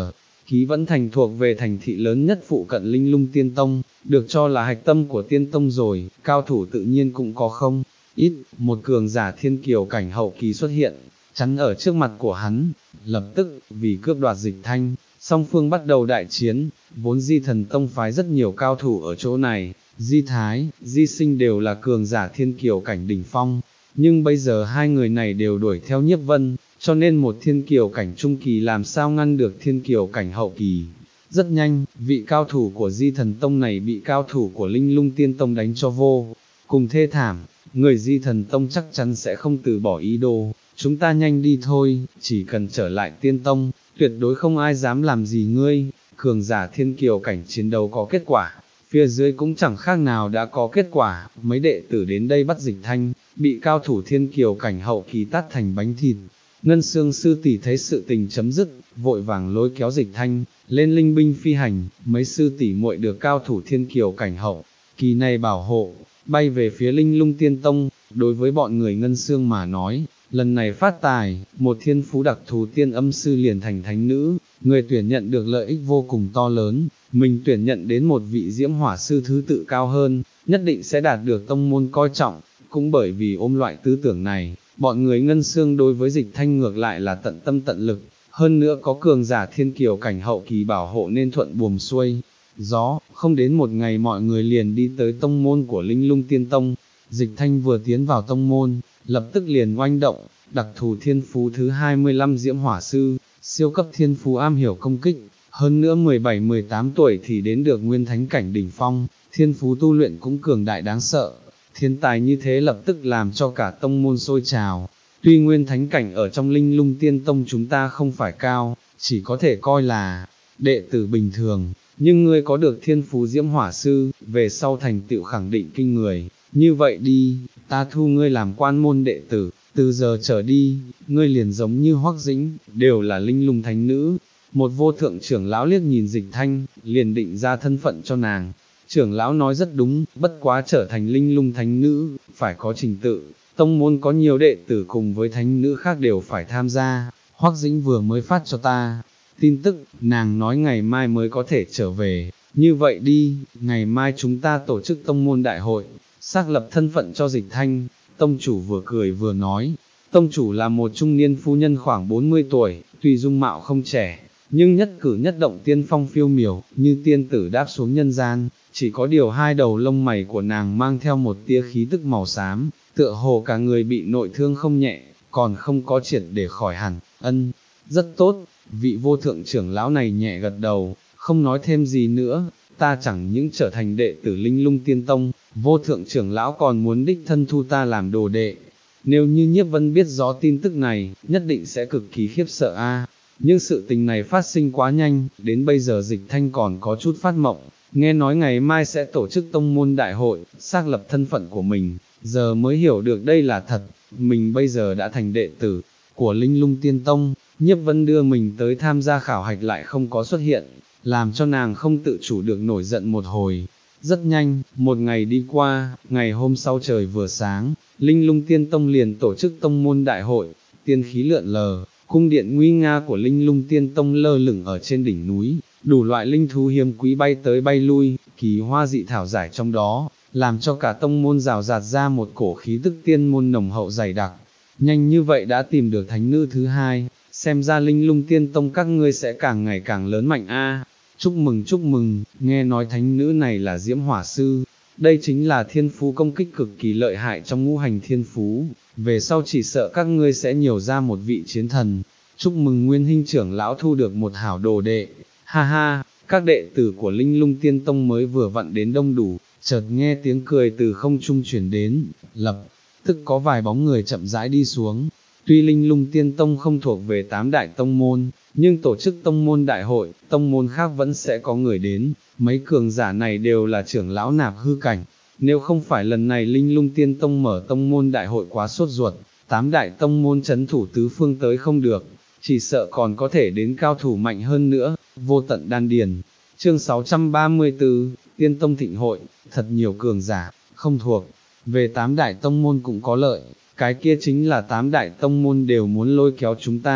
S1: Ký Vẫn Thành thuộc về thành thị lớn nhất phụ cận Linh Lung Tiên Tông, được cho là hạch tâm của Tiên Tông rồi, cao thủ tự nhiên cũng có không ít, một cường giả thiên kiều cảnh hậu kỳ xuất hiện, chắn ở trước mặt của hắn, lập tức, vì cướp đoạt Dịch Thanh, song phương bắt đầu đại chiến, vốn Di Thần Tông phái rất nhiều cao thủ ở chỗ này, Di Thái, Di Sinh đều là cường giả thiên kiều cảnh đỉnh phong, nhưng bây giờ hai người này đều đuổi theo Nhiếp Vân, cho nên một thiên kiều cảnh trung kỳ làm sao ngăn được thiên kiều cảnh hậu kỳ. Rất nhanh, vị cao thủ của Di Thần Tông này bị cao thủ của Linh Lung Tiên Tông đánh cho vô cùng thê thảm, người Di Thần Tông chắc chắn sẽ không từ bỏ ý đồ, chúng ta nhanh đi thôi, chỉ cần trở lại Tiên Tông, tuyệt đối không ai dám làm gì ngươi, cường giả thiên kiều cảnh chiến đấu có kết quả, phía dưới cũng chẳng khác nào đã có kết quả, mấy đệ tử đến đây bắt Dịch Thanh, bị cao thủ thiên kiều cảnh hậu kỳ tát thành bánh thịt. Ngân Xương sư tỷ thấy sự tình chấm dứt, vội vàng lôi kéo Dịch Thanh, lên linh binh phi hành, mấy sư tỷ muội được cao thủ thiên kiều cảnh hậu kỳ này bảo hộ, bay về phía Linh Lung Tiên Tông. Đối với bọn người Ngân Xương mà nói, lần này phát tài, một thiên phú đặc thù tiên âm sư liền thành thánh nữ, người tuyển nhận được lợi ích vô cùng to lớn, mình tuyển nhận đến một vị diễm hỏa sư thứ tự cao hơn, nhất định sẽ đạt được tông môn coi trọng, cũng bởi vì ôm loại tư tưởng này, bọn người Ngân Xương đối với Dịch Thanh ngược lại là tận tâm tận lực, hơn nữa có cường giả thiên kiều cảnh hậu kỳ bảo hộ nên thuận buồm xuôi gió, không đến một ngày mọi người liền đi tới tông môn của Linh Lung Tiên Tông. Dịch Thanh vừa tiến vào tông môn, lập tức liền oanh động, đặc thù thiên phú thứ hai mươi lăm diễm hỏa sư, siêu cấp thiên phú am hiểu công kích, hơn nữa mười bảy mười tám tuổi thì đến được nguyên thánh cảnh đỉnh phong, thiên phú tu luyện cũng cường đại đáng sợ. Thiên tài như thế lập tức làm cho cả tông môn sôi trào, tuy nguyên thánh cảnh ở trong Linh Lung Tiên Tông chúng ta không phải cao, chỉ có thể coi là đệ tử bình thường, nhưng ngươi có được thiên phú diễm hỏa sư, về sau thành tựu khẳng định kinh người, như vậy đi, ta thu ngươi làm quan môn đệ tử, từ giờ trở đi, ngươi liền giống như Hoắc Dĩnh, đều là Linh Lung thánh nữ. Một vô thượng trưởng lão liếc nhìn Dịch Thanh, liền định ra thân phận cho nàng. Trưởng lão nói rất đúng, bất quá trở thành Linh Lung thánh nữ, phải có trình tự, tông môn có nhiều đệ tử cùng với thánh nữ khác đều phải tham gia. Hoắc Dĩnh vừa mới phát cho ta tin tức, nàng nói ngày mai mới có thể trở về, như vậy đi, ngày mai chúng ta tổ chức tông môn đại hội, xác lập thân phận cho Dịch Thanh. Tông chủ vừa cười vừa nói, tông chủ là một trung niên phu nhân khoảng bốn mươi tuổi, tuy dung mạo không trẻ, nhưng nhất cử nhất động tiên phong phiêu miểu, như tiên tử đáp xuống nhân gian, chỉ có điều hai đầu lông mày của nàng mang theo một tia khí tức màu xám, tựa hồ cả người bị nội thương không nhẹ, còn không có triệt để khỏi hẳn. Ân, rất tốt, vị vô thượng trưởng lão này nhẹ gật đầu, không nói thêm gì nữa, ta chẳng những trở thành đệ tử Linh Lung Tiên Tông, vô thượng trưởng lão còn muốn đích thân thu ta làm đồ đệ. Nếu như Nhiếp Vân biết rõ tin tức này, nhất định sẽ cực kỳ khiếp sợ a. Nhưng sự tình này phát sinh quá nhanh, đến bây giờ Dịch Thanh còn có chút phát mộng, nghe nói ngày mai sẽ tổ chức tông môn đại hội, xác lập thân phận của mình, giờ mới hiểu được đây là thật, mình bây giờ đã thành đệ tử của Linh Lung Tiên Tông. Nhiếp Vân đưa mình tới tham gia khảo hạch lại không có xuất hiện, làm cho nàng không tự chủ được nổi giận một hồi. Rất nhanh, một ngày đi qua, ngày hôm sau trời vừa sáng, Linh Lung Tiên Tông liền tổ chức tông môn đại hội, tiên khí lượn lờ, cung điện nguy nga của Linh Lung Tiên Tông lơ lửng ở trên đỉnh núi, đủ loại linh thú hiếm quý bay tới bay lui, kỳ hoa dị thảo giải trong đó, làm cho cả tông môn rào rạt ra một cổ khí tức tiên môn nồng hậu dày đặc. Nhanh như vậy đã tìm được thánh nữ thứ hai, xem ra Linh Lung Tiên Tông các ngươi sẽ càng ngày càng lớn mạnh a. Chúc mừng chúc mừng, nghe nói thánh nữ này là diễm hỏa sư, đây chính là thiên phú công kích cực kỳ lợi hại trong ngũ hành thiên phú, về sau chỉ sợ các ngươi sẽ nhiều ra một vị chiến thần. Chúc mừng Nguyên Hinh trưởng lão thu được một hảo đồ đệ, ha ha. Các đệ tử của Linh Lung Tiên Tông mới vừa vặn đến đông đủ, chợt nghe tiếng cười từ không trung chuyển đến, lập tức có vài bóng người chậm rãi đi xuống. Tuy Linh Lung Tiên Tông không thuộc về tám đại tông môn, nhưng tổ chức tông môn đại hội, tông môn khác vẫn sẽ có người đến, mấy cường giả này đều là trưởng lão nạp hư cảnh. Nếu không phải lần này Linh Lung Tiên Tông mở tông môn đại hội quá sốt ruột, tám đại tông môn chấn thủ tứ phương tới không được, chỉ sợ còn có thể đến cao thủ mạnh hơn nữa. Vô tận đan điền. Chương sáu trăm ba mươi tư, Tiên Tông thịnh hội, thật nhiều cường giả, không thuộc về tám đại tông môn cũng có lợi, cái kia chính là tám đại tông môn đều muốn lôi kéo chúng ta,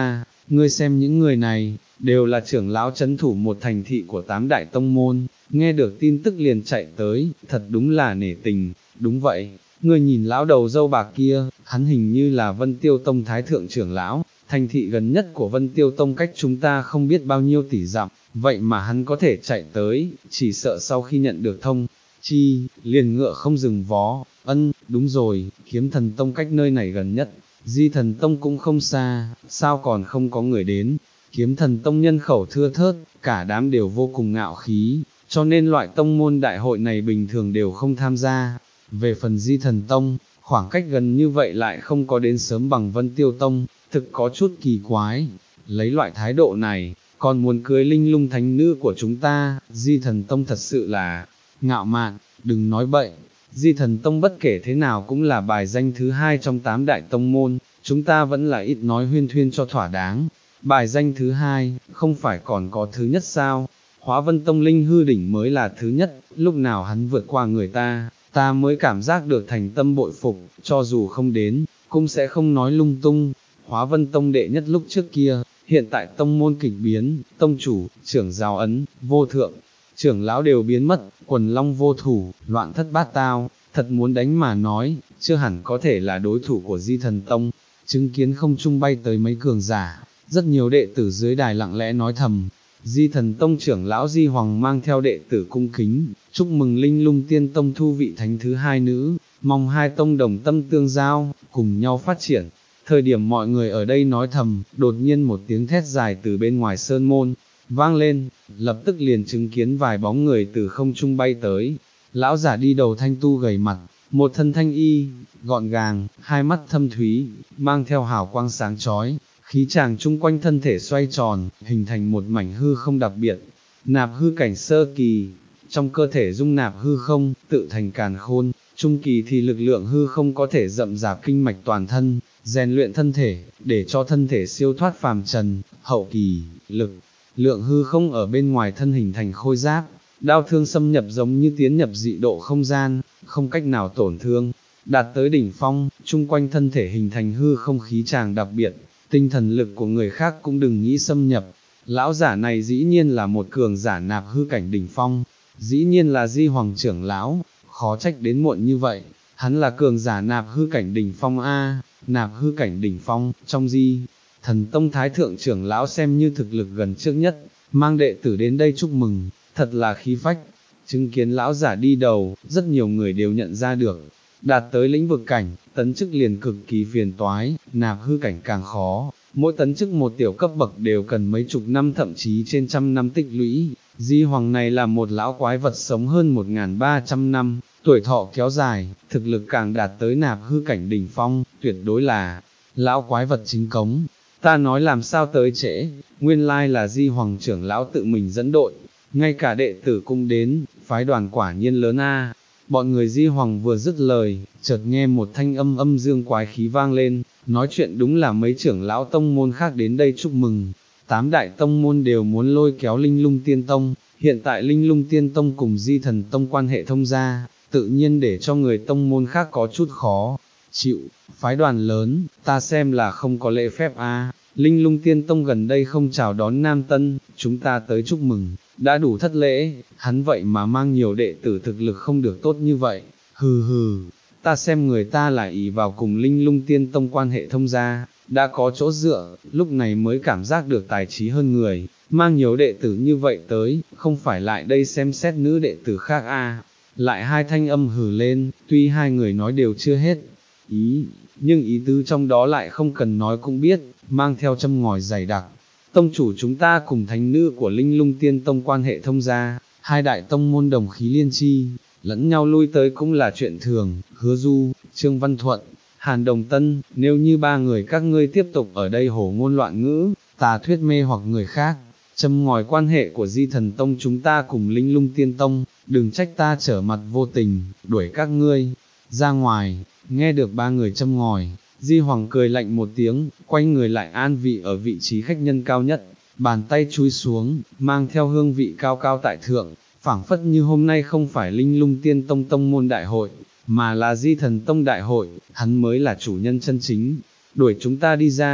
S1: ngươi xem những người này, đều là trưởng lão trấn thủ một thành thị của tám đại tông môn, nghe được tin tức liền chạy tới, thật đúng là nể tình, đúng vậy, ngươi nhìn lão đầu dâu bạc kia, hắn hình như là Vân Tiêu Tông Thái Thượng trưởng lão, thành thị gần nhất của Vân Tiêu Tông cách chúng ta không biết bao nhiêu tỷ dặm, vậy mà hắn có thể chạy tới, chỉ sợ sau khi nhận được thông chi, liền ngựa không dừng vó, ân, đúng rồi, Kiếm Thần Tông cách nơi này gần nhất, Di Thần Tông cũng không xa, sao còn không có người đến, Kiếm Thần Tông nhân khẩu thưa thớt, cả đám đều vô cùng ngạo khí, cho nên loại tông môn đại hội này bình thường đều không tham gia, về phần Di Thần Tông, khoảng cách gần như vậy lại không có đến sớm bằng Vân Tiêu Tông, thực có chút kỳ quái, lấy loại thái độ này, còn muốn cưới linh lung thánh nữ của chúng ta, Di Thần Tông thật sự là ngạo mạn, đừng nói bậy, Di Thần Tông bất kể thế nào cũng là bài danh thứ hai trong tám đại tông môn, chúng ta vẫn là ít nói huyên thuyên cho thỏa đáng, bài danh thứ hai, không phải còn có thứ nhất sao, Hóa Vân Tông Linh Hư Đỉnh mới là thứ nhất, lúc nào hắn vượt qua người ta, ta mới cảm giác được thành tâm bội phục, cho dù không đến, cũng sẽ không nói lung tung, Hóa Vân Tông đệ nhất lúc trước kia, hiện tại tông môn kịch biến, tông chủ, trưởng giáo ấn, vô thượng, trưởng lão đều biến mất, quần long vô thủ, loạn thất bát tao, thật muốn đánh mà nói, chưa hẳn có thể là đối thủ của Di Thần Tông, chứng kiến không trung bay tới mấy cường giả, rất nhiều đệ tử dưới đài lặng lẽ nói thầm, Di Thần Tông trưởng lão Di Hoàng mang theo đệ tử cung kính, chúc mừng Linh Lung Tiên Tông thu vị thánh thứ hai nữ, mong hai tông đồng tâm tương giao, cùng nhau phát triển. Thời điểm mọi người ở đây nói thầm, đột nhiên một tiếng thét dài từ bên ngoài sơn môn, vang lên, lập tức liền chứng kiến vài bóng người từ không trung bay tới. Lão giả đi đầu thanh tu gầy mặt, một thân thanh y, gọn gàng, hai mắt thâm thúy, mang theo hào quang sáng chói, khí chàng chung quanh thân thể xoay tròn, hình thành một mảnh hư không đặc biệt. Nạp hư cảnh sơ kỳ, trong cơ thể dung nạp hư không, tự thành càn khôn, trung kỳ thì lực lượng hư không có thể rậm rạp kinh mạch toàn thân, rèn luyện thân thể, để cho thân thể siêu thoát phàm trần, hậu kỳ, lực, lượng hư không ở bên ngoài thân hình thành khôi giáp, đao thương xâm nhập giống như tiến nhập dị độ không gian, không cách nào tổn thương, đạt tới đỉnh phong, chung quanh thân thể hình thành hư không khí tràng đặc biệt, tinh thần lực của người khác cũng đừng nghĩ xâm nhập. Lão giả này dĩ nhiên là một cường giả nạp hư cảnh đỉnh phong, dĩ nhiên là Di Hoàng trưởng lão, khó trách đến muộn như vậy, hắn là cường giả nạp hư cảnh đỉnh phong a, nạp hư cảnh đỉnh phong, trong Di Thần Tông Thái Thượng trưởng lão xem như thực lực gần trước nhất, mang đệ tử đến đây chúc mừng, thật là khí phách. Chứng kiến lão giả đi đầu, rất nhiều người đều nhận ra được, đạt tới lĩnh vực cảnh, tấn chức liền cực kỳ phiền toái, nạp hư cảnh càng khó, mỗi tấn chức một tiểu cấp bậc đều cần mấy chục năm thậm chí trên trăm năm tích lũy. Di Hoàng này là một lão quái vật sống hơn một nghìn ba trăm năm, tuổi thọ kéo dài, thực lực càng đạt tới nạp hư cảnh đỉnh phong, tuyệt đối là lão quái vật chính cống. Ta nói làm sao tới trễ, nguyên lai là Di Hoàng trưởng lão tự mình dẫn đội, ngay cả đệ tử cũng đến, phái đoàn quả nhiên lớn a. Bọn người Di Hoàng vừa dứt lời, chợt nghe một thanh âm âm dương quái khí vang lên, nói chuyện đúng là mấy trưởng lão tông môn khác đến đây chúc mừng. Tám đại tông môn đều muốn lôi kéo Linh Lung Tiên Tông, hiện tại Linh Lung Tiên Tông cùng Di Thần Tông quan hệ thông gia, tự nhiên để cho người tông môn khác có chút khó chịu. Phái đoàn lớn, ta xem là không có lễ phép a. Linh Lung Tiên Tông gần đây không chào đón nam tân, chúng ta tới chúc mừng, đã đủ thất lễ, hắn vậy mà mang nhiều đệ tử thực lực không được tốt như vậy, hừ hừ, ta xem người ta lại ỷ vào cùng Linh Lung Tiên Tông quan hệ thông gia, đã có chỗ dựa, lúc này mới cảm giác được tài trí hơn người, mang nhiều đệ tử như vậy tới, không phải lại đây xem xét nữ đệ tử khác a. Lại hai thanh âm hừ lên, tuy hai người nói đều chưa hết ý, nhưng ý tứ trong đó lại không cần nói cũng biết, mang theo châm ngòi dày đặc. Tông chủ chúng ta cùng thánh nữ của Linh Lung Tiên Tông quan hệ thông gia, hai đại tông môn đồng khí liên chi, lẫn nhau lui tới cũng là chuyện thường. Hứa Du, Trương Văn Thuận, Hàn Đồng Tân, nếu như ba người các ngươi tiếp tục ở đây hổ ngôn loạn ngữ, tà thuyết mê hoặc người khác, châm ngòi quan hệ của Di Thần Tông chúng ta cùng Linh Lung Tiên Tông, đừng trách ta trở mặt vô tình, đuổi các ngươi ra ngoài. Nghe được ba người châm ngòi, Di Hoàng cười lạnh một tiếng, quay người lại an vị ở vị trí khách nhân cao nhất, bàn tay chui xuống, mang theo hương vị cao cao tại thượng, phảng phất như hôm nay không phải Linh Lung Tiên Tông tông môn đại hội, mà là Di Thần Tông đại hội, hắn mới là chủ nhân chân chính, đuổi chúng ta đi ra,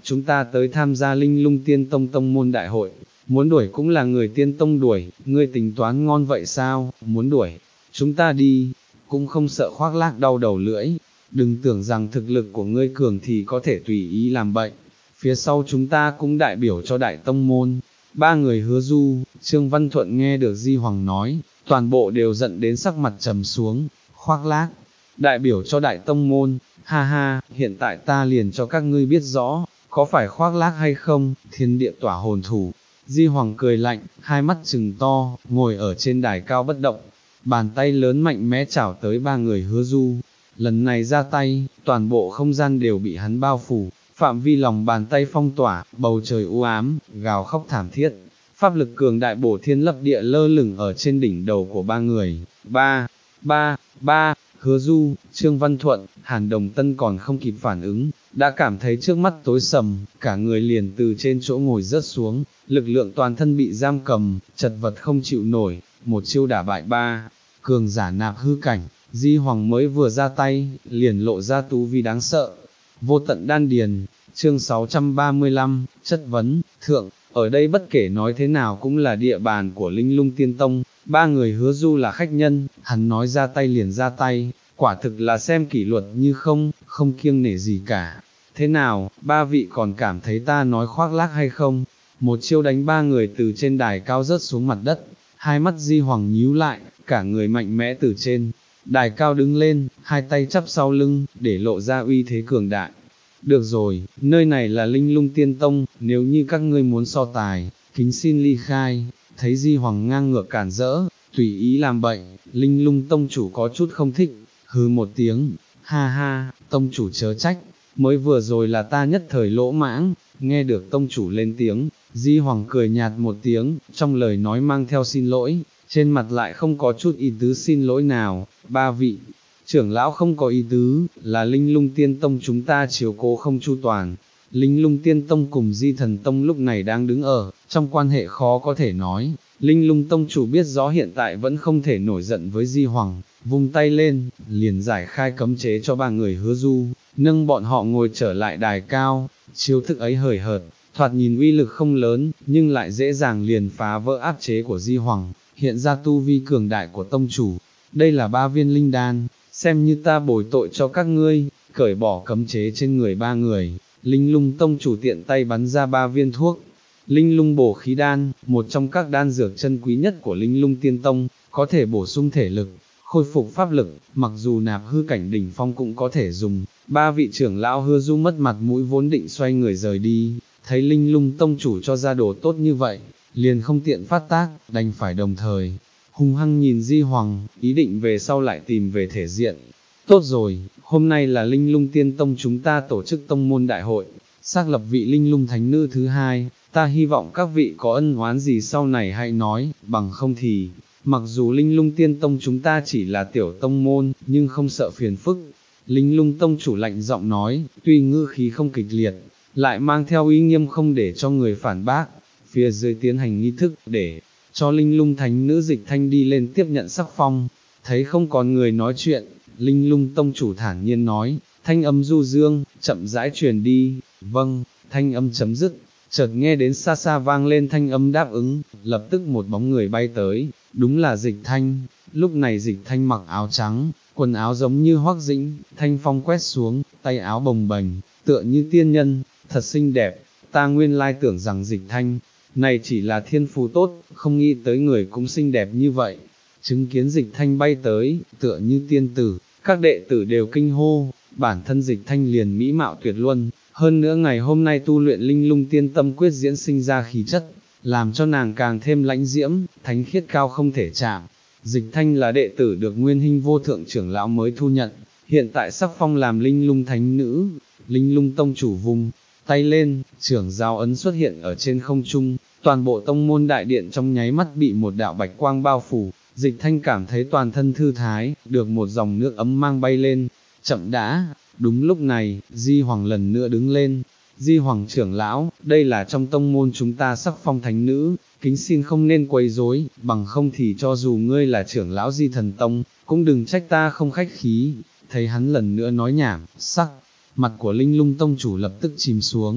S1: chúng ta tới tham gia Linh Lung Tiên Tông tông môn đại hội, muốn đuổi cũng là người tiên tông đuổi, ngươi tính toán ngon vậy sao, muốn đuổi, chúng ta đi, cũng không sợ Khoác Lác đau đầu lưỡi, đừng tưởng rằng thực lực của ngươi cường thì có thể tùy ý làm bệnh, phía sau chúng ta cũng đại biểu cho đại tông môn. Ba người Hứa Du, Trương Văn Thuận nghe được Di Hoàng nói, toàn bộ đều giận đến sắc mặt trầm xuống. Khoác Lác, đại biểu cho đại tông môn, ha ha, hiện tại ta liền cho các ngươi biết rõ, có phải Khoác Lác hay không, thiên địa tỏa hồn thủ. Di Hoàng cười lạnh, hai mắt trừng to, ngồi ở trên đài cao bất động, bàn tay lớn mạnh mẽ chảo tới ba người Hứa Du. Lần này ra tay, toàn bộ không gian đều bị hắn bao phủ, phạm vi lòng bàn tay phong tỏa, bầu trời u ám, gào khóc thảm thiết. Pháp lực cường đại bổ thiên lập địa lơ lửng ở trên đỉnh đầu của ba người. Ba, ba, ba, Hứa Du, Trương Văn Thuận, Hàn Đồng Tân còn không kịp phản ứng, đã cảm thấy trước mắt tối sầm, cả người liền từ trên chỗ ngồi rớt xuống, lực lượng toàn thân bị giam cầm, chật vật không chịu nổi, một chiêu đả bại ba, cường giả nạp hư cảnh. Di Hoàng mới vừa ra tay, liền lộ ra tú vi đáng sợ. Vô tận đan điền, chương sáu trăm ba mươi lăm, chất vấn, thượng, ở đây bất kể nói thế nào cũng là địa bàn của Linh Lung Tiên Tông, ba người Hứa Du là khách nhân, hắn nói ra tay liền ra tay, quả thực là xem kỷ luật như không, không kiêng nể gì cả. Thế nào, ba vị còn cảm thấy ta nói khoác lác hay không? Một chiêu đánh ba người từ trên đài cao rớt xuống mặt đất, hai mắt Di Hoàng nhíu lại, cả người mạnh mẽ từ trên đài cao đứng lên, hai tay chắp sau lưng, để lộ ra uy thế cường đại. Được rồi, nơi này là Linh Lung Tiên Tông, nếu như các ngươi muốn so tài, kính xin ly khai. Thấy Di Hoàng ngang ngược cản rỡ, tùy ý làm bậy, Linh Lung Tông chủ có chút không thích, hừ một tiếng, ha ha, tông chủ chớ trách, mới vừa rồi là ta nhất thời lỗ mãng. Nghe được tông chủ lên tiếng, Di Hoàng cười nhạt một tiếng, trong lời nói mang theo xin lỗi, trên mặt lại không có chút ý tứ xin lỗi nào. Ba vị trưởng lão không có ý tứ, là Linh Lung Tiên Tông chúng ta chiếu cố không chu toàn. Linh Lung Tiên Tông cùng Di Thần Tông lúc này đang đứng ở trong quan hệ khó có thể nói. Linh Lung Tông chủ biết rõ hiện tại vẫn không thể nổi giận với Di Hoàng, vung tay lên, liền giải khai cấm chế cho ba người Hứa Du, nâng bọn họ ngồi trở lại đài cao. Chiêu thức ấy hời hợt, thoạt nhìn uy lực không lớn, nhưng lại dễ dàng liền phá vỡ áp chế của Di Hoàng, hiện ra tu vi cường đại của tông chủ. Đây là ba viên linh đan, xem như ta bồi tội cho các ngươi. Cởi bỏ cấm chế trên người ba người, Linh Lung Tông chủ tiện tay bắn ra ba viên thuốc. Linh Lung bổ khí đan, một trong các đan dược chân quý nhất của Linh Lung Tiên Tông, có thể bổ sung thể lực, khôi phục pháp lực, mặc dù nạp hư cảnh đỉnh phong cũng có thể dùng. Ba vị trưởng lão Hứa Du mất mặt mũi vốn định xoay người rời đi, thấy Linh Lung Tông chủ cho ra đồ tốt như vậy, liền không tiện phát tác, đành phải đồng thời hung hăng nhìn Di Hoàng, ý định về sau lại tìm về thể diện. Tốt rồi, hôm nay là Linh Lung Tiên Tông chúng ta tổ chức tông môn đại hội, xác lập vị Linh Lung Thánh Nữ thứ hai, ta hy vọng các vị có ân oán gì sau này hãy nói, bằng không thì, mặc dù Linh Lung Tiên Tông chúng ta chỉ là tiểu tông môn, nhưng không sợ phiền phức. Linh Lung Tông chủ lạnh giọng nói, tuy ngữ khí không kịch liệt, lại mang theo uy nghiêm không để cho người phản bác. Phía dưới tiến hành nghi thức, để cho Linh Lung Thánh Nữ Dịch Thanh đi lên tiếp nhận sắc phong. Thấy không còn người nói chuyện, Linh Lung Tông chủ thản nhiên nói, thanh âm du dương, chậm rãi truyền đi. Vâng, thanh âm chấm dứt, chợt nghe đến xa xa vang lên thanh âm đáp ứng, lập tức một bóng người bay tới, đúng là Dịch Thanh. Lúc này Dịch Thanh mặc áo trắng, quần áo giống như Hoắc Dĩnh, thanh phong quét xuống, tay áo bồng bềnh, tựa như tiên nhân, thật xinh đẹp. Ta nguyên lai tưởng rằng Dịch Thanh này chỉ là thiên phú tốt, không nghĩ tới người cũng xinh đẹp như vậy. Chứng kiến Dịch Thanh bay tới, tựa như tiên tử, các đệ tử đều kinh hô, bản thân Dịch Thanh liền mỹ mạo tuyệt luân, hơn nữa ngày hôm nay tu luyện Linh Lung Tiên Tâm quyết diễn sinh ra khí chất, làm cho nàng càng thêm lãnh diễm, thánh khiết cao không thể chạm. Dịch Thanh là đệ tử được Nguyên Hinh Vô Thượng trưởng lão mới thu nhận, hiện tại sắc phong làm Linh Lung Thánh Nữ. Linh Lung Tông chủ vung tay lên, trưởng giáo ấn xuất hiện ở trên không trung, toàn bộ tông môn đại điện trong nháy mắt bị một đạo bạch quang bao phủ. Dịch Thanh cảm thấy toàn thân thư thái, được một dòng nước ấm mang bay lên. Chậm đã, đúng lúc này, Di Hoàng lần nữa đứng lên. Di Hoàng trưởng lão, đây là trong tông môn chúng ta sắc phong thánh nữ, kính xin không nên quấy rối, bằng không thì cho dù ngươi là trưởng lão Di Thần Tông, cũng đừng trách ta không khách khí. Thấy hắn lần nữa nói nhảm, sắc mặt của Linh Lung Tông chủ lập tức chìm xuống,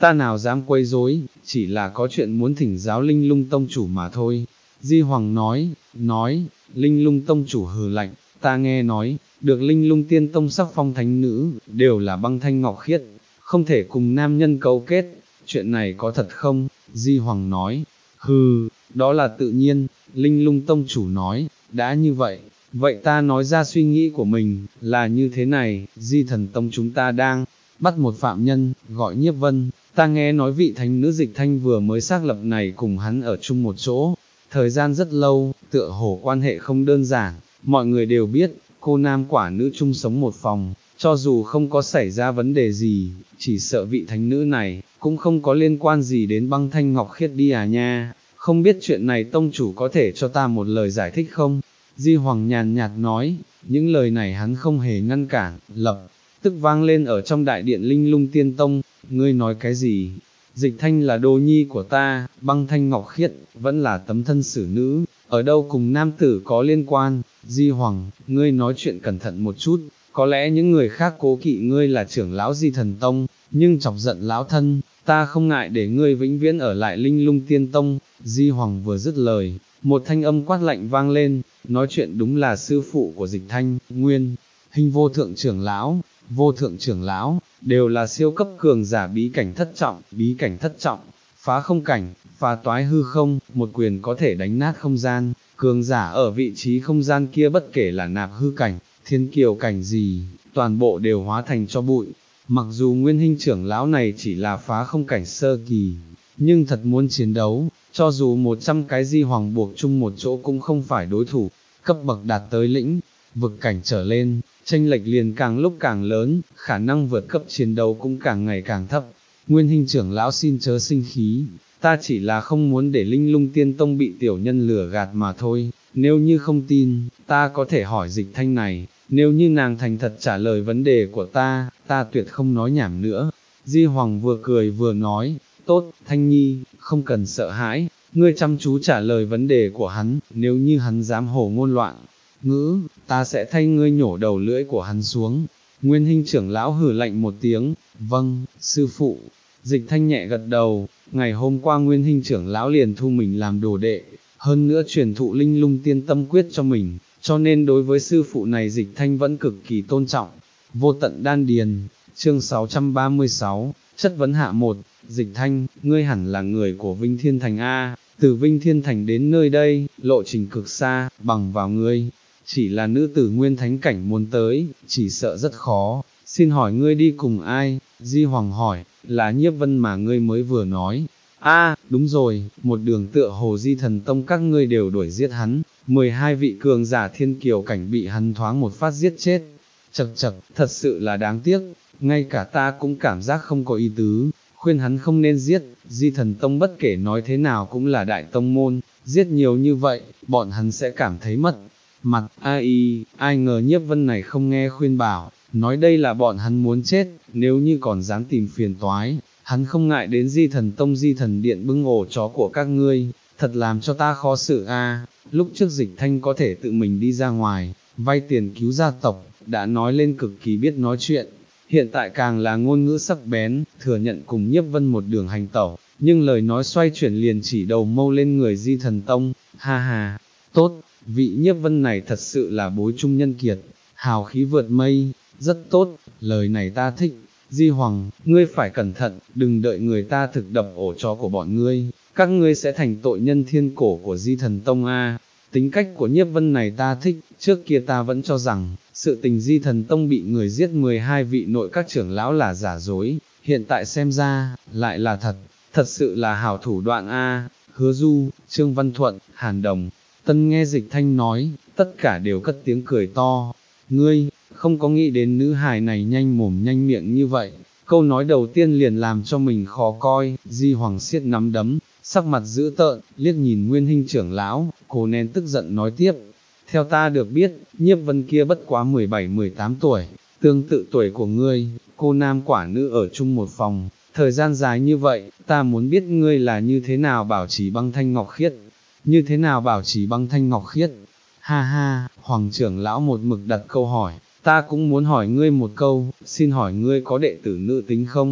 S1: ta nào dám quấy rối, chỉ là có chuyện muốn thỉnh giáo Linh Lung tông chủ mà thôi. Di Hoàng nói, nói, Linh Lung tông chủ hừ lạnh, ta nghe nói, được Linh Lung tiên tông sắc phong thánh nữ, đều là băng thanh ngọc khiết, không thể cùng nam nhân cấu kết, chuyện này có thật không? Di Hoàng nói, hừ, đó là tự nhiên. Linh Lung tông chủ nói, đã như vậy, vậy ta nói ra suy nghĩ của mình, là như thế này, Di thần tông chúng ta đang bắt một phạm nhân, gọi Nhiếp Vân, ta nghe nói vị thánh nữ Dịch Thanh vừa mới xác lập này cùng hắn ở chung một chỗ, thời gian rất lâu, tựa hồ quan hệ không đơn giản, mọi người đều biết, cô nam quả nữ chung sống một phòng, cho dù không có xảy ra vấn đề gì, chỉ sợ vị thánh nữ này, cũng không có liên quan gì đến băng thanh ngọc khiết đi à nha, không biết chuyện này tông chủ có thể cho ta một lời giải thích không? Di Hoàng nhàn nhạt nói, những lời này hắn không hề ngăn cản, lập tức vang lên ở trong đại điện Linh Lung Tiên Tông, ngươi nói cái gì? Dịch Thanh là đô nhi của ta, băng thanh ngọc khiết, vẫn là tấm thân xử nữ, ở đâu cùng nam tử có liên quan? Di Hoàng, ngươi nói chuyện cẩn thận một chút, có lẽ những người khác cố kỵ ngươi là trưởng lão Di Thần Tông, nhưng chọc giận lão thân, ta không ngại để ngươi vĩnh viễn ở lại Linh Lung Tiên Tông. Di Hoàng vừa dứt lời, một thanh âm quát lạnh vang lên, nói chuyện đúng là sư phụ của Dịch Thanh, Nguyên Hình vô thượng trưởng lão, vô thượng trưởng lão, đều là siêu cấp cường giả bí cảnh thất trọng, bí cảnh thất trọng, phá không cảnh, phá toái hư không, một quyền có thể đánh nát không gian, cường giả ở vị trí không gian kia bất kể là nạp hư cảnh, thiên kiều cảnh gì, toàn bộ đều hóa thành cho bụi. Mặc dù Nguyên Hình trưởng lão này chỉ là phá không cảnh sơ kỳ, nhưng thật muốn chiến đấu, cho dù một trăm cái Di Hoàng buộc chung một chỗ cũng không phải đối thủ, cấp bậc đạt tới lĩnh vực cảnh trở lên, chênh lệch liền càng lúc càng lớn, khả năng vượt cấp chiến đấu cũng càng ngày càng thấp. Nguyên Hình trưởng lão xin chớ sinh khí, ta chỉ là không muốn để Linh Lung Tiên Tông bị tiểu nhân lừa gạt mà thôi, nếu như không tin, ta có thể hỏi Dịch Thanh này, nếu như nàng thành thật trả lời vấn đề của ta, ta tuyệt không nói nhảm nữa. Di Hoàng vừa cười vừa nói, tốt, Thanh Nhi, không cần sợ hãi, ngươi chăm chú trả lời vấn đề của hắn, nếu như hắn dám hồ ngôn loạn ngữ, ta sẽ thay ngươi nhổ đầu lưỡi của hắn xuống. Nguyên Hình trưởng lão hừ lạnh một tiếng, vâng, sư phụ. Dịch Thanh nhẹ gật đầu, ngày hôm qua Nguyên Hình trưởng lão liền thu mình làm đồ đệ, hơn nữa truyền thụ Linh Lung Tiên Tâm Quyết cho mình, cho nên đối với sư phụ này Dịch Thanh vẫn cực kỳ tôn trọng. Vô tận đan điền, chương sáu trăm ba mươi sáu, chất vấn hạ một, Dịch Thanh, ngươi hẳn là người của Vinh Thiên Thành A, từ Vinh Thiên Thành đến nơi đây, lộ trình cực xa, bằng vào ngươi, chỉ là nữ tử nguyên thánh cảnh muốn tới, chỉ sợ rất khó, xin hỏi ngươi đi cùng ai? Di Hoàng hỏi, là Nhiếp Vân mà ngươi mới vừa nói. A, đúng rồi, một đường tựa hồ Di Thần Tông các ngươi đều đuổi giết hắn, mười hai vị cường giả thiên kiều cảnh bị hắn thoáng một phát giết chết. Chậc chậc, thật sự là đáng tiếc, ngay cả ta cũng cảm giác không có ý tứ, khuyên hắn không nên giết, Di Thần Tông bất kể nói thế nào cũng là đại tông môn, giết nhiều như vậy, bọn hắn sẽ cảm thấy mất mặt. Ai, ai ngờ Nhiếp Vân này không nghe khuyên bảo, nói đây là bọn hắn muốn chết, nếu như còn dám tìm phiền toái, hắn không ngại đến Di Thần Tông Di Thần Điện bưng ổ chó của các ngươi, thật làm cho ta khó xử a. Lúc trước Dịch Thanh có thể tự mình đi ra ngoài, vay tiền cứu gia tộc, đã nói lên cực kỳ biết nói chuyện, hiện tại càng là ngôn ngữ sắc bén, thừa nhận cùng Nhiếp Vân một đường hành tẩu, nhưng lời nói xoay chuyển liền chỉ đầu mâu lên người Di Thần Tông, ha ha, tốt, vị Nhiếp Vân này thật sự là bối trung nhân kiệt, hào khí vượt mây, rất tốt, lời này ta thích. Di Hoàng, ngươi phải cẩn thận, đừng đợi người ta thực đập ổ chó của bọn ngươi, các ngươi sẽ thành tội nhân thiên cổ của Di Thần Tông a. Tính cách của Nhiếp Vân này ta thích, trước kia ta vẫn cho rằng, sự tình Di Thần Tông bị người giết mười hai vị nội các trưởng lão là giả dối, hiện tại xem ra, lại là thật, thật sự là hảo thủ đoạn a. Hứa Du, Trương Văn Thuận, Hàn Đồng, Tân nghe Dịch Thanh nói, tất cả đều cất tiếng cười to. Ngươi, không có nghĩ đến nữ hài này nhanh mồm nhanh miệng như vậy, câu nói đầu tiên liền làm cho mình khó coi. Di Hoàng siết nắm đấm, sắc mặt dữ tợn, liếc nhìn Nguyên Hình trưởng lão, cố nén tức giận nói tiếp. Theo ta được biết, Nhiếp Vân kia bất quá mười bảy mười tám tuổi, tương tự tuổi của ngươi, cô nam quả nữ ở chung một phòng, thời gian dài như vậy, ta muốn biết ngươi là như thế nào bảo trì băng thanh ngọc khiết, như thế nào bảo trì băng thanh ngọc khiết. Ha ha, Hoàng trưởng lão một mực đặt câu hỏi, ta cũng muốn hỏi ngươi một câu, xin hỏi ngươi có đệ tử nữ tính không?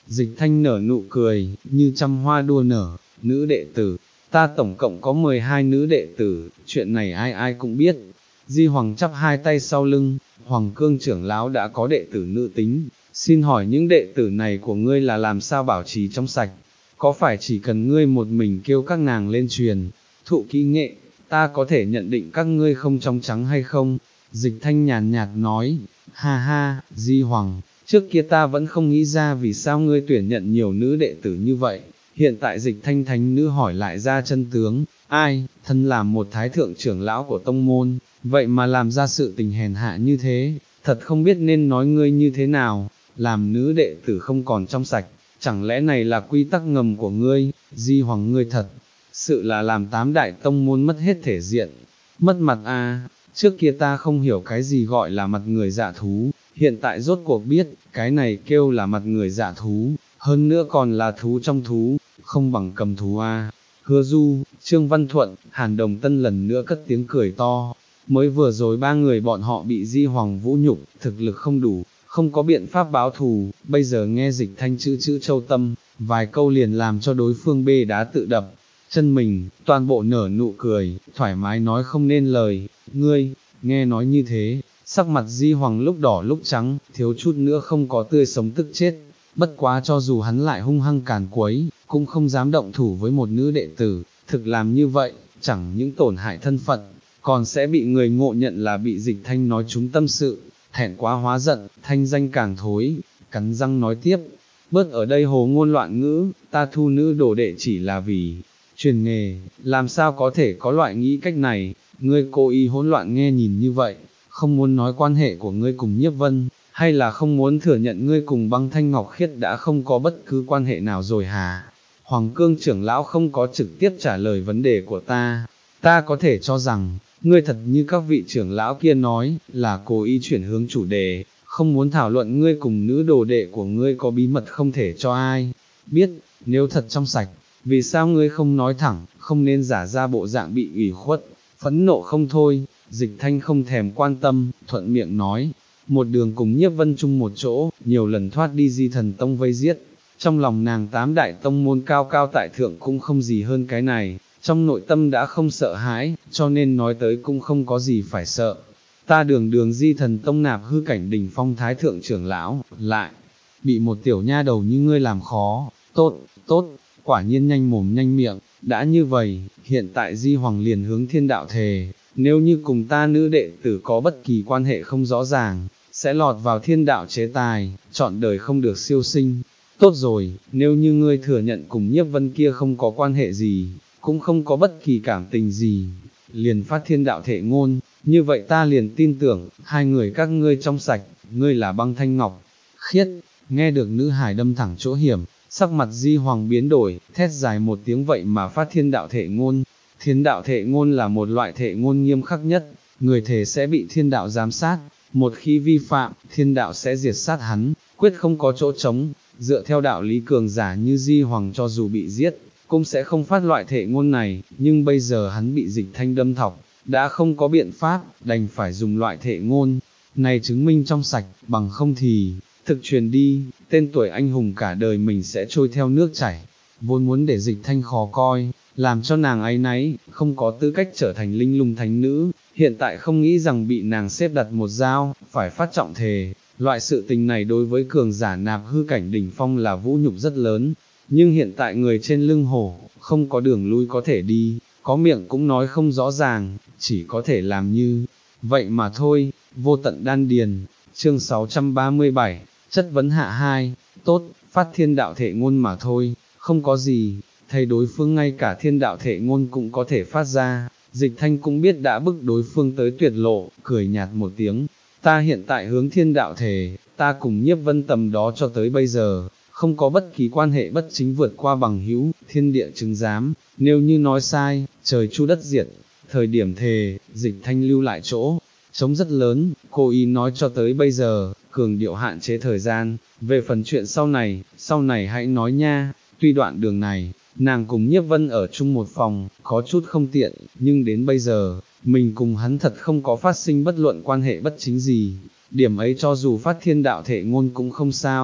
S1: Dịch Thanh nở nụ cười, như trăm hoa đua nở, nữ đệ tử, ta tổng cộng có mười hai nữ đệ tử, chuyện này ai ai cũng biết. Di Hoàng chắp hai tay sau lưng, Hoàng Cương trưởng lão đã có đệ tử nữ tính, xin hỏi những đệ tử này của ngươi là làm sao bảo trì trong sạch, có phải chỉ cần ngươi một mình kêu các nàng lên truyền, thụ kỹ nghệ, ta có thể nhận định các ngươi không trong trắng hay không? Dịch Thanh nhàn nhạt nói, ha ha, Di Hoàng, trước kia ta vẫn không nghĩ ra vì sao ngươi tuyển nhận nhiều nữ đệ tử như vậy, hiện tại Dịch Thanh thánh nữ hỏi lại ra chân tướng, ai, thân làm một thái thượng trưởng lão của tông môn, vậy mà làm ra sự tình hèn hạ như thế, thật không biết nên nói ngươi như thế nào, làm nữ đệ tử không còn trong sạch, chẳng lẽ này là quy tắc ngầm của ngươi, Di Hoàng ngươi thật, sự là làm tám đại tông môn mất hết thể diện, mất mặt a. Trước kia ta không hiểu cái gì gọi là mặt người dạ thú, hiện tại rốt cuộc biết, cái này kêu là mặt người dạ thú, hơn nữa còn là thú trong thú, không bằng cầm thú a. Hứa Du, Trương Văn Thuận, Hàn Đồng Tân lần nữa cất tiếng cười to, mới vừa rồi ba người bọn họ bị Di Hoàng vũ nhục, thực lực không đủ, không có biện pháp báo thù, bây giờ nghe Dịch Thanh chữ chữ châu tâm, vài câu liền làm cho đối phương bê đá tự đập, chân mình, toàn bộ nở nụ cười, thoải mái nói không nên lời, ngươi, nghe nói như thế, sắc mặt Di Hoàng lúc đỏ lúc trắng, thiếu chút nữa không có tươi sống tức chết, bất quá cho dù hắn lại hung hăng càn quấy, cũng không dám động thủ với một nữ đệ tử, thực làm như vậy, chẳng những tổn hại thân phận, còn sẽ bị người ngộ nhận là bị Dịch Thanh nói trúng tâm sự, thẹn quá hóa giận, thanh danh càng thối, cắn răng nói tiếp, bớt ở đây hồ ngôn loạn ngữ, ta thu nữ đồ đệ chỉ là vì truyền nghề, làm sao có thể có loại nghĩ cách này, ngươi cố ý hỗn loạn nghe nhìn như vậy, không muốn nói quan hệ của ngươi cùng Nhiếp Vân, hay là không muốn thừa nhận ngươi cùng Băng Thanh Ngọc Khiết đã không có bất cứ quan hệ nào rồi hả? Hoàng Cương trưởng lão không có trực tiếp trả lời vấn đề của ta, ta có thể cho rằng, ngươi thật như các vị trưởng lão kia nói, là cố ý chuyển hướng chủ đề, không muốn thảo luận ngươi cùng nữ đồ đệ của ngươi có bí mật không thể cho ai biết, nếu thật trong sạch, vì sao ngươi không nói thẳng, không nên giả ra bộ dạng bị ủy khuất, phẫn nộ không thôi. Dịch Thanh không thèm quan tâm, thuận miệng nói, một đường cùng Nhiếp Vân chung một chỗ, nhiều lần thoát đi Di Thần Tông vây giết, trong lòng nàng tám đại tông môn cao cao tại thượng cũng không gì hơn cái này, trong nội tâm đã không sợ hãi, cho nên nói tới cũng không có gì phải sợ. Ta đường đường Di Thần Tông nạp hư cảnh đỉnh phong thái thượng trưởng lão, lại bị một tiểu nha đầu như ngươi làm khó, tốt, tốt, quả nhiên nhanh mồm nhanh miệng, đã như vậy, hiện tại Di Hoàng liền hướng thiên đạo thề, nếu như cùng ta nữ đệ tử có bất kỳ quan hệ không rõ ràng, sẽ lọt vào thiên đạo chế tài, chọn đời không được siêu sinh. Tốt rồi, nếu như ngươi thừa nhận cùng Nhiếp Vân kia không có quan hệ gì, cũng không có bất kỳ cảm tình gì, liền phát thiên đạo thệ ngôn, như vậy ta liền tin tưởng, hai người các ngươi trong sạch, ngươi là Băng Thanh Ngọc Khiết. Nghe được nữ hải đâm thẳng chỗ hiểm, sắc mặt Di Hoàng biến đổi, thét dài một tiếng vậy mà phát thiên đạo thệ ngôn. Thiên đạo thệ ngôn là một loại thệ ngôn nghiêm khắc nhất, người thề sẽ bị thiên đạo giám sát, một khi vi phạm, thiên đạo sẽ diệt sát hắn, quyết không có chỗ trống. Dựa theo đạo lý cường giả như Di Hoàng cho dù bị giết, cũng sẽ không phát loại thệ ngôn này, nhưng bây giờ hắn bị Dịch Thanh đâm thọc, đã không có biện pháp, đành phải dùng loại thệ ngôn này chứng minh trong sạch, bằng không thì thực truyền đi, tên tuổi anh hùng cả đời mình sẽ trôi theo nước chảy. Vốn muốn để Dịch Thanh khó coi, làm cho nàng áy náy, không có tư cách trở thành linh lung thánh nữ, hiện tại không nghĩ rằng bị nàng xếp đặt một dao, phải phát trọng thề. Loại sự tình này đối với cường giả nạp hư cảnh đỉnh phong là vũ nhục rất lớn, nhưng hiện tại người trên lưng hổ, không có đường lui có thể đi, có miệng cũng nói không rõ ràng, chỉ có thể làm như vậy mà thôi. Vô tận đan điền, chương sáu trăm ba mươi bảy, chất vấn hạ hai, tốt, phát thiên đạo thệ ngôn mà thôi, không có gì, thấy đối phương ngay cả thiên đạo thệ ngôn cũng có thể phát ra, Dịch Thanh cũng biết đã bức đối phương tới tuyệt lộ, cười nhạt một tiếng, ta hiện tại hướng thiên đạo thề, ta cùng Nhiếp Vân tầm đó cho tới bây giờ, không có bất kỳ quan hệ bất chính vượt qua bằng hữu, thiên địa chứng giám, nếu như nói sai, trời chu đất diệt. Thời điểm thề, Dịch Thanh lưu lại chỗ trống rất lớn, cô ý nói cho tới bây giờ, cường điệu hạn chế thời gian, về phần chuyện sau này, sau này hãy nói nha. Tuy đoạn đường này, nàng cùng Nhiếp Vân ở chung một phòng, có chút không tiện, nhưng đến bây giờ, mình cùng hắn thật không có phát sinh bất luận quan hệ bất chính gì, điểm ấy cho dù phát thiên đạo thệ ngôn cũng không sao.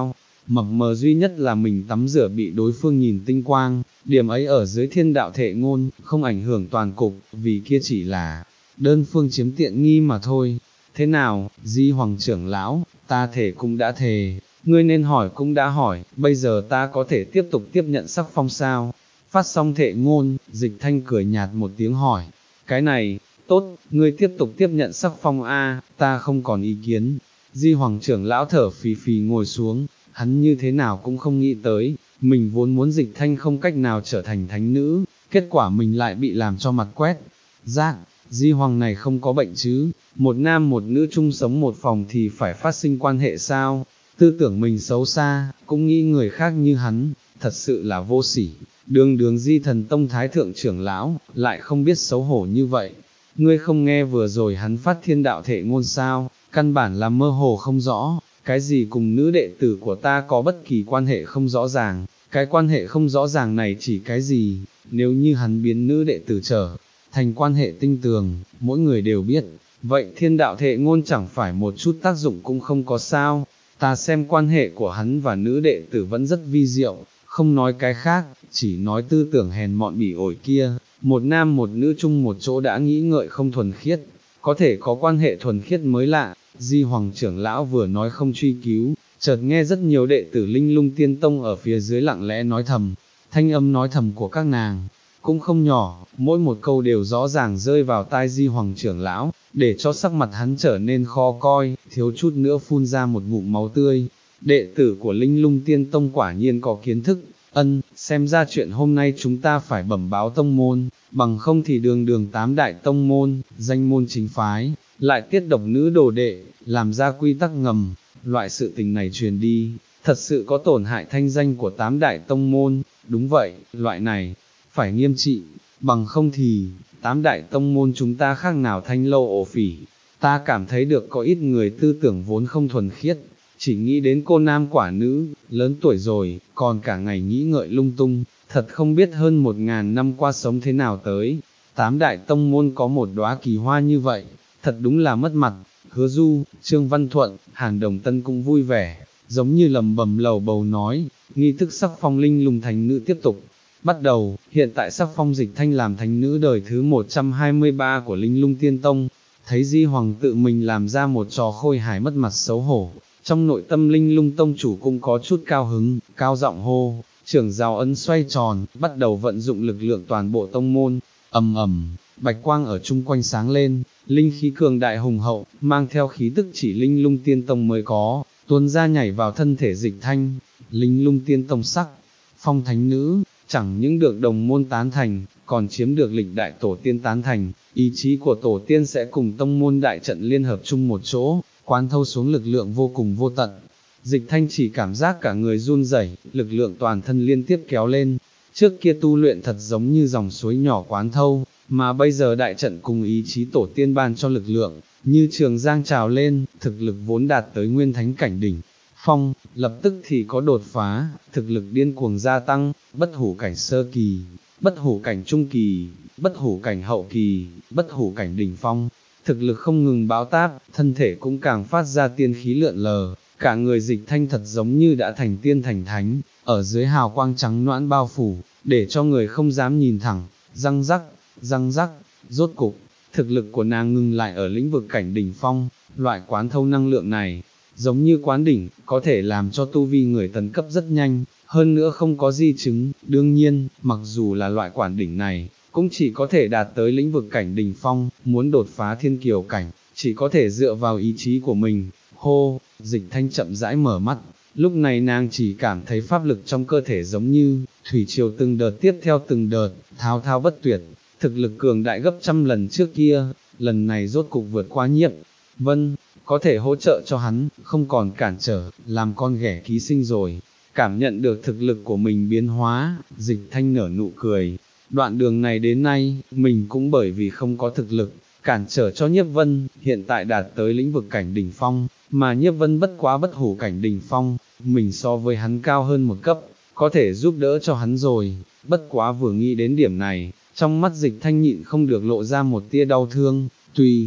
S1: mập mờ duy nhất là mình tắm rửa bị đối phương nhìn tinh quang, điểm ấy ở dưới thiên đạo thệ ngôn, không ảnh hưởng toàn cục, vì kia chỉ là đơn phương chiếm tiện nghi mà thôi. Thế nào, Di Hoàng trưởng lão, ta thể cũng đã thề, ngươi nên hỏi cũng đã hỏi, bây giờ ta có thể tiếp tục tiếp nhận sắc phong sao? Phát xong thệ ngôn, Dịch Thanh cười nhạt một tiếng hỏi, cái này, tốt, ngươi tiếp tục tiếp nhận sắc phong a, ta không còn ý kiến. Di Hoàng trưởng lão thở phì phì ngồi xuống, hắn như thế nào cũng không nghĩ tới, mình vốn muốn Dịch Thanh không cách nào trở thành thánh nữ, kết quả mình lại bị làm cho mặt quét. Giác, Di Hoàng này không có bệnh chứ, một nam một nữ chung sống một phòng thì phải phát sinh quan hệ sao? Tư tưởng mình xấu xa, cũng nghĩ người khác như hắn, thật sự là vô sỉ. Đường đường Di Thần Tông Thái Thượng trưởng lão, lại không biết xấu hổ như vậy. Ngươi không nghe vừa rồi hắn phát thiên đạo thệ ngôn sao, căn bản là mơ hồ không rõ, cái gì cùng nữ đệ tử của ta có bất kỳ quan hệ không rõ ràng, cái quan hệ không rõ ràng này chỉ cái gì, nếu như hắn biến nữ đệ tử trở thành quan hệ tinh tường, mỗi người đều biết, vậy thiên đạo thệ ngôn chẳng phải một chút tác dụng cũng không có sao, ta xem quan hệ của hắn và nữ đệ tử vẫn rất vi diệu, không nói cái khác, chỉ nói tư tưởng hèn mọn bỉ ổi kia, một nam một nữ chung một chỗ đã nghĩ ngợi không thuần khiết, có thể có quan hệ thuần khiết mới lạ. Di Hoàng trưởng lão vừa nói không truy cứu, chợt nghe rất nhiều đệ tử Linh Lung Tiên Tông ở phía dưới lặng lẽ nói thầm, thanh âm nói thầm của các nàng, cũng không nhỏ, mỗi một câu đều rõ ràng rơi vào tai Di Hoàng trưởng lão, để cho sắc mặt hắn trở nên khó coi, thiếu chút nữa phun ra một ngụm máu tươi. Đệ tử của Linh Lung Tiên Tông quả nhiên có kiến thức, ân, xem ra chuyện hôm nay chúng ta phải bẩm báo tông môn, bằng không thì đường đường tám đại tông môn, danh môn chính phái, lại tiết độc nữ đồ đệ, làm ra quy tắc ngầm, loại sự tình này truyền đi, thật sự có tổn hại thanh danh của tám đại tông môn, đúng vậy, loại này, phải nghiêm trị, bằng không thì, tám đại tông môn chúng ta khác nào thanh lâu ổ phỉ, ta cảm thấy được có ít người tư tưởng vốn không thuần khiết, chỉ nghĩ đến cô nam quả nữ, lớn tuổi rồi, còn cả ngày nghĩ ngợi lung tung, thật không biết hơn một ngàn năm qua sống thế nào tới, tám đại tông môn có một đóa kỳ hoa như vậy, thật đúng là mất mặt. Hứa Du, Trương Văn Thuận, Hàn Đồng Tân cũng vui vẻ, giống như lầm bầm lầu bầu nói, nghi thức sắc phong Linh Lung thánh nữ tiếp tục. Bắt đầu, hiện tại sắc phong Dịch Thanh làm thánh nữ đời thứ một trăm hai mươi ba của Linh Lung Tiên Tông, thấy Di Hoàng tự mình làm ra một trò khôi hài mất mặt xấu hổ, trong nội tâm Linh Lung Tông chủ cũng có chút cao hứng, cao giọng hô, trưởng giáo ấn xoay tròn, bắt đầu vận dụng lực lượng toàn bộ tông môn, ầm ầm, bạch quang ở chung quanh sáng lên, linh khí cường đại hùng hậu, mang theo khí tức chỉ Linh Lung Tiên Tông mới có, tuôn ra nhảy vào thân thể Dịch Thanh, Linh Lung Tiên Tông sắc, phong thánh nữ, chẳng những được đồng môn tán thành, còn chiếm được lịch đại tổ tiên tán thành, ý chí của tổ tiên sẽ cùng tông môn đại trận liên hợp chung một chỗ, quán thâu xuống lực lượng vô cùng vô tận. Dịch Thanh chỉ cảm giác cả người run rẩy, lực lượng toàn thân liên tiếp kéo lên, trước kia tu luyện thật giống như dòng suối nhỏ quán thâu, mà bây giờ đại trận cùng ý chí tổ tiên ban cho lực lượng, như trường giang trào lên, thực lực vốn đạt tới nguyên thánh cảnh đỉnh phong, lập tức thì có đột phá, thực lực điên cuồng gia tăng, bất hủ cảnh sơ kỳ, bất hủ cảnh trung kỳ, bất hủ cảnh hậu kỳ, bất hủ cảnh đỉnh phong, thực lực không ngừng báo táp, thân thể cũng càng phát ra tiên khí lượn lờ, cả người Dịch Thanh thật giống như đã thành tiên thành thánh, ở dưới hào quang trắng noãn bao phủ, để cho người không dám nhìn thẳng, răng rắc, răng rắc, rốt cục, thực lực của nàng ngừng lại ở lĩnh vực cảnh đỉnh phong, loại quán thâu năng lượng này, giống như quán đỉnh, có thể làm cho tu vi người tấn cấp rất nhanh, hơn nữa không có di chứng, đương nhiên, mặc dù là loại quản đỉnh này, cũng chỉ có thể đạt tới lĩnh vực cảnh đỉnh phong, muốn đột phá thiên kiều cảnh, chỉ có thể dựa vào ý chí của mình. Hô, Dịch Thanh chậm rãi mở mắt, lúc này nàng chỉ cảm thấy pháp lực trong cơ thể giống như thủy triều từng đợt tiếp theo từng đợt, thao thao bất tuyệt, thực lực cường đại gấp trăm lần trước kia, lần này rốt cục vượt qua Nhiếp Vân, có thể hỗ trợ cho hắn, không còn cản trở, làm con ghẻ ký sinh rồi. Cảm nhận được thực lực của mình biến hóa, Dịch Thanh nở nụ cười. Đoạn đường này đến nay, mình cũng bởi vì không có thực lực, cản trở cho Nhiếp Vân, hiện tại đạt tới lĩnh vực cảnh đỉnh phong, mà Nhiếp Vân bất quá bất hủ cảnh đỉnh phong, mình so với hắn cao hơn một cấp, có thể giúp đỡ cho hắn rồi, bất quá vừa nghĩ đến điểm này, trong mắt Dịch Thanh nhịn không được lộ ra một tia đau thương, tuy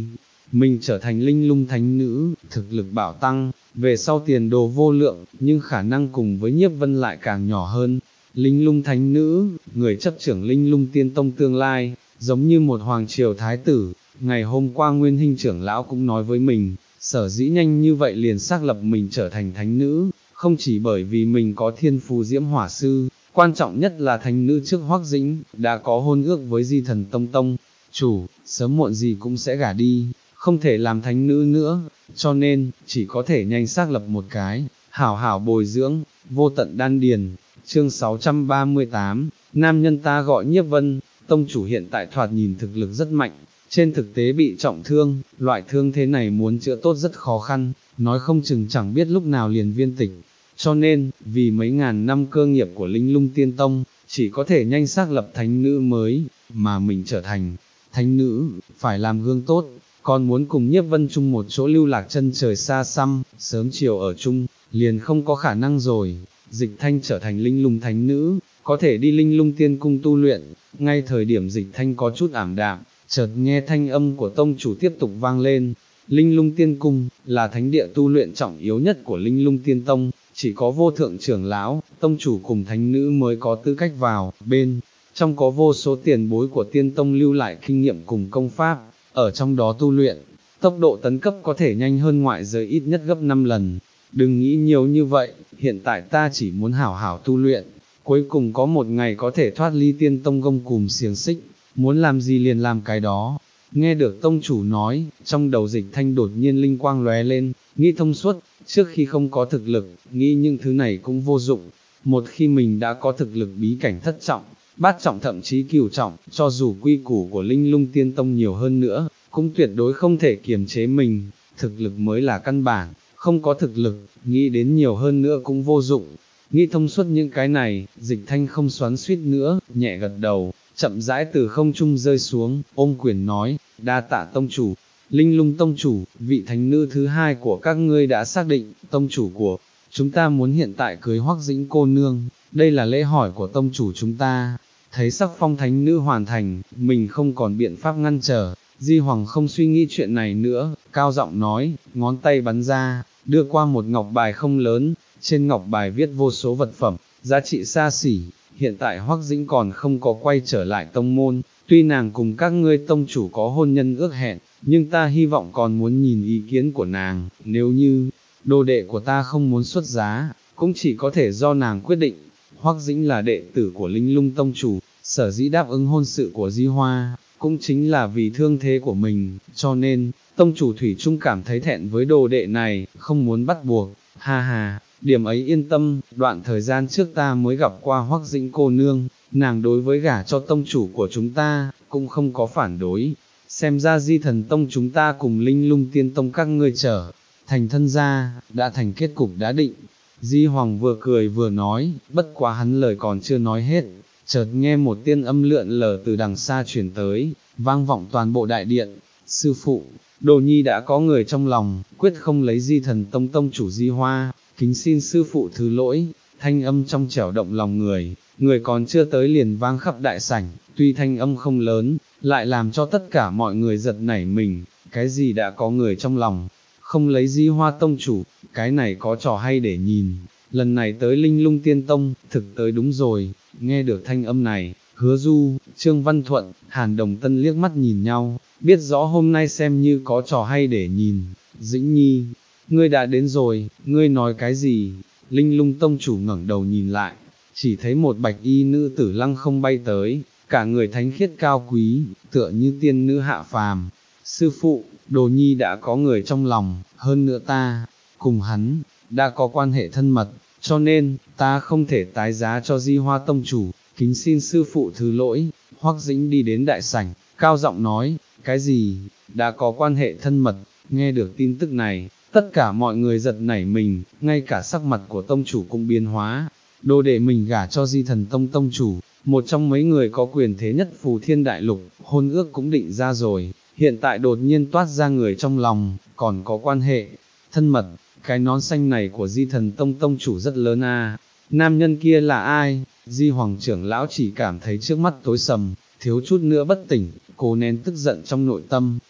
S1: mình trở thành linh lung thánh nữ, thực lực bảo tăng, về sau tiền đồ vô lượng, nhưng khả năng cùng với nhiếp vân lại càng nhỏ hơn. Linh lung thánh nữ, người chấp trưởng linh lung tiên tông tương lai, giống như một hoàng triều thái tử, ngày hôm qua Nguyên Hinh trưởng lão cũng nói với mình, sở dĩ nhanh như vậy liền xác lập mình trở thành thánh nữ, không chỉ bởi vì mình có thiên phù diễm hỏa sư, quan trọng nhất là thánh nữ trước Hoắc Dĩnh, đã có hôn ước với Di Thần Tông Tông chủ, sớm muộn gì cũng sẽ gả đi, không thể làm thánh nữ nữa, cho nên, chỉ có thể nhanh xác lập một cái, hảo hảo bồi dưỡng, vô tận đan điền. Chương sáu trăm ba mươi tám, nam nhân ta gọi Nhiếp Vân, tông chủ hiện tại thoạt nhìn thực lực rất mạnh, trên thực tế bị trọng thương, loại thương thế này muốn chữa tốt rất khó khăn, nói không chừng chẳng biết lúc nào liền viên tịch. Cho nên, vì mấy ngàn năm cơ nghiệp của Linh Lung Tiên Tông, chỉ có thể nhanh xác lập thánh nữ mới, mà mình trở thành thánh nữ, phải làm gương tốt, còn muốn cùng Nhiếp Vân chung một chỗ lưu lạc chân trời xa xăm, sớm chiều ở chung, liền không có khả năng rồi. Dịch Thanh trở thành Linh Lung thánh nữ, có thể đi Linh Lung Tiên Cung tu luyện, ngay thời điểm Dịch Thanh có chút ảm đạm, chợt nghe thanh âm của tông chủ tiếp tục vang lên. Linh Lung Tiên Cung, là thánh địa tu luyện trọng yếu nhất của Linh Lung Tiên Tông, chỉ có vô thượng trưởng lão, tông chủ cùng thánh nữ mới có tư cách vào, bên trong có vô số tiền bối của tiên tông lưu lại kinh nghiệm cùng công pháp, ở trong đó tu luyện, tốc độ tấn cấp có thể nhanh hơn ngoại giới ít nhất gấp năm lần. Đừng nghĩ nhiều như vậy, hiện tại ta chỉ muốn hảo hảo tu luyện, cuối cùng có một ngày có thể thoát ly tiên tông gông cùm xiềng xích, muốn làm gì liền làm cái đó. Nghe được tông chủ nói, trong đầu Dịch Thanh đột nhiên linh quang lóe lên, nghĩ thông suốt, trước khi không có thực lực, nghĩ những thứ này cũng vô dụng. Một khi mình đã có thực lực bí cảnh thất trọng, bát trọng thậm chí cửu trọng, cho dù quy củ của Linh Lung Tiên Tông nhiều hơn nữa, cũng tuyệt đối không thể kiềm chế mình, thực lực mới là căn bản, không có thực lực, nghĩ đến nhiều hơn nữa cũng vô dụng. Nghĩ thông suốt những cái này, Dịch Thanh không xoắn suýt nữa, nhẹ gật đầu, chậm rãi từ không trung rơi xuống, ôm quyền nói, đa tạ tông chủ. Linh Lung tông chủ, vị thánh nữ thứ hai của các ngươi đã xác định, tông chủ của chúng ta muốn hiện tại cưới Hoắc Dĩnh cô nương, đây là lễ hỏi của tông chủ chúng ta. Thấy sắc phong thánh nữ hoàn thành, mình không còn biện pháp ngăn trở, Di Hoàng không suy nghĩ chuyện này nữa, cao giọng nói, ngón tay bắn ra, đưa qua một ngọc bài không lớn, trên ngọc bài viết vô số vật phẩm, giá trị xa xỉ. Hiện tại Hoắc Dĩnh còn không có quay trở lại tông môn, tuy nàng cùng các ngươi tông chủ có hôn nhân ước hẹn, nhưng ta hy vọng còn muốn nhìn ý kiến của nàng, nếu như đồ đệ của ta không muốn xuất giá, cũng chỉ có thể do nàng quyết định. Hoắc Dĩnh là đệ tử của Linh Lung tông chủ, sở dĩ đáp ứng hôn sự của Di Hoa, cũng chính là vì thương thế của mình, cho nên, tông chủ Thủy Trung cảm thấy thẹn với đồ đệ này, không muốn bắt buộc, ha ha. Điểm ấy yên tâm, đoạn thời gian trước ta mới gặp qua Hoắc Dĩnh cô nương, nàng đối với gả cho tông chủ của chúng ta, cũng không có phản đối, xem ra Di Thần Tông chúng ta cùng Linh Lung Tiên Tông các ngươi trở thành thân gia, đã thành kết cục đã định. Di Hoàng vừa cười vừa nói, bất quá hắn lời còn chưa nói hết, chợt nghe một tiên âm lượn lờ từ đằng xa chuyển tới, vang vọng toàn bộ đại điện, sư phụ, Đồ Nhi đã có người trong lòng, quyết không lấy Di Thần Tông tông chủ Di Hoa, kính xin sư phụ thứ lỗi. Thanh âm trong trẻo động lòng người, người còn chưa tới liền vang khắp đại sảnh, tuy thanh âm không lớn, lại làm cho tất cả mọi người giật nảy mình, cái gì đã có người trong lòng, không lấy Di Hoa tông chủ, cái này có trò hay để nhìn, lần này tới Linh Lung Tiên Tông, thực tới đúng rồi. Nghe được thanh âm này, Hứa Du, Trương Văn Thuận, Hàn Đồng Tân liếc mắt nhìn nhau, biết rõ hôm nay xem như có trò hay để nhìn. Dĩnh Nhi, ngươi đã đến rồi, ngươi nói cái gì? Linh Lung tông chủ ngẩng đầu nhìn lại, chỉ thấy một bạch y nữ tử lăng không bay tới, cả người thánh khiết cao quý, tựa như tiên nữ hạ phàm. Sư phụ, Đồ Nhi đã có người trong lòng, hơn nữa ta, cùng hắn, đã có quan hệ thân mật, cho nên, ta không thể tái giá cho Di Hoa tông chủ, kính xin sư phụ thứ lỗi. Hoắc Dĩnh đi đến đại sảnh, cao giọng nói, cái gì, đã có quan hệ thân mật? Nghe được tin tức này, tất cả mọi người giật nảy mình, ngay cả sắc mặt của tông chủ cũng biến hóa. Đồ đệ mình gả cho Di Thần Tông tông chủ, một trong mấy người có quyền thế nhất Phù Thiên Đại Lục, hôn ước cũng định ra rồi, hiện tại đột nhiên toát ra người trong lòng, còn có quan hệ thân mật. Cái nón xanh này của Di Thần Tông tông chủ rất lớn a. Nam nhân kia là ai? Di Hoàng trưởng lão chỉ cảm thấy trước mắt tối sầm, thiếu chút nữa bất tỉnh, cố nén tức giận trong nội tâm,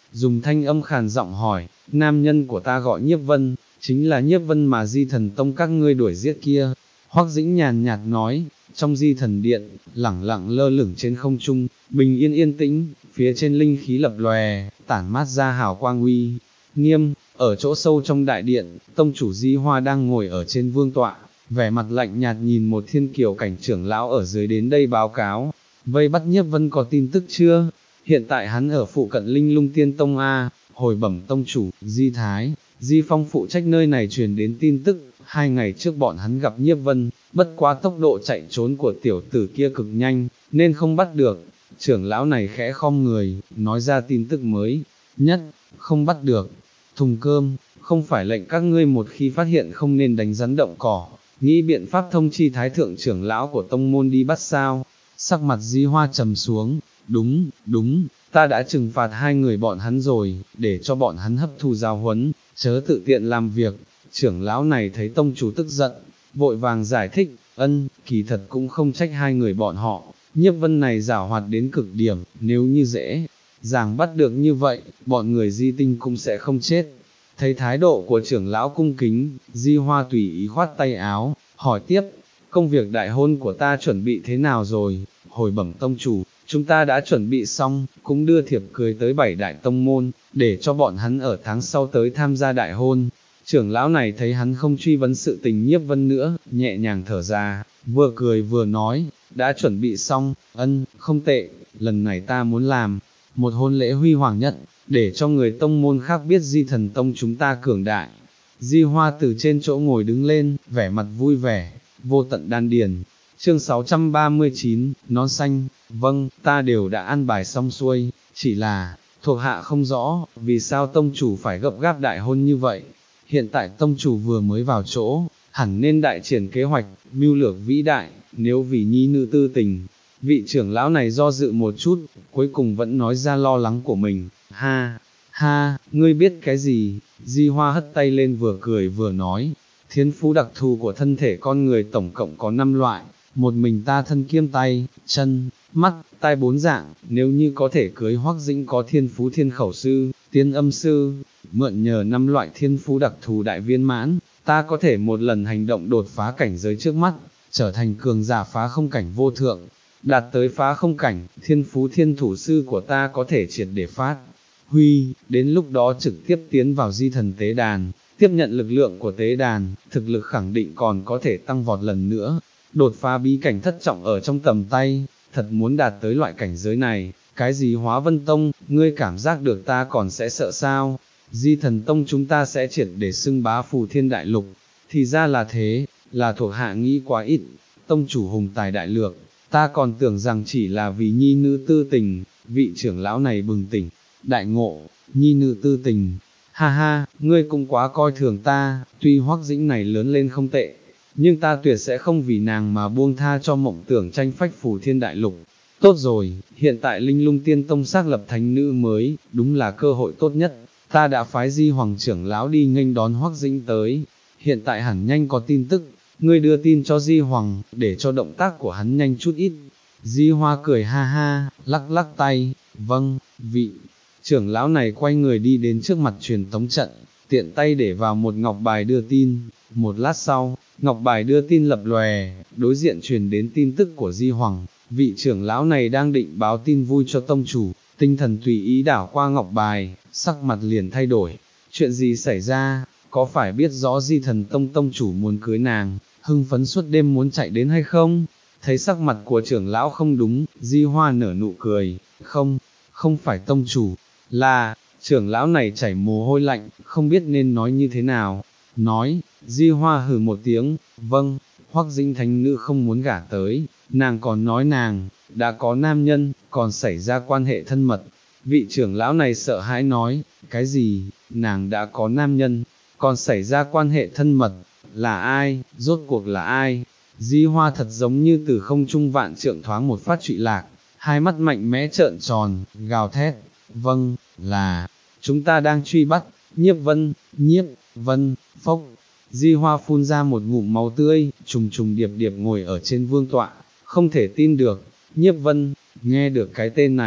S1: dùng thanh âm khàn giọng hỏi, nam nhân của ta gọi Nhiếp Vân, chính là Nhiếp Vân mà Di Thần Tông các ngươi đuổi giết kia. Hoắc Dĩnh nhàn nhạt nói, trong Di Thần Điện, lẳng lặng lơ lửng trên không trung, bình yên yên tĩnh, phía trên linh khí lập lòe, tản mát ra hào quang uy nghiêm. Ở chỗ sâu trong đại điện, tông chủ Di Hoa đang ngồi ở trên vương tọa, vẻ mặt lạnh nhạt nhìn một thiên kiều cảnh trưởng lão ở dưới đến đây báo cáo, vây bắt Nhiếp Vân có tin tức chưa? Hiện tại hắn ở phụ cận Linh Lung Tiên Tông A. Hồi bẩm tông chủ, Di Thái, Di Phong phụ trách nơi này truyền đến tin tức, hai ngày trước bọn hắn gặp Nhiếp Vân, bất quá tốc độ chạy trốn của tiểu tử kia cực nhanh, nên không bắt được. Trưởng lão này khẽ khom người, nói ra tin tức mới nhất, không bắt được. Thùng cơm, không phải lệnh các ngươi một khi phát hiện không nên đánh rắn động cỏ, nghĩ biện pháp thông chi thái thượng trưởng lão của tông môn đi bắt sao? Sắc mặt Di Hoa trầm xuống, đúng, đúng, ta đã trừng phạt hai người bọn hắn rồi, để cho bọn hắn hấp thu giáo huấn, chớ tự tiện làm việc. Trưởng lão này thấy tông chủ tức giận, vội vàng giải thích, ân, kỳ thật cũng không trách hai người bọn họ, Nhiếp Vân này giảo hoạt đến cực điểm, nếu như dễ dàng bắt được như vậy, bọn người Di Tinh cũng sẽ không chết. Thấy thái độ của trưởng lão cung kính, Di Hoa tùy ý khoát tay áo, hỏi tiếp, công việc đại hôn của ta chuẩn bị thế nào rồi? Hồi bẩm tông chủ, chúng ta đã chuẩn bị xong, cũng đưa thiệp cưới tới bảy đại tông môn, để cho bọn hắn ở tháng sau tới tham gia đại hôn. Trưởng lão này thấy hắn không truy vấn sự tình Nhiếp Vân nữa, nhẹ nhàng thở ra, vừa cười vừa nói, đã chuẩn bị xong, ân, không tệ, lần này ta muốn làm một hôn lễ huy hoàng nhất, để cho người tông môn khác biết Di Thần Tông chúng ta cường đại. Di Hoa từ trên chỗ ngồi đứng lên, vẻ mặt vui vẻ, vô tận đan điền. Chương sáu trăm ba mươi chín, nón xanh, vâng, ta đều đã ăn bài xong xuôi, chỉ là, thuộc hạ không rõ, vì sao tông chủ phải gấp gáp đại hôn như vậy. Hiện tại tông chủ vừa mới vào chỗ, hẳn nên đại triển kế hoạch, mưu lược vĩ đại, nếu vì nhi nữ tư tình. Vị trưởng lão này do dự một chút, cuối cùng vẫn nói ra lo lắng của mình, ha, ha, ngươi biết cái gì? Di Hoa hất tay lên vừa cười vừa nói, thiên phú đặc thù của thân thể con người tổng cộng có năm loại, một mình ta thân kiêm tay, chân, mắt, tai bốn dạng, nếu như có thể cưới Hoắc Dĩnh có thiên phú thiên khẩu sư, tiên âm sư, mượn nhờ năm loại thiên phú đặc thù đại viên mãn, ta có thể một lần hành động đột phá cảnh giới trước mắt, trở thành cường giả phá không cảnh vô thượng. Đạt tới phá không cảnh, thiên phú thiên thủ sư của ta có thể triệt để phát huy, đến lúc đó trực tiếp tiến vào di thần tế đàn, tiếp nhận lực lượng của tế đàn, thực lực khẳng định còn có thể tăng vọt lần nữa, đột phá bí cảnh thất trọng ở trong tầm tay, thật muốn đạt tới loại cảnh giới này, cái gì Hóa Vân Tông, ngươi cảm giác được ta còn sẽ sợ sao? Di Thần Tông chúng ta sẽ triệt để xưng bá phù thiên đại lục, thì ra là thế, là thuộc hạ nghĩ quá ít, tông chủ hùng tài đại lược. Ta còn tưởng rằng chỉ là vì nhi nữ tư tình, vị trưởng lão này bừng tỉnh, đại ngộ, nhi nữ tư tình, ha ha, ngươi cũng quá coi thường ta, tuy Hoắc Dĩnh này lớn lên không tệ, nhưng ta tuyệt sẽ không vì nàng mà buông tha cho mộng tưởng tranh phách phù thiên đại lục. Tốt rồi, hiện tại Linh Lung Tiên Tông xác lập thánh nữ mới, đúng là cơ hội tốt nhất, ta đã phái Di Hoàng trưởng lão đi nghênh đón Hoắc Dĩnh tới, hiện tại hẳn nhanh có tin tức. Ngươi đưa tin cho Di Hoàng, để cho động tác của hắn nhanh chút ít. Di Hoa cười ha ha, lắc lắc tay, vâng, vị trưởng lão này quay người đi đến trước mặt truyền tống trận, tiện tay để vào một ngọc bài đưa tin. Một lát sau, ngọc bài đưa tin lập lòe, đối diện truyền đến tin tức của Di Hoàng. Vị trưởng lão này đang định báo tin vui cho tông chủ, tinh thần tùy ý đảo qua ngọc bài, sắc mặt liền thay đổi. Chuyện gì xảy ra, có phải biết rõ Di Thần Tông tông chủ muốn cưới nàng, hưng phấn suốt đêm muốn chạy đến hay không? Thấy sắc mặt của trưởng lão không đúng, Di Hoa nở nụ cười, không, không phải tông chủ, là, trưởng lão này chảy mồ hôi lạnh, không biết nên nói như thế nào. Nói, Di Hoa hừ một tiếng, vâng, Hoắc Dĩnh thánh nữ không muốn gả tới, nàng còn nói nàng, đã có nam nhân, còn xảy ra quan hệ thân mật. Vị trưởng lão này sợ hãi nói, cái gì, nàng đã có nam nhân, còn xảy ra quan hệ thân mật, là ai, rốt cuộc là ai? Di Hoa thật giống như từ không trung vạn trượng thoáng một phát trụy lạc, hai mắt mạnh mẽ trợn tròn, gào thét, vâng, là, chúng ta đang truy bắt, Nhiếp Vân, Nhiếp, Vân, phốc. Di Hoa phun ra một ngụm máu tươi, trùng trùng điệp điệp ngồi ở trên vương tọa, không thể tin được, Nhiếp Vân, nghe được cái tên này,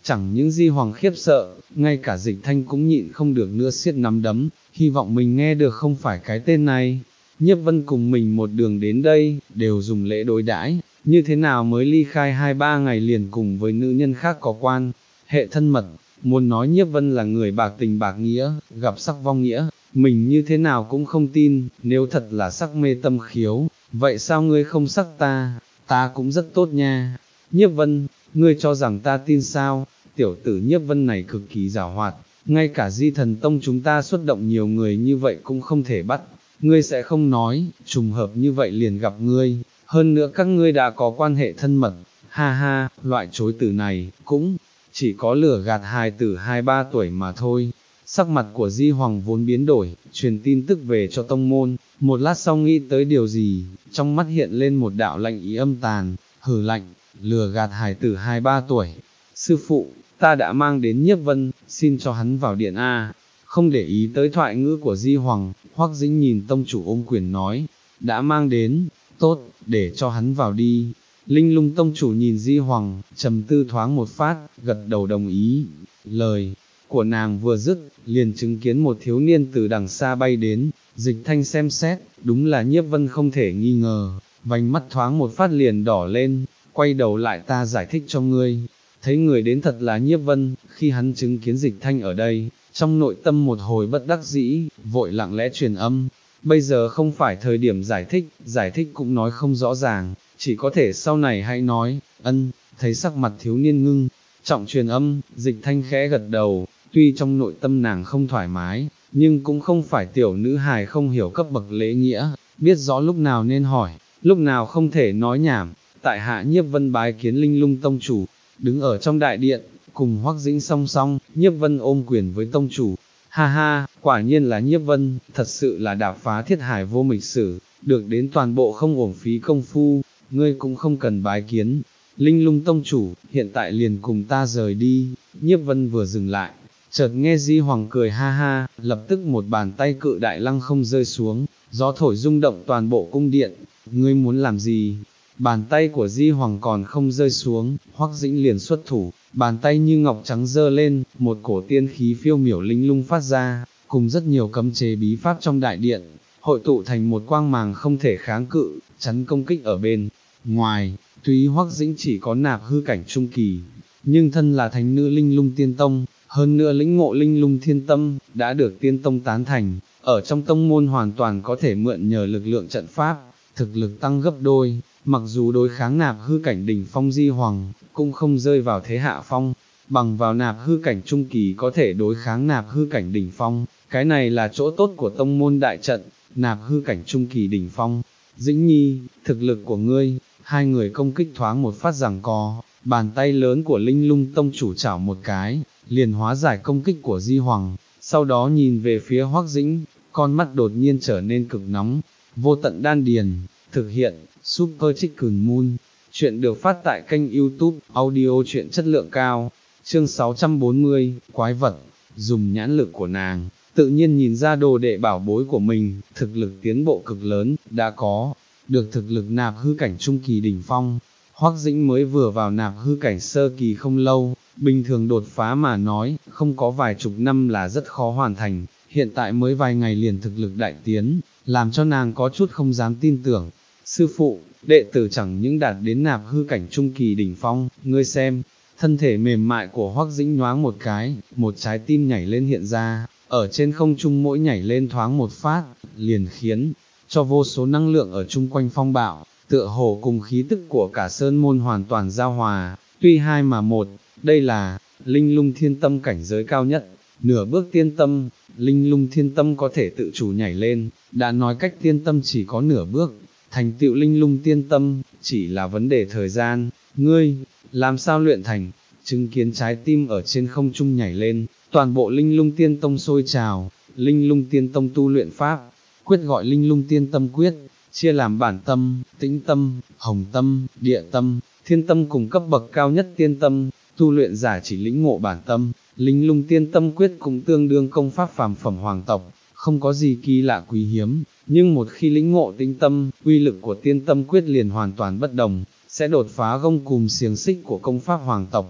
S1: Chẳng những Di Hoàng khiếp sợ, ngay cả Dịch Thanh cũng nhịn không được nữa siết nắm đấm, hy vọng mình nghe được không phải cái tên này. Nhiếp Vân cùng mình một đường đến đây, đều dùng lễ đối đãi, như thế nào mới ly khai hai ba ngày liền cùng với nữ nhân khác có quan hệ thân mật, muốn nói Nhiếp Vân là người bạc tình bạc nghĩa, gặp sắc vong nghĩa, mình như thế nào cũng không tin, nếu thật là sắc mê tâm khiếu, vậy sao ngươi không sắc ta, ta cũng rất tốt nha. Nhiếp Vân, ngươi cho rằng ta tin sao? Tiểu tử Nhiếp Vân này cực kỳ giàu hoạt, ngay cả Di Thần Tông chúng ta xuất động nhiều người như vậy cũng không thể bắt, ngươi sẽ không nói, trùng hợp như vậy liền gặp ngươi, hơn nữa các ngươi đã có quan hệ thân mật, ha ha, loại chối từ này, cũng chỉ có lừa gạt hài tử hai ba tuổi mà thôi. Sắc mặt của Di Hoàng vốn biến đổi, truyền tin tức về cho tông môn, một lát sau nghĩ tới điều gì, trong mắt hiện lên một đạo lạnh ý âm tàn, hừ lạnh, lừa gạt hài tử hai ba tuổi. Sư phụ, ta đã mang đến Nhiếp Vân, xin cho hắn vào điện A. Không để ý tới thoại ngữ của Di Hoàng, Hoắc Dĩnh nhìn tông chủ ôm quyền nói, đã mang đến, tốt, để cho hắn vào đi. Linh Lung tông chủ nhìn Di Hoàng, trầm tư thoáng một phát, gật đầu đồng ý. Lời của nàng vừa dứt, liền chứng kiến một thiếu niên từ đằng xa bay đến, Dịch Thanh xem xét, đúng là Nhiếp Vân không thể nghi ngờ, vành mắt thoáng một phát liền đỏ lên, quay đầu lại ta giải thích cho ngươi. Thấy người đến thật là Nhiếp Vân, khi hắn chứng kiến Dịch Thanh ở đây, trong nội tâm một hồi bất đắc dĩ, vội lặng lẽ truyền âm, bây giờ không phải thời điểm giải thích, giải thích cũng nói không rõ ràng, chỉ có thể sau này hãy nói, ân, thấy sắc mặt thiếu niên ngưng, trọng truyền âm, Dịch Thanh khẽ gật đầu, tuy trong nội tâm nàng không thoải mái, nhưng cũng không phải tiểu nữ hài không hiểu cấp bậc lễ nghĩa, biết rõ lúc nào nên hỏi, lúc nào không thể nói nhảm. Tại hạ Nhiếp Vân bái kiến Linh Lung tông chủ, đứng ở trong đại điện, cùng Hoắc Dĩnh song song, Nhiếp Vân ôm quyền với tông chủ, ha ha, quả nhiên là Nhiếp Vân, thật sự là đạp phá thiết hải vô mịch sử, được đến toàn bộ không uổng phí công phu, ngươi cũng không cần bái kiến. Linh Lung tông chủ, hiện tại liền cùng ta rời đi. Nhiếp Vân vừa dừng lại, chợt nghe Di Hoàng cười ha ha, lập tức một bàn tay cự đại lăng không rơi xuống, gió thổi rung động toàn bộ cung điện. Ngươi muốn làm gì? Bàn tay của Di Hoàng còn không rơi xuống, Hoắc Dĩnh liền xuất thủ, bàn tay như ngọc trắng dơ lên, một cổ tiên khí phiêu miểu linh lung phát ra, cùng rất nhiều cấm chế bí pháp trong đại điện, hội tụ thành một quang màng không thể kháng cự, chắn công kích ở bên ngoài. Tuy Hoắc Dĩnh chỉ có nạp hư cảnh trung kỳ, nhưng thân là thánh nữ Linh Lung Tiên Tông, hơn nữa lĩnh ngộ Linh Lung Thiên Tâm, đã được Tiên Tông tán thành, ở trong tông môn hoàn toàn có thể mượn nhờ lực lượng trận pháp, thực lực tăng gấp đôi, mặc dù đối kháng nạp hư cảnh đỉnh phong Di Hoàng, cũng không rơi vào thế hạ phong, bằng vào nạp hư cảnh trung kỳ có thể đối kháng nạp hư cảnh đỉnh phong, cái này là chỗ tốt của tông môn đại trận, nạp hư cảnh trung kỳ đỉnh phong. Dĩnh Nhi, thực lực của ngươi, hai người công kích thoáng một phát giằng co, bàn tay lớn của Linh Lung tông chủ chảo một cái, liền hóa giải công kích của Di Hoàng, sau đó nhìn về phía Hoắc Dĩnh, con mắt đột nhiên trở nên cực nóng, vô tận đan điền, thực hiện, Super Chicken Moon, chuyện được phát tại kênh YouTube, audio chuyện chất lượng cao, chương sáu trăm bốn mươi, quái vật, dùng nhãn lực của nàng, tự nhiên nhìn ra đồ đệ bảo bối của mình, thực lực tiến bộ cực lớn, đã có, được thực lực nạp hư cảnh trung kỳ đỉnh phong. Hoắc Dĩnh mới vừa vào nạp hư cảnh sơ kỳ không lâu, bình thường đột phá mà nói, không có vài chục năm là rất khó hoàn thành, hiện tại mới vài ngày liền thực lực đại tiến, làm cho nàng có chút không dám tin tưởng. Sư phụ, đệ tử chẳng những đạt đến nạp hư cảnh trung kỳ đỉnh phong, ngươi xem, thân thể mềm mại của Hoắc Dĩnh nhoáng một cái, một trái tim nhảy lên hiện ra, ở trên không trung mỗi nhảy lên thoáng một phát, liền khiến cho vô số năng lượng ở chung quanh phong bạo, tựa hồ cùng khí tức của cả sơn môn hoàn toàn giao hòa, tuy hai mà một, đây là Linh Lung Thiên Tâm cảnh giới cao nhất, nửa bước tiên tâm, Linh Lung Thiên Tâm có thể tự chủ nhảy lên, đã nói cách tiên tâm chỉ có nửa bước, thành tựu Linh Lung Tiên Tâm, chỉ là vấn đề thời gian. Ngươi, làm sao luyện thành? Chứng kiến trái tim ở trên không trung nhảy lên, toàn bộ Linh Lung Tiên Tông sôi trào. Linh Lung Tiên Tông tu luyện pháp, quyết gọi Linh Lung Tiên Tâm quyết, chia làm bản tâm, tĩnh tâm, hồng tâm, địa tâm, thiên tâm cùng cấp bậc cao nhất tiên tâm, tu luyện giả chỉ lĩnh ngộ bản tâm. Linh Lung Tiên Tâm quyết cũng tương đương công pháp phàm phẩm hoàng tộc, không có gì kỳ lạ quý hiếm, nhưng một khi lĩnh ngộ tinh tâm, uy lực của tiên tâm quyết liền hoàn toàn bất đồng, sẽ đột phá gông cùm xiềng xích của công pháp hoàng tộc.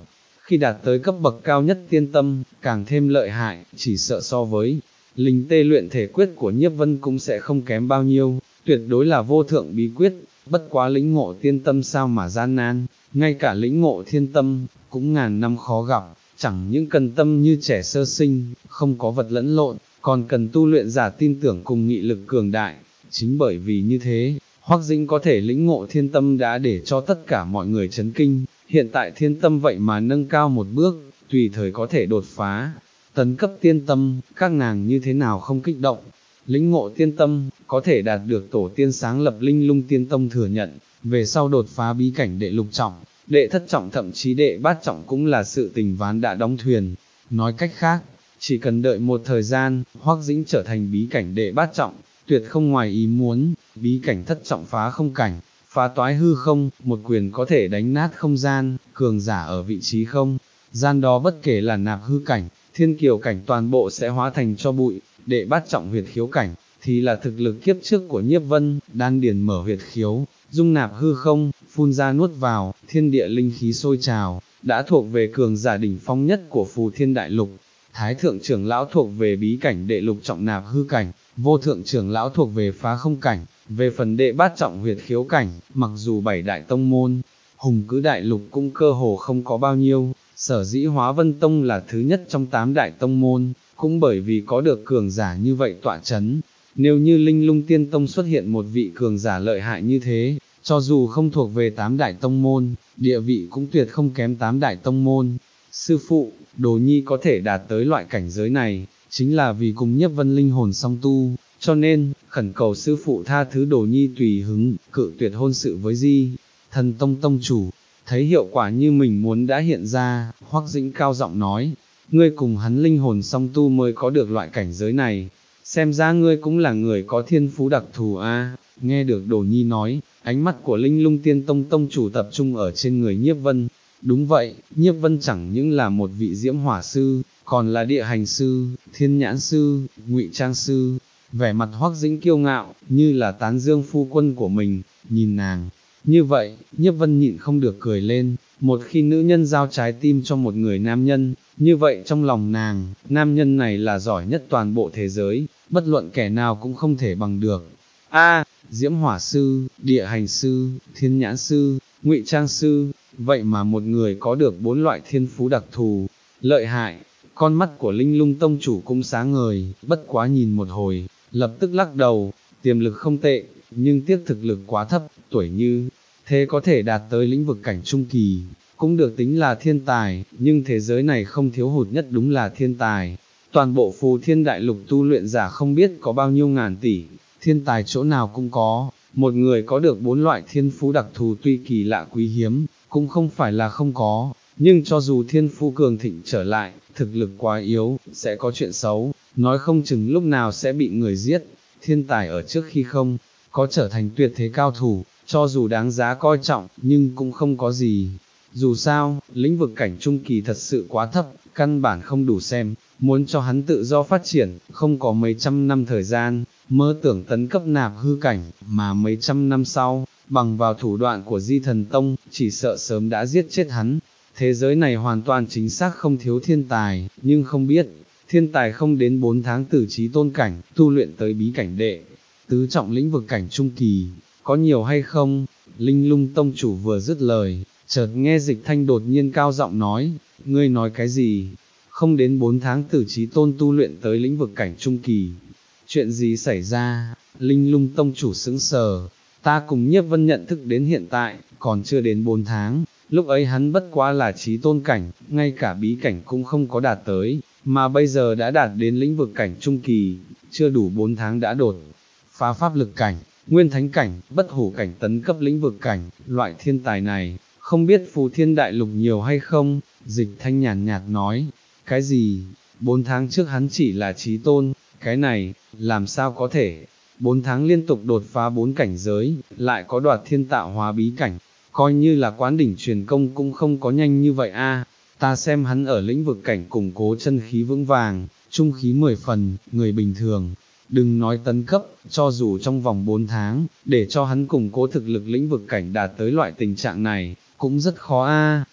S1: khi đạt tới cấp bậc cao nhất tiên tâm, càng thêm lợi hại, chỉ sợ so với linh tê luyện thể quyết của Nhiếp Vân cũng sẽ không kém bao nhiêu, tuyệt đối là vô thượng bí quyết, bất quá lĩnh ngộ tiên tâm sao mà gian nan, ngay cả lĩnh ngộ thiên tâm, cũng ngàn năm khó gặp, chẳng những cần tâm như trẻ sơ sinh, không có vật lẫn lộn, còn cần tu luyện giả tin tưởng cùng nghị lực cường đại, chính bởi vì như thế, Hoắc Dĩnh có thể lĩnh ngộ thiên tâm đã để cho tất cả mọi người chấn kinh, hiện tại thiên tâm vậy mà nâng cao một bước, tùy thời có thể đột phá, tấn cấp tiên tâm, các nàng như thế nào không kích động. Lĩnh ngộ tiên tâm, có thể đạt được tổ tiên sáng lập linh lung tiên tông thừa nhận, về sau đột phá bí cảnh đệ lục trọng, đệ thất trọng thậm chí đệ bát trọng cũng là sự tình ván đã đóng thuyền. Nói cách khác, chỉ cần đợi một thời gian, Hoắc Dĩnh trở thành bí cảnh đệ bát trọng, tuyệt không ngoài ý muốn, bí cảnh thất trọng phá không cảnh, phá toái hư không, một quyền có thể đánh nát không gian, cường giả ở vị trí không, gian đó bất kể là nạp hư cảnh, thiên kiều cảnh toàn bộ sẽ hóa thành cho bụi, đệ bát trọng huyệt khiếu cảnh, thì là thực lực kiếp trước của Nhiếp Vân, đan điền mở huyệt khiếu, dung nạp hư không, phun ra nuốt vào, thiên địa linh khí sôi trào, đã thuộc về cường giả đỉnh phong nhất của phù thiên đại lục. Thái thượng trưởng lão thuộc về bí cảnh đệ lục trọng nạp hư cảnh, vô thượng trưởng lão thuộc về phá không cảnh, về phần đệ bát trọng huyệt khiếu cảnh, mặc dù bảy đại tông môn, hùng cứ đại lục cũng cơ hồ không có bao nhiêu, sở dĩ Hóa Vân Tông là thứ nhất trong tám đại tông môn, cũng bởi vì có được cường giả như vậy tọa chấn. Nếu như Linh Lung Tiên Tông xuất hiện một vị cường giả lợi hại như thế, cho dù không thuộc về tám đại tông môn, địa vị cũng tuyệt không kém tám đại tông môn. Sư phụ, Đồ Nhi có thể đạt tới loại cảnh giới này, chính là vì cùng Nhiếp Vân linh hồn song tu, cho nên, khẩn cầu sư phụ tha thứ Đồ Nhi tùy hứng, cự tuyệt hôn sự với Di Thần Tông tông chủ. Thấy hiệu quả như mình muốn đã hiện ra, Hoắc Dĩnh cao giọng nói, ngươi cùng hắn linh hồn song tu mới có được loại cảnh giới này, xem ra ngươi cũng là người có thiên phú đặc thù a. Nghe được Đồ Nhi nói, ánh mắt của Linh Lung Tiên Tông tông chủ tập trung ở trên người Nhiếp Vân. Đúng vậy, Nhiếp Vân chẳng những là một vị diễm hỏa sư, còn là địa hành sư, thiên nhãn sư, ngụy trang sư. Vẻ mặt Hoắc Dĩnh kiêu ngạo, như là tán dương phu quân của mình, nhìn nàng. Như vậy, Nhiếp Vân nhịn không được cười lên, một khi nữ nhân giao trái tim cho một người nam nhân, như vậy trong lòng nàng, nam nhân này là giỏi nhất toàn bộ thế giới, bất luận kẻ nào cũng không thể bằng được. A, diễm hỏa sư, địa hành sư, thiên nhãn sư, ngụy trang sư, vậy mà một người có được bốn loại thiên phú đặc thù, lợi hại. Con mắt của Linh Lung tông chủ cũng sáng ngời, bất quá nhìn một hồi, lập tức lắc đầu, tiềm lực không tệ, nhưng tiếc thực lực quá thấp, tuổi như thế có thể đạt tới lĩnh vực cảnh trung kỳ, cũng được tính là thiên tài, nhưng thế giới này không thiếu hụt nhất đúng là thiên tài. Toàn bộ phù thiên đại lục tu luyện giả không biết có bao nhiêu ngàn tỷ, thiên tài chỗ nào cũng có, một người có được bốn loại thiên phú đặc thù tuy kỳ lạ quý hiếm, cũng không phải là không có, nhưng cho dù thiên phú cường thịnh trở lại, thực lực quá yếu, sẽ có chuyện xấu, nói không chừng lúc nào sẽ bị người giết. Thiên tài ở trước khi không có trở thành tuyệt thế cao thủ, cho dù đáng giá coi trọng, nhưng cũng không có gì. Dù sao, lĩnh vực cảnh trung kỳ thật sự quá thấp, căn bản không đủ xem, muốn cho hắn tự do phát triển, không có mấy trăm năm thời gian, mơ tưởng tấn cấp nạp hư cảnh, mà mấy trăm năm sau, bằng vào thủ đoạn của Di Thần Tông, chỉ sợ sớm đã giết chết hắn. Thế giới này hoàn toàn chính xác không thiếu thiên tài, nhưng không biết, thiên tài không đến bốn tháng từ trí tôn cảnh, tu luyện tới bí cảnh đệ, tứ trọng lĩnh vực cảnh trung kỳ, có nhiều hay không? Linh Lung tông chủ vừa dứt lời, chợt nghe Dịch Thanh đột nhiên cao giọng nói, ngươi nói cái gì? Không đến bốn tháng từ trí tôn tu luyện tới lĩnh vực cảnh trung kỳ. Chuyện gì xảy ra? Linh Lung tông chủ sững sờ, ta cùng Nhiếp Vân nhận thức đến hiện tại, còn chưa đến bốn tháng, lúc ấy hắn bất quá là trí tôn cảnh, ngay cả bí cảnh cũng không có đạt tới, mà bây giờ đã đạt đến lĩnh vực cảnh trung kỳ, chưa đủ bốn tháng đã đột phá pháp lực cảnh, nguyên thánh cảnh, bất hủ cảnh tấn cấp lĩnh vực cảnh, loại thiên tài này, không biết phù thiên đại lục nhiều hay không? Dịch Thanh nhàn nhạt nói, cái gì? Bốn tháng trước hắn chỉ là trí tôn, cái này, làm sao có thể? Bốn tháng liên tục đột phá bốn cảnh giới, lại có đoạt thiên tạo hóa bí cảnh, coi như là quán đỉnh truyền công cũng không có nhanh như vậy a. Ta xem hắn ở lĩnh vực cảnh củng cố chân khí vững vàng, trung khí mười phần, người bình thường, đừng nói tấn cấp, cho dù trong vòng bốn tháng, để cho hắn củng cố thực lực lĩnh vực cảnh đạt tới loại tình trạng này, cũng rất khó a.